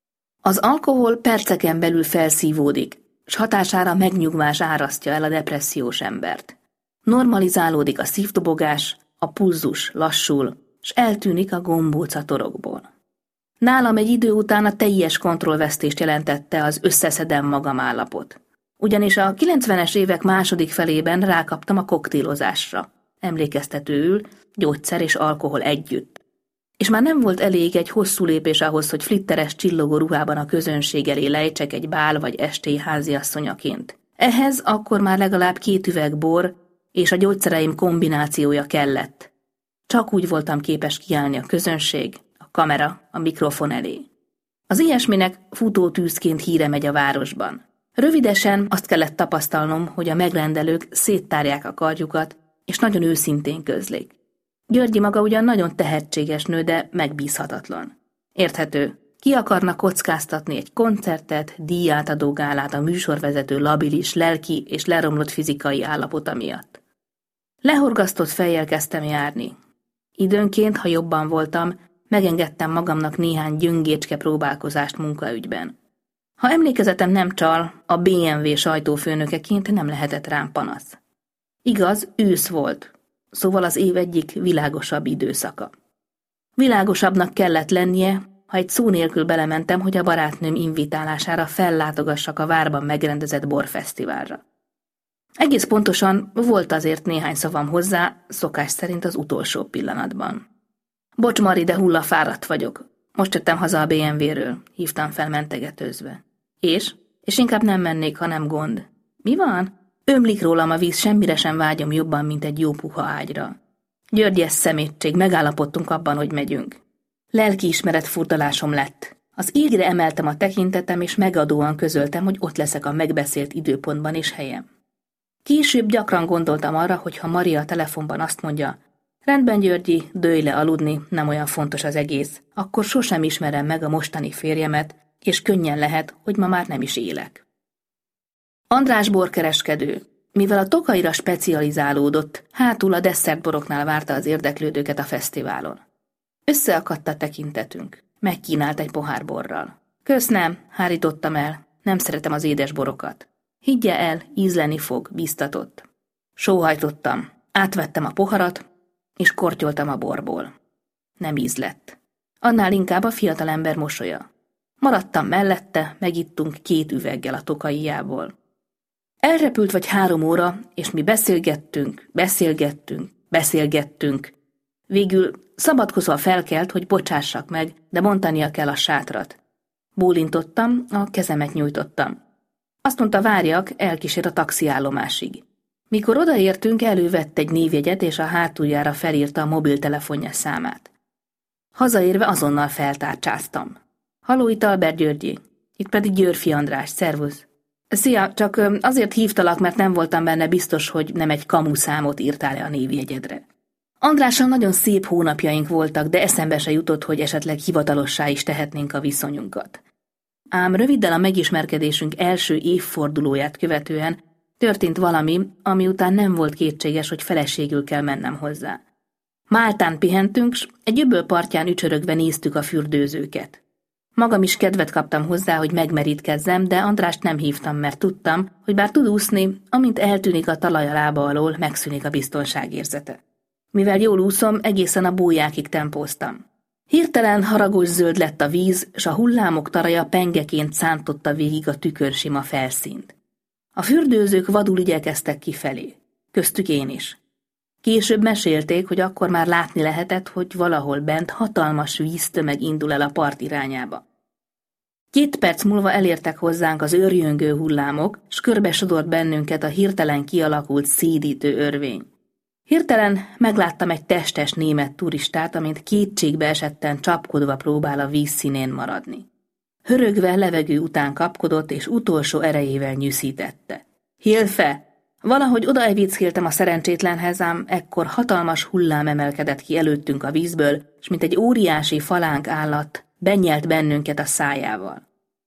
Az alkohol perceken belül felszívódik, s hatására megnyugvás árasztja el a depressziós embert. Normalizálódik a szívdobogás, a pulzus lassul, s eltűnik a gombóc a torokból. Nálam egy idő után a teljes kontrollvesztést jelentette az összeszedem magam állapot. Ugyanis a 90-es évek második felében rákaptam a koktélozásra, emlékeztetőül gyógyszer és alkohol együtt. És már nem volt elég egy hosszú lépés ahhoz, hogy flitteres csillogó ruhában a közönség elé lejtsek egy bál vagy estély háziasszonyaként. Ehhez akkor már legalább 2 üveg bor és a gyógyszereim kombinációja kellett. Csak úgy voltam képes kiállni a közönség, a kamera, a mikrofon elé. Az ilyesminek futótűzként híre megy a városban. Rövidesen azt kellett tapasztalnom, hogy a megrendelők széttárják a kardjukat, és nagyon őszintén közlik. Györgyi maga ugyan nagyon tehetséges nő, de megbízhatatlan. Érthető, ki akarna kockáztatni egy koncertet, díjátadó gálát a műsorvezető labilis lelki és leromlott fizikai állapota miatt. Lehorgasztott fejjel kezdtem járni. Időnként, ha jobban voltam, megengedtem magamnak néhány gyöngécske próbálkozást munkaügyben. Ha emlékezetem nem csal, a BMW sajtófőnökeként nem lehetett rám panasz. Igaz, ősz volt, szóval az év egyik világosabb időszaka. Világosabbnak kellett lennie, ha egy szó nélkül belementem, hogy a barátnőm invitálására fellátogassak a várban megrendezett borfesztiválra. Egész pontosan volt azért néhány szavam hozzá, szokás szerint az utolsó pillanatban. Bocs, Mari, de hullafáradt vagyok. Most jöttem haza a BMW-ről, hívtam fel mentegetőzve. És inkább nem mennék, ha nem gond. Mi van? Ömlik rólam a víz, semmire sem vágyom jobban, mint egy jó puha ágyra. Györgyes szemétség, megállapodtunk abban, hogy megyünk. Lelkiismeret furdalásom lett. Az égre emeltem a tekintetem, és megadóan közöltem, hogy ott leszek a megbeszélt időpontban és helyen. Később gyakran gondoltam arra, hogy ha Maria a telefonban azt mondja, rendben Györgyi, dőlj le aludni, nem olyan fontos az egész, akkor sosem ismerem meg a mostani férjemet, és könnyen lehet, hogy ma már nem is élek. András borkereskedő, mivel a Tokaira specializálódott, hátul a desszertboroknál várta az érdeklődőket a fesztiválon. Összeakadt a tekintetünk, megkínált egy pohár borral. Kösz nem, hárítottam el, nem szeretem az édes borokat. Higgye el, ízleni fog, biztatott. Sóhajtottam, átvettem a poharat, és kortyoltam a borból. Nem ízlett. Annál inkább a fiatalember mosolya. Maradtam mellette, megittunk 2 üveggel a Tokaijából. Elrepült vagy 3 óra, és mi beszélgettünk. Végül szabadkozva felkelt, hogy bocsássak meg, de bontania kell a sátrat. Bólintottam, a kezemet nyújtottam. Azt mondta, várjak, elkísér a taxiállomásig. Mikor odaértünk, elővett egy névjegyet, és a hátuljára felírta a mobiltelefonja számát. Hazaérve azonnal feltárcsáztam. Halló, itt Albert Györgyi. Itt pedig Györfi András, szervusz. Szia, csak azért hívtalak, mert nem voltam benne biztos, hogy nem egy kamuszámot írtál-e a névjegyedre. Andrással nagyon szép hónapjaink voltak, de eszembe se jutott, hogy esetleg hivatalossá is tehetnénk a viszonyunkat. Ám röviddel a megismerkedésünk első évfordulóját követően történt valami, ami után nem volt kétséges, hogy feleségül kell mennem hozzá. Máltán pihentünk, s egy öböl partján ücsörögve néztük a fürdőzőket. Magam is kedvet kaptam hozzá, hogy megmerítkezzem, de Andrást nem hívtam, mert tudtam, hogy bár tud úszni, amint eltűnik a talaj a lába alól, megszűnik a biztonságérzete. Mivel jól úszom, egészen a bójákig tempóztam. Hirtelen haragos zöld lett a víz, s a hullámok taraja pengeként szántotta végig a tükörsima felszínt. A fürdőzők vadul igyekeztek kifelé, köztük én is. Később mesélték, hogy akkor már látni lehetett, hogy valahol bent hatalmas víztömeg indul el a part irányába. 2 perc múlva elértek hozzánk az őrjöngő hullámok, s körbesodort bennünket a hirtelen kialakult szédítő örvény. Hirtelen megláttam egy testes német turistát, amint kétségbe esetten csapkodva próbál a víz színén maradni. Hörögve levegő után kapkodott, és utolsó erejével nyűszítette. Hilfe! Valahogy odaevickéltem a szerencsétlenhez, ám ekkor hatalmas hullám emelkedett ki előttünk a vízből, s mint egy óriási falánk állat, benyelt bennünket a szájával.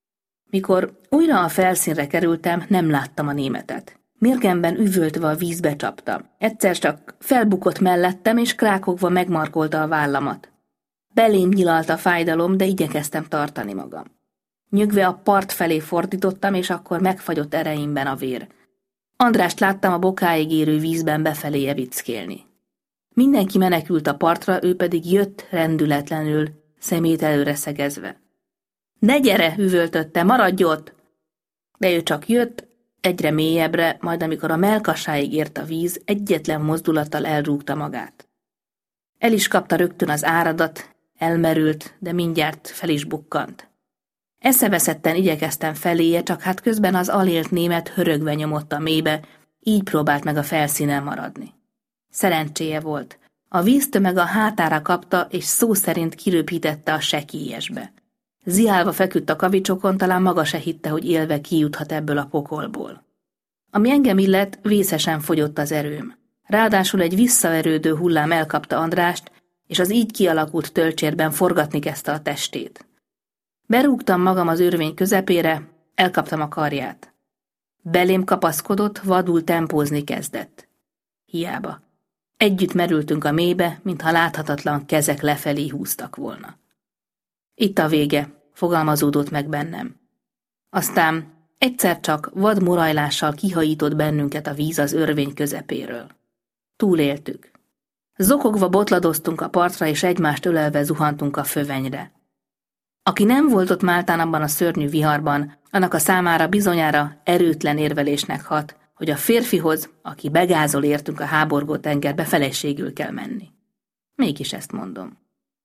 Mikor újra a felszínre kerültem, nem láttam a németet. Mérgemben üvöltve a vízbe csaptam. Egyszer csak felbukott mellettem, és krákogva megmarkolta a vállamat. Belém nyilalt a fájdalom, de igyekeztem tartani magam. Nyögve a part felé fordítottam, és akkor megfagyott ereimben a vér. Andrást láttam a bokáig érő vízben befelé evickélni. Mindenki menekült a partra, ő pedig jött rendületlenül, szemét előre szegezve. Ne gyere, üvöltötte, maradj ott! De ő csak jött, egyre mélyebbre, majd amikor a mellkasáig ért a víz, egyetlen mozdulattal elrúgta magát. El is kapta rögtön az áradat, elmerült, de mindjárt fel is bukkant. Eszeveszetten igyekeztem feléje, csak hát közben az alélt német hörögve nyomott a mélybe, így próbált meg a felszínen maradni. Szerencséje volt. A víztömeg a hátára kapta, és szó szerint kiröpítette a sekélyesbe. Ziálva feküdt a kavicsokon, talán maga se hitte, hogy élve kijuthat ebből a pokolból. Ami engem illet, vészesen fogyott az erőm. Ráadásul egy visszaverődő hullám elkapta Andrást, és az így kialakult tölcsérben forgatni kezdte a testét. Berúgtam magam az örvény közepére, elkaptam a karját. Belém kapaszkodott, vadul tempózni kezdett. Hiába. Együtt merültünk a mélybe, mintha láthatatlan kezek lefelé húztak volna. Itt a vége, fogalmazódott meg bennem. Aztán egyszer csak vad morajlással kihajított bennünket a víz az örvény közepéről. Túléltük. Zokogva botladoztunk a partra, és egymást ölelve zuhantunk a fövenyre. Aki nem volt ott Máltán abban a szörnyű viharban, annak a számára bizonyára erőtlen érvelésnek hat, hogy a férfihoz, aki begázol értünk a háborgó tengerbe, feleségül kell menni. Mégis ezt mondom.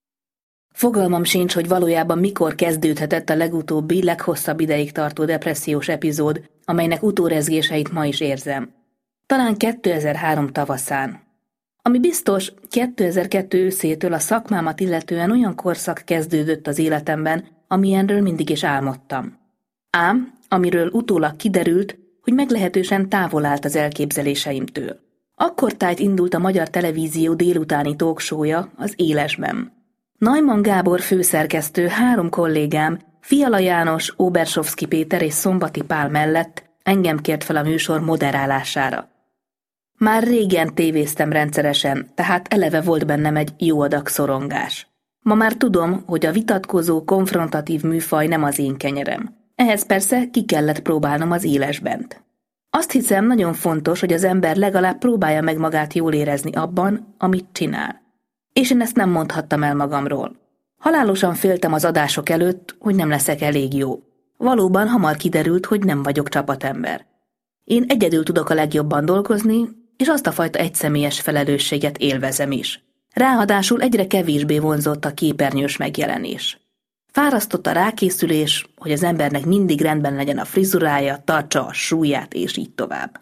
Fogalmam sincs, hogy valójában mikor kezdődhetett a legutóbbi, leghosszabb ideig tartó depressziós epizód, amelynek utórezgéseit ma is érzem. Talán 2003 tavaszán. Ami biztos, 2002 őszétől a szakmámat illetően olyan korszak kezdődött az életemben, amilyenről mindig is álmodtam. Ám, amiről utólag kiderült, hogy meglehetősen távol állt az elképzeléseimtől. Akkortájt indult a Magyar Televízió délutáni talkshow-ja, az Élesben. Neumann Gábor főszerkesztő, 3 kollégám, Fiala János, Obersovszky Péter és Szombati Pál mellett engem kért fel a műsor moderálására. Már régen tévéztem rendszeresen, tehát eleve volt bennem egy jó adag szorongás. Ma már tudom, hogy a vitatkozó, konfrontatív műfaj nem az én kenyerem. Ehhez persze ki kellett próbálnom az Élesbent. Azt hiszem, nagyon fontos, hogy az ember legalább próbálja meg magát jól érezni abban, amit csinál. És én ezt nem mondhattam el magamról. Halálosan féltem az adások előtt, hogy nem leszek elég jó. Valóban hamar kiderült, hogy nem vagyok csapatember. Én egyedül tudok a legjobban dolgozni, és azt a fajta egyszemélyes felelősséget élvezem is. Ráadásul egyre kevésbé vonzott a képernyős megjelenés. Fárasztott a rákészülés, hogy az embernek mindig rendben legyen a frizurája, tartsa a súlyát, és így tovább.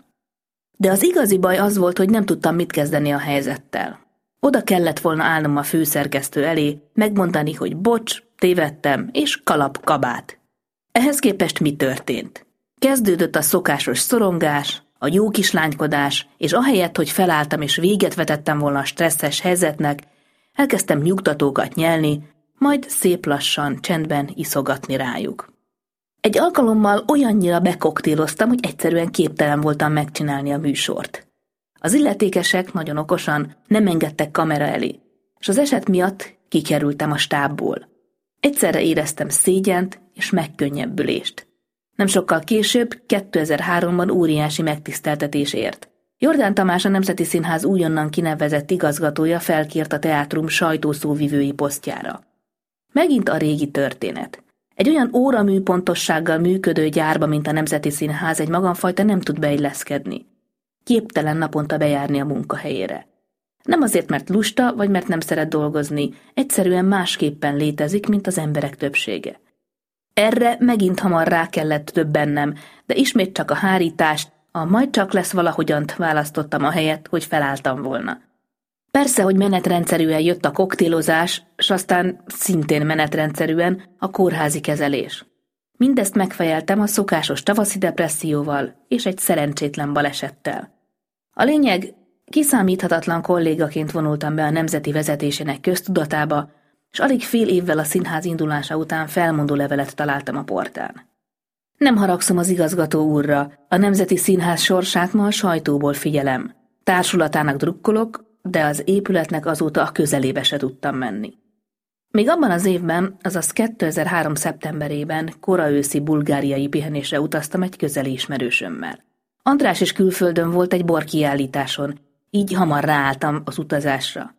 De az igazi baj az volt, hogy nem tudtam mit kezdeni a helyzettel. Oda kellett volna állnom a főszerkesztő elé, megmondani, hogy bocs, tévedtem, és kalap kabát. Ehhez képest mi történt? Kezdődött a szokásos szorongás, a jó kislánykodás, és ahelyett, hogy felálltam és véget vetettem volna a stresszes helyzetnek, elkezdtem nyugtatókat nyelni, majd szép lassan, csendben iszogatni rájuk. Egy alkalommal olyannyira bekoktéloztam, hogy egyszerűen képtelen voltam megcsinálni a műsort. Az illetékesek nagyon okosan nem engedtek kamera elé, és az eset miatt kikerültem a stábból. Egyszerre éreztem szégyent és megkönnyebbülést. Nem sokkal később, 2003-ban óriási megtiszteltetés ért. Jordán Tamás, a Nemzeti Színház újonnan kinevezett igazgatója felkért a teátrum sajtószóvivői posztjára. Megint a régi történet. Egy olyan óramű pontossággal működő gyárba, mint a Nemzeti Színház, egy magamfajta nem tud beilleszkedni. Képtelen naponta bejárni a munkahelyére. Nem azért, mert lusta, vagy mert nem szeret dolgozni, egyszerűen másképpen létezik, mint az emberek többsége. Erre megint hamar rá kellett döbbennem, de ismét csak a hárítást, a majd csak lesz valahogyant választottam a helyet, hogy felálltam volna. Persze, hogy menetrendszerűen jött a koktélozás, s aztán szintén menetrendszerűen a kórházi kezelés. Mindezt megfejeltem a szokásos tavaszi depresszióval és egy szerencsétlen balesettel. A lényeg, kiszámíthatatlan kollégaként vonultam be a nemzeti vezetésének köztudatába, és alig fél évvel a színház indulása után felmondó levelet találtam a portán. Nem haragszom az igazgató úrra, a Nemzeti Színház sorsát ma a sajtóból figyelem. Társulatának drukkolok, de az épületnek azóta a közelébe se tudtam menni. Még abban az évben, azaz 2003. szeptemberében kora őszi bulgáriai pihenésre utaztam egy közeli ismerősömmel. András is külföldön volt egy borkiállításon, így hamar ráálltam az utazásra.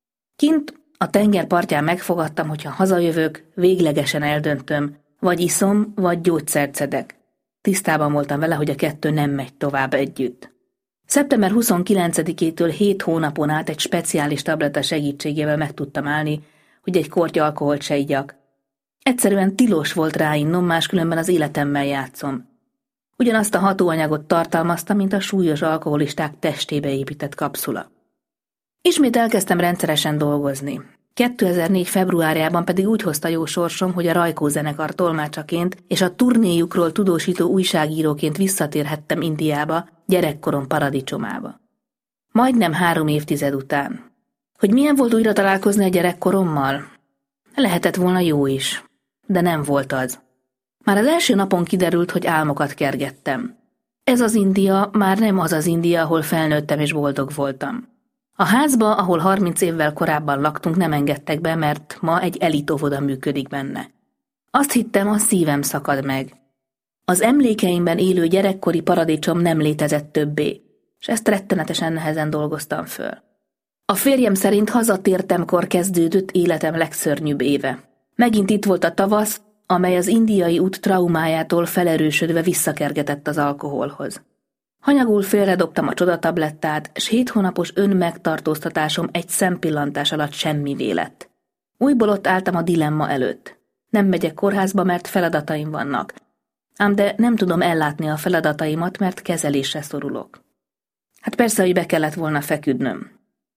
Kint a tenger partján megfogadtam, hogy ha hazajövök, véglegesen eldöntöm, vagy iszom, vagy gyógyszert szedek. Tisztában voltam vele, hogy a kettő nem megy tovább együtt. Szeptember 29-től 7 hónapon át egy speciális tabletta segítségével meg tudtam állni, hogy egy kortya alkoholt se igyak. Egyszerűen tilos volt ráinnom, máskülönben az életemmel játszom. Ugyanazt a hatóanyagot tartalmazta, mint a súlyos alkoholisták testébe épített kapszula. Ismét elkezdtem rendszeresen dolgozni. 2004. februárjában pedig úgy hozta jó sorsom, hogy a Rajkó zenekar tolmácsaként és a turnéjukról tudósító újságíróként visszatérhettem Indiába, gyerekkorom paradicsomába. Majdnem 3 évtized után. Hogy milyen volt újra találkozni a gyerekkorommal? Lehetett volna jó is, de nem volt az. Már az első napon kiderült, hogy álmokat kergettem. Ez az India már nem az az India, ahol felnőttem és boldog voltam. A házba, ahol 30 évvel korábban laktunk, nem engedtek be, mert ma egy elitóvoda működik benne. Azt hittem, a szívem szakad meg. Az emlékeimben élő gyerekkori paradicsom nem létezett többé, és ezt rettenetesen nehezen dolgoztam föl. A férjem szerint hazatértemkor kezdődött életem legszörnyűbb éve. Megint itt volt a tavasz, amely az indiai út traumájától felerősödve visszakergetett az alkoholhoz. Hanyagul félredobtam a csodatablettát, s 7 hónapos önmegtartóztatásom egy szempillantás alatt semmivé lett. Újból ott álltam a dilemma előtt. Nem megyek kórházba, mert feladataim vannak. Ám de nem tudom ellátni a feladataimat, mert kezelésre szorulok. Hát persze, hogy be kellett volna feküdnöm.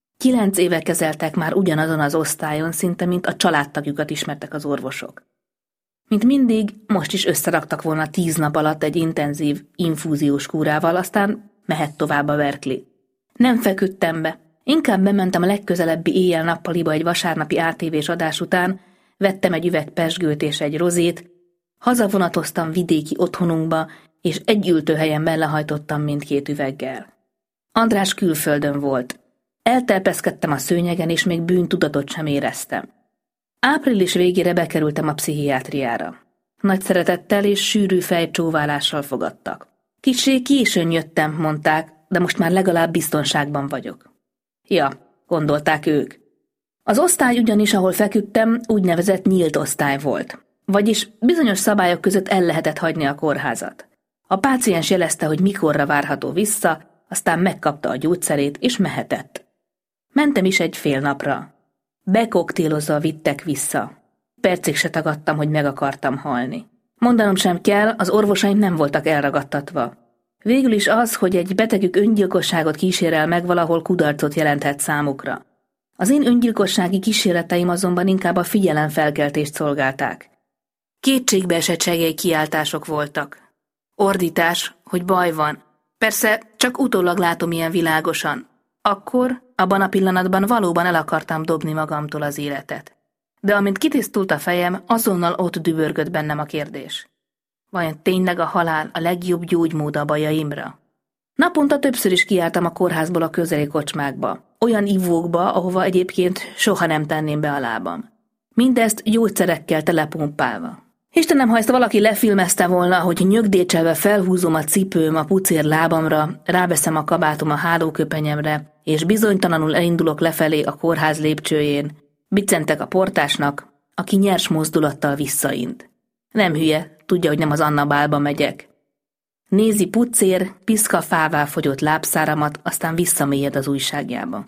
9 éve kezeltek már ugyanazon az osztályon, szinte mint a családtagjukat ismertek az orvosok. Mint mindig, most is összeraktak volna 10 nap alatt egy intenzív infúziós kúrával, aztán mehet tovább a Berkeley. Nem feküdtem be, inkább bementem a legközelebbi éjjel-nappaliba egy vasárnapi ATV-s adás után, vettem egy üveg pezsgőt és egy rozét, hazavonatoztam vidéki otthonunkba, és egy ültőhelyen belehajtottam mindkét üveggel. András külföldön volt. Eltelpeszkedtem a szőnyegen, és még bűntudatot sem éreztem. Április végére bekerültem a pszichiátriára. Nagy szeretettel és sűrű fejcsóválással fogadtak. Kissé későn jöttem, mondták, de most már legalább biztonságban vagyok. Ja, gondolták ők. Az osztály ugyanis, ahol feküdtem, úgynevezett nyílt osztály volt. Vagyis bizonyos szabályok között el lehetett hagyni a kórházat. A páciens jelezte, hogy mikorra várható vissza, aztán megkapta a gyógyszerét, és mehetett. Mentem is egy fél napra. Bekoktélozva vittek vissza. Percig se tagadtam, hogy meg akartam halni. Mondanom sem kell, az orvosaim nem voltak elragadtatva. Végül is az, hogy egy betegük öngyilkosságot kísérel meg, valahol kudarcot jelenthet számukra. Az én öngyilkossági kísérleteim azonban inkább a figyelemfelkeltést szolgálták. Kétségbeesett segélykiáltások voltak. Ordítás, hogy baj van. Persze, csak utólag látom ilyen világosan. Akkor, abban a pillanatban valóban el akartam dobni magamtól az életet. De amint kitisztult a fejem, azonnal ott dübörgött bennem a kérdés. Vajon tényleg a halál a legjobb gyógymód a bajaimra? Naponta többször is kijártam a kórházból a közeli kocsmákba, olyan ivókba, ahova egyébként soha nem tenném be a lábam. Mindezt gyógyszerekkel telepumpálva. Istenem, ha ezt valaki lefilmezte volna, hogy nyögdécselve felhúzom a cipőm a pucér lábamra, ráveszem a kabátom a hálóköpenyemre, és bizonytalanul elindulok lefelé a kórház lépcsőjén, biccentek a portásnak, aki nyers mozdulattal visszaint. Nem hülye, tudja, hogy nem az Anna Bálba megyek. Nézi pucér, piszka fává fogyott lábszáramat, aztán visszamélyed az újságjába.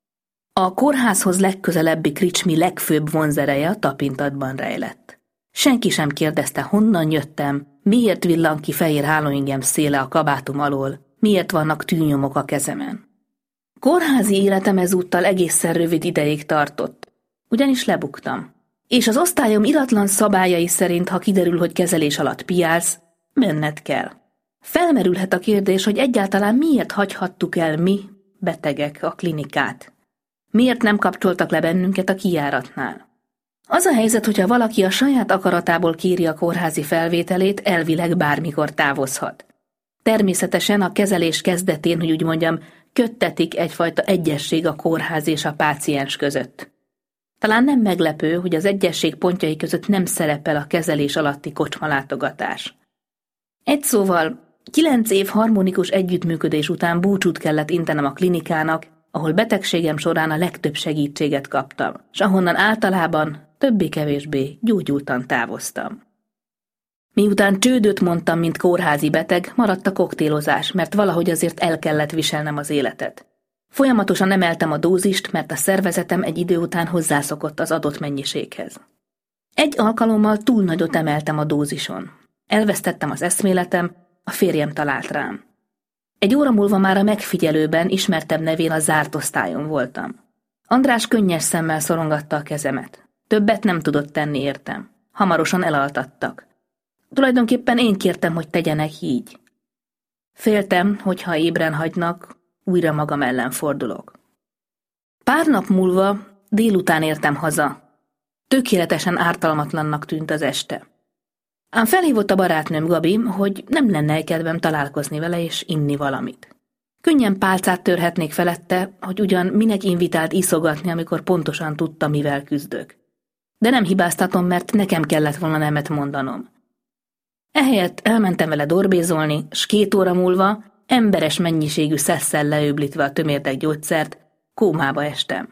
A kórházhoz legközelebbi kricsmi legfőbb vonzereje a tapintatban rejlett. Senki sem kérdezte, honnan jöttem, miért villan ki fehér hálóingem széle a kabátom alól, miért vannak tűnyomok a kezemen. Kórházi életem ezúttal egészen rövid ideig tartott, ugyanis lebuktam. És az osztályom iratlan szabályai szerint, ha kiderül, hogy kezelés alatt piálsz, menned kell. Felmerülhet a kérdés, hogy egyáltalán miért hagyhattuk el mi, betegek, a klinikát. Miért nem kapcsoltak le bennünket a kijáratnál? Az a helyzet, hogyha valaki a saját akaratából kéri a kórházi felvételét, elvileg bármikor távozhat. Természetesen a kezelés kezdetén, hogy úgy mondjam, köttetik egyfajta egyesség a kórház és a páciens között. Talán nem meglepő, hogy az egyesség pontjai között nem szerepel a kezelés alatti kocsmalátogatás. Egy szóval, 9 év harmonikus együttműködés után búcsút kellett intenem a klinikának, ahol betegségem során a legtöbb segítséget kaptam, s ahonnan általában többé-kevésbé gyógyultan távoztam. Miután csődöt mondtam, mint kórházi beteg, maradt a koktélozás, mert valahogy azért el kellett viselnem az életet. Folyamatosan emeltem a dózist, mert a szervezetem egy idő után hozzászokott az adott mennyiséghez. Egy alkalommal túl nagyot emeltem a dózison. Elvesztettem az eszméletem, a férjem talált rám. Egy óra múlva már a megfigyelőben ismertebb nevén a zárt osztályon voltam. András könnyes szemmel szorongatta a kezemet. Többet nem tudott tenni értem. Hamarosan elaltattak. Tulajdonképpen én kértem, hogy tegyenek így. Féltem, hogy ha ébren hagynak, újra magam ellen fordulok. Pár nap múlva délután értem haza. Tökéletesen ártalmatlannak tűnt az este. Ám felhívott a barátnőm Gabi, hogy nem lenne kedvem találkozni vele és inni valamit. Könnyen pálcát törhetnék felette, hogy ugyan minek invitált iszogatni, amikor pontosan tudta, mivel küzdök. De nem hibáztatom, mert nekem kellett volna nemet mondanom. Ehelyett elmentem vele dorbézolni, s 2 óra múlva, emberes mennyiségű szesszel leöblítve a tömérdek gyógyszert, kómába estem.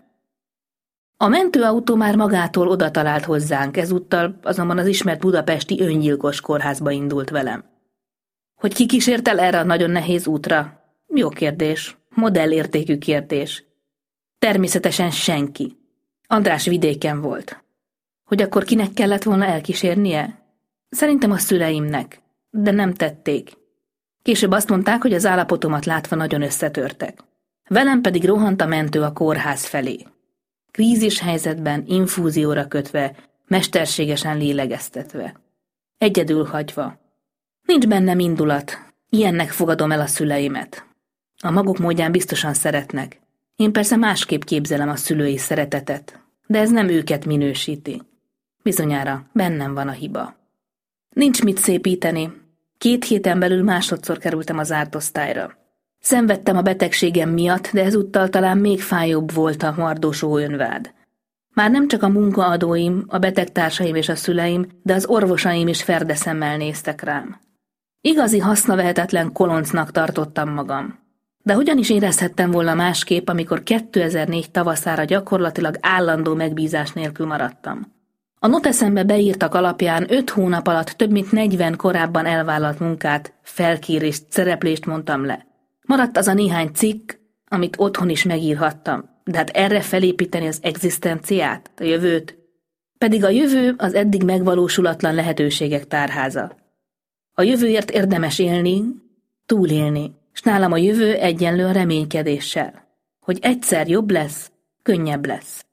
A mentőautó már magától oda talált hozzánk, ezúttal azonban az ismert budapesti öngyilkos kórházba indult velem. Hogy ki kísért el erre a nagyon nehéz útra? Jó kérdés, modellértékű kérdés. Természetesen senki. András vidéken volt. Hogy akkor kinek kellett volna elkísérnie? Szerintem a szüleimnek, de nem tették. Később azt mondták, hogy az állapotomat látva nagyon összetörtek. Velem pedig rohant a mentő a kórház felé. Krízis helyzetben, infúzióra kötve, mesterségesen lélegeztetve. Egyedül hagyva. Nincs bennem indulat, ilyennek fogadom el a szüleimet. A maguk módján biztosan szeretnek. Én persze másképp képzelem a szülői szeretetet, de ez nem őket minősíti. Bizonyára bennem van a hiba. Nincs mit szépíteni. 2 héten belül másodszor kerültem az ártosztályra. Szenvedtem a betegségem miatt, de ezúttal talán még fájóbb volt a mardósó önvád. Már nem csak a munkaadóim, a betegtársaim és a szüleim, de az orvosaim is ferdeszemmel néztek rám. Igazi hasznavehetetlen koloncnak tartottam magam. De hogyan is érezhettem volna másképp, amikor 2004 tavaszára gyakorlatilag állandó megbízás nélkül maradtam. A noteszembe beírtak alapján 5 hónap alatt több mint 40 korábban elvállalt munkát, felkérést, szereplést mondtam le. Maradt az a néhány cikk, amit otthon is megírhattam, de hát erre felépíteni az egzisztenciát, a jövőt. Pedig a jövő az eddig megvalósulatlan lehetőségek tárháza. A jövőért érdemes élni, túlélni, s nálam a jövő egyenlő a reménykedéssel, hogy egyszer jobb lesz, könnyebb lesz.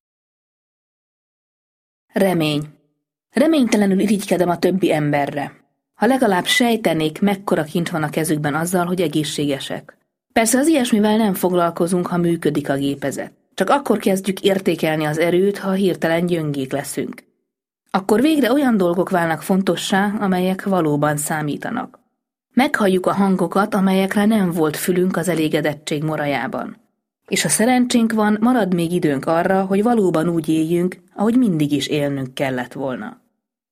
Remény. Reménytelenül irigykedem a többi emberre. Ha legalább sejtenék, mekkora kincs van a kezükben azzal, hogy egészségesek. Persze az ilyesmivel nem foglalkozunk, ha működik a gépezet. Csak akkor kezdjük értékelni az erőt, ha hirtelen gyöngék leszünk. Akkor végre olyan dolgok válnak fontossá, amelyek valóban számítanak. Meghalljuk a hangokat, amelyekre nem volt fülünk az elégedettség morajában. És ha szerencsénk van, marad még időnk arra, hogy valóban úgy éljünk, ahogy mindig is élnünk kellett volna.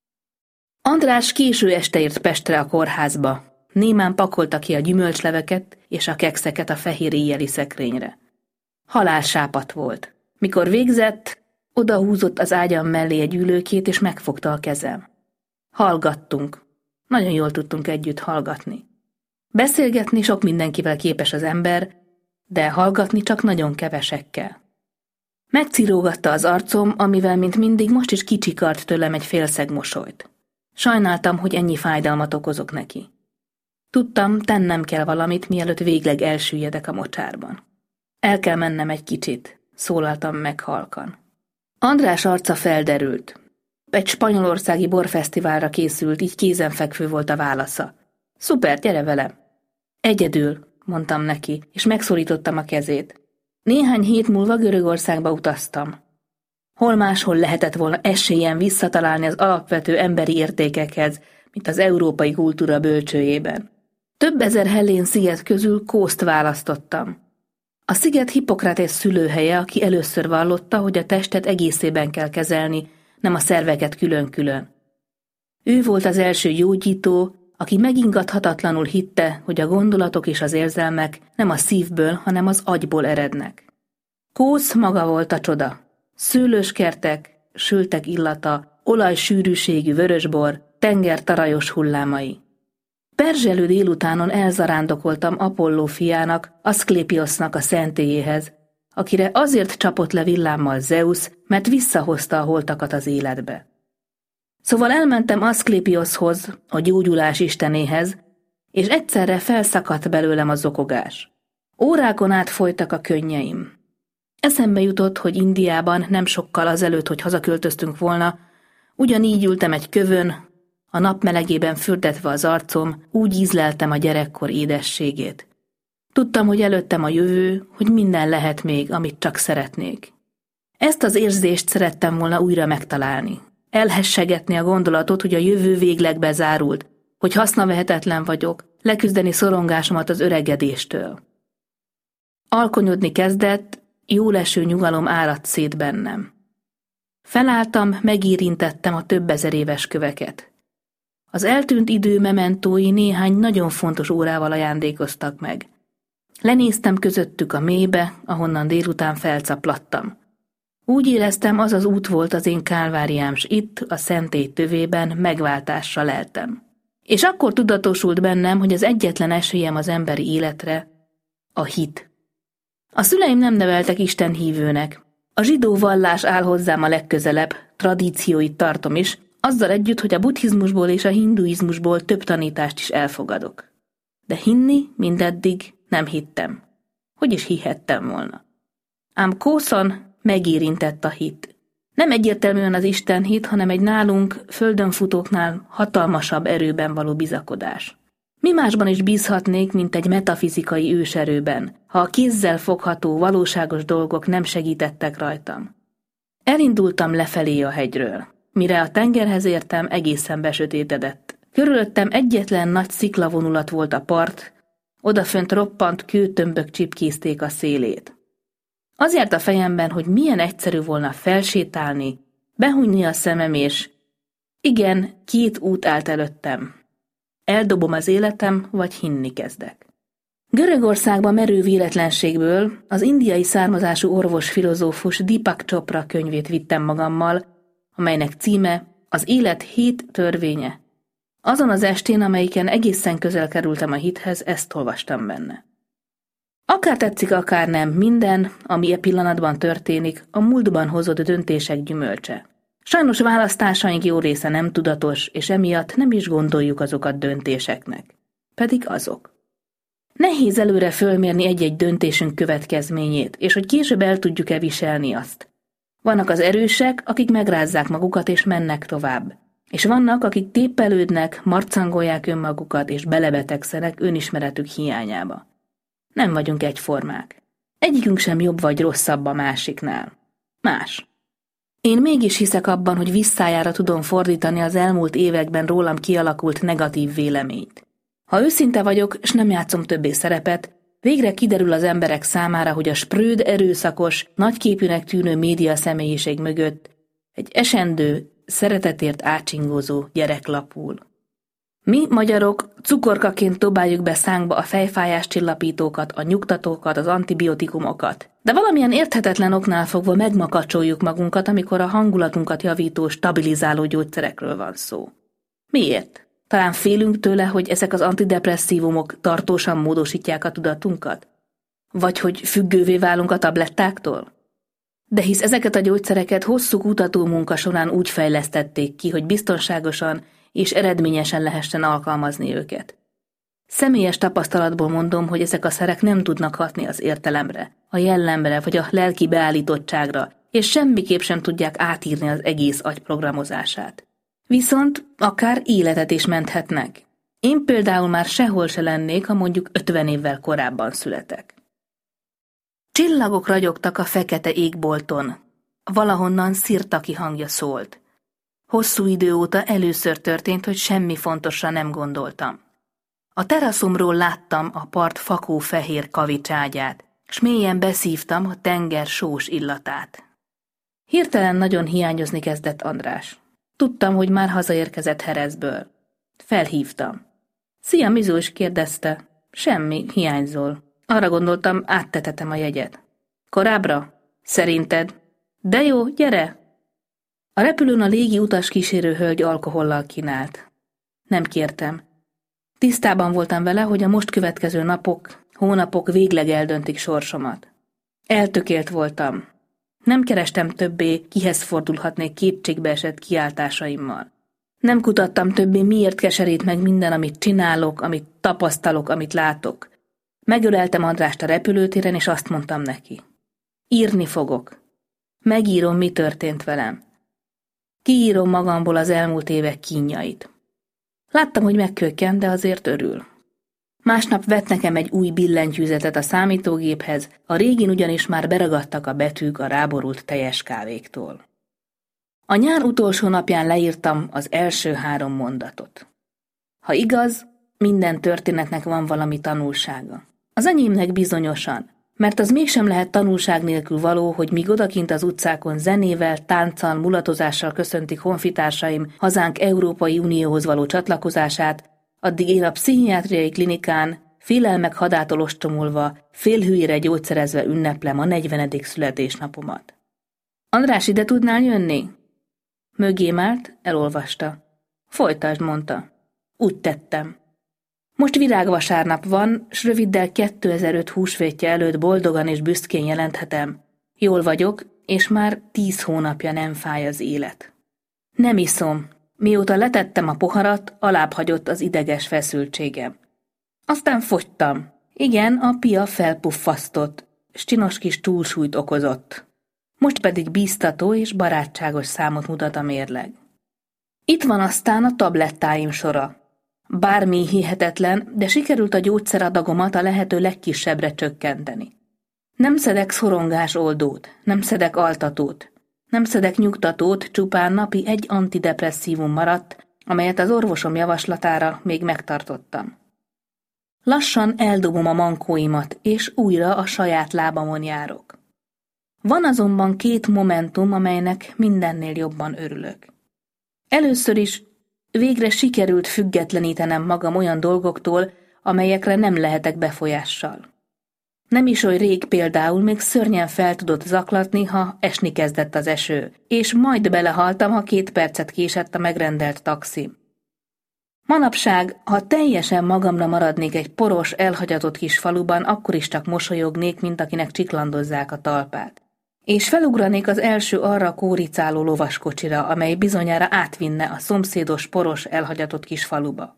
András késő este ért Pestre a kórházba. Némán pakolta ki a gyümölcsleveket és a kekszeket a fehér éjjeli szekrényre. Halálsápadt volt. Mikor végzett, odahúzott az ágyam mellé egy ülőkét és megfogta a kezem. Hallgattunk. Nagyon jól tudtunk együtt hallgatni. Beszélgetni sok mindenkivel képes az ember, de hallgatni csak nagyon kevesekkel. Megcirógatta az arcom, amivel mint mindig most is kicsikart tőlem egy félszeg mosolyt. Sajnáltam, hogy ennyi fájdalmat okozok neki. Tudtam, tennem kell valamit, mielőtt végleg elsüllyedek a mocsárban. El kell mennem egy kicsit, szólaltam meg halkan. András arca felderült. Egy spanyolországi borfesztiválra készült, így kézenfekvő volt a válasza. Szuper, gyere velem! Egyedül, mondtam neki, és megszorítottam a kezét. Néhány hét múlva Görögországba utaztam. Hol máshol lehetett volna esélyem visszatalálni az alapvető emberi értékekhez, mint az európai kultúra bölcsőjében. Több ezer hellén sziget közül Kószt választottam. A sziget Hippokratész szülőhelye, aki először vallotta, hogy a testet egészében kell kezelni, nem a szerveket külön-külön. Ő volt az első gyógyító, aki megingathatatlanul hitte, hogy a gondolatok és az érzelmek nem a szívből, hanem az agyból erednek. Kósz maga volt a csoda. Szőlőskertek, sültek illata, olajsűrűségű vörösbor, tenger tarajos hullámai. Perzselő délutánon elzarándokoltam Apolló fiának, Aszklépiosznak a szentélyéhez, akire azért csapott le villámmal Zeusz, mert visszahozta a holtakat az életbe. Szóval elmentem Aszklépioszhoz, a gyógyulás istenéhez, és egyszerre felszakadt belőlem a zokogás. Órákon át folytak a könnyeim. Eszembe jutott, hogy Indiában nem sokkal azelőtt, hogy hazaköltöztünk volna, ugyanígy ültem egy kövön, a nap melegében fürdetve az arcom, úgy ízleltem a gyerekkor édességét. Tudtam, hogy előttem a jövő, hogy minden lehet még, amit csak szeretnék. Ezt az érzést szerettem volna újra megtalálni. Elhessegetni a gondolatot, hogy a jövő végleg bezárult, hogy hasznavehetetlen vagyok, leküzdeni szorongásomat az öregedéstől. Alkonyodni kezdett, jóleső nyugalom áradt szét bennem. Felálltam, megérintettem a több ezer éves köveket. Az eltűnt idő mementói néhány nagyon fontos órával ajándékoztak meg. Lenéztem közöttük a mélybe, ahonnan délután felcaplattam. Úgy éreztem, az az út volt az én kálváriám, s itt, a szentély tövében megváltásra leltem. És akkor tudatosult bennem, hogy az egyetlen esélyem az emberi életre a hit. A szüleim nem neveltek Isten hívőnek. A zsidó vallás áll hozzám a legközelebb, tradícióit tartom is, azzal együtt, hogy a buddhizmusból és a hinduizmusból több tanítást is elfogadok. De hinni mindeddig nem hittem. Hogy is hihettem volna? Ám kószon megérintett a hit. Nem egyértelműen az Isten hit, hanem egy nálunk, földönfutóknál hatalmasabb erőben való bizakodás. Mi másban is bízhatnék, mint egy metafizikai őserőben, ha a kézzel fogható, valóságos dolgok nem segítettek rajtam. Elindultam lefelé a hegyről. Mire a tengerhez értem, egészen besötétedett. Körülöttem egyetlen nagy sziklavonulat volt a part, odafönt roppant kőtömbök csipkézték a szélét. Az járt a fejemben, hogy milyen egyszerű volna felsétálni, behúnyni a szemem, és igen, 2 út állt előttem. Eldobom az életem, vagy hinni kezdek. Görögországba merő véletlenségből az indiai származású orvos-filozófus Deepak Chopra könyvét vittem magammal, amelynek címe Az élet 7 törvénye. Azon az estén, amelyiken egészen közel kerültem a hithez, ezt olvastam benne. Akár tetszik, akár nem, minden, ami e pillanatban történik, a múltban hozott döntések gyümölcse. Sajnos választásaink jó része nem tudatos, és emiatt nem is gondoljuk azokat döntéseknek. Pedig azok. Nehéz előre fölmérni egy-egy döntésünk következményét, és hogy később el tudjuk-e viselni azt. Vannak az erősek, akik megrázzák magukat és mennek tovább. És vannak, akik téppelődnek, marcangolják önmagukat és belebetegszenek önismeretük hiányába. Nem vagyunk egyformák. Egyikünk sem jobb vagy rosszabb a másiknál. Más. Én mégis hiszek abban, hogy visszájára tudom fordítani az elmúlt években rólam kialakult negatív véleményt. Ha őszinte vagyok, s nem játszom többé szerepet, végre kiderül az emberek számára, hogy a sprőd, erőszakos, nagyképűnek tűnő média személyiség mögött egy esendő, szeretetért átsingózó gyerek lapul. Mi, magyarok, cukorkaként dobáljuk be szánkba a fejfájás csillapítókat, a nyugtatókat, az antibiotikumokat. De valamilyen érthetetlen oknál fogva megmakacsoljuk magunkat, amikor a hangulatunkat javító, stabilizáló gyógyszerekről van szó. Miért? Talán félünk tőle, hogy ezek az antidepresszívumok tartósan módosítják a tudatunkat? Vagy hogy függővé válunk a tablettáktól? De hisz ezeket a gyógyszereket hosszú kutató munka során úgy fejlesztették ki, hogy biztonságosan és eredményesen lehessen alkalmazni őket. Személyes tapasztalatból mondom, hogy ezek a szerek nem tudnak hatni az értelemre, a jellemre vagy a lelki beállítottságra, és semmiképp sem tudják átírni az egész agy programozását. Viszont akár életet is menthetnek. Én például már sehol se lennék, ha mondjuk 50 évvel korábban születek. Csillagok ragyogtak a fekete égbolton. Valahonnan Szirtaki hangja szólt. Hosszú idő óta először történt, hogy semmi fontosra nem gondoltam. A teraszomról láttam a part fakó fehér kavicságyát, s mélyen beszívtam a tenger sós illatát. Hirtelen nagyon hiányozni kezdett András. Tudtam, hogy már hazaérkezett Herezből. Felhívtam. Szia, Mizós, kérdezte. Semmi, hiányzol. Arra gondoltam, áttetetem a jegyet. Korábbra? Szerinted? De jó, gyere! A repülőn a légi utas kísérő hölgy alkohollal kínált. Nem kértem. Tisztában voltam vele, hogy a most következő napok, hónapok végleg eldöntik sorsomat. Eltökélt voltam. Nem kerestem többé, kihez fordulhatnék kétségbeesett kiáltásaimmal. Nem kutattam többé, miért keserít meg minden, amit csinálok, amit tapasztalok, amit látok. Megöleltem Andrást a repülőtéren, és azt mondtam neki. Írni fogok. Megírom, mi történt velem. Kiírom magamból az elmúlt évek kínjait. Láttam, hogy megkökken, de azért örül. Másnap vett nekem egy új billentyűzetet a számítógéphez, a régin ugyanis már beragadtak a betűk a ráborult teljes kávéktól. A nyár utolsó napján leírtam az első 3 mondatot. Ha igaz, minden történetnek van valami tanulsága. Az enyémnek bizonyosan, mert az mégsem lehet tanulság nélkül való, hogy míg odakint az utcákon zenével, tánccal, mulatozással köszöntik honfitársaim hazánk Európai Unióhoz való csatlakozását, addig én a pszichiátriai klinikán, félelmek hadától ostromolva, félhülyére gyógyszerezve ünneplem a 40. születésnapomat. András, ide tudnál jönni? Mögém állt, elolvasta. Folytasd, mondta. Úgy tettem. Most virágvasárnap van, s röviddel 2005 húsvétje előtt boldogan és büszkén jelenthetem. Jól vagyok, és már 10 hónapja nem fáj az élet. Nem iszom. Mióta letettem a poharat, alább hagyott az ideges feszültségem. Aztán fogytam. Igen, a pia felpuffasztott, s csinos kis túlsúlyt okozott. Most pedig bíztató és barátságos számot mutat a mérleg. Itt van aztán a tablettáim sora. Bármi hihetetlen, de sikerült a gyógyszeradagomat a lehető legkisebbre csökkenteni. Nem szedek szorongásoldót, nem szedek altatót, nem szedek nyugtatót, csupán napi 1 antidepresszívum maradt, amelyet az orvosom javaslatára még megtartottam. Lassan eldobom a mankóimat, és újra a saját lábamon járok. Van azonban 2 momentum, amelynek mindennél jobban örülök. Először is végre sikerült függetlenítenem magam olyan dolgoktól, amelyekre nem lehetek befolyással. Nem is oly rég például még szörnyen fel tudott zaklatni, ha esni kezdett az eső, és majd belehaltam, ha 2 percet késett a megrendelt taxi. Manapság, ha teljesen magamra maradnék egy poros, elhagyatott kis faluban, akkor is csak mosolyognék, mint akinek csiklandozzák a talpát. És felugranék az első arra kóricáló lovaskocsira, amely bizonyára átvinne a szomszédos, poros, elhagyatott kis faluba.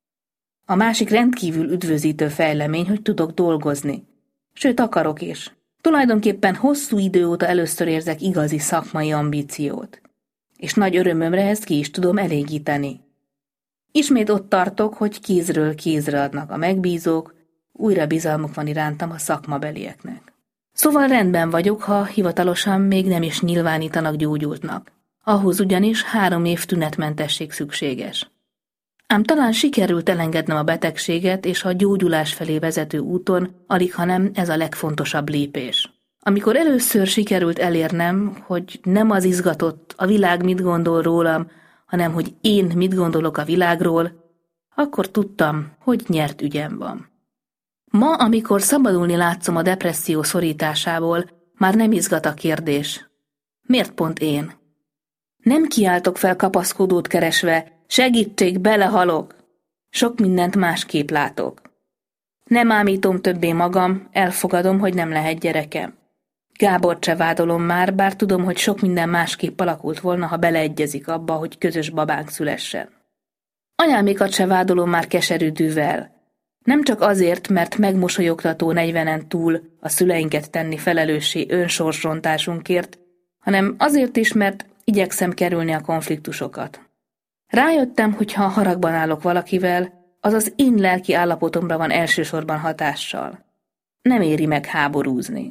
A másik rendkívül üdvözítő fejlemény, hogy tudok dolgozni. Sőt, akarok is. Tulajdonképpen hosszú idő óta először érzek igazi szakmai ambíciót. És nagy örömömre ezt ki is tudom elégíteni. Ismét ott tartok, hogy kézről kézre adnak a megbízók, újra bizalmuk van irántam a szakmabelieknek. Szóval rendben vagyok, ha hivatalosan még nem is nyilvánítanak gyógyultnak. Ahhoz ugyanis 3 év tünetmentesség szükséges. Ám talán sikerült elengednem a betegséget, és a gyógyulás felé vezető úton alighanem ez a legfontosabb lépés. Amikor először sikerült elérnem, hogy nem az izgatott, a világ mit gondol rólam, hanem hogy én mit gondolok a világról, akkor tudtam, hogy nyert ügyem van. Ma, amikor szabadulni látszom a depresszió szorításából, már nem izgat a kérdés. Miért pont én? Nem kiáltok fel kapaszkodót keresve, segítség, belehalok. Sok mindent másképp látok. Nem ámítom többé magam, elfogadom, hogy nem lehet gyerekem. Gábort se vádolom már, bár tudom, hogy sok minden másképp alakult volna, ha beleegyezik abba, hogy közös babánk szülessen. Anyámékat se vádolom már keserű dűvel. Nem csak azért, mert megmosolyogtató 40-en túl a szüleinket tenni felelőssé önsorsrontásunkért, hanem azért is, mert igyekszem kerülni a konfliktusokat. Rájöttem, hogy ha haragban állok valakivel, az az én lelki állapotomra van elsősorban hatással. Nem éri meg háborúzni.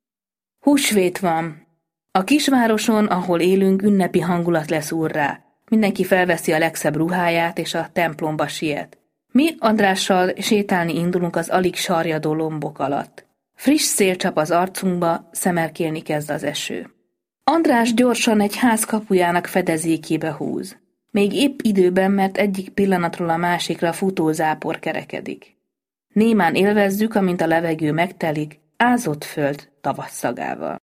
Húsvét van. A kisvároson, ahol élünk, ünnepi hangulat lesz úrrá. Mindenki felveszi a legszebb ruháját, és a templomba siet. Mi Andrással sétálni indulunk az alig sarjadó lombok alatt. Friss szél csap az arcunkba, szemerkélni kezd az eső. András gyorsan egy ház kapujának fedezékébe húz. Még épp időben, mert egyik pillanatról a másikra futó zápor kerekedik. Némán élvezzük, amint a levegő megtelik, ázott föld tavasszagával.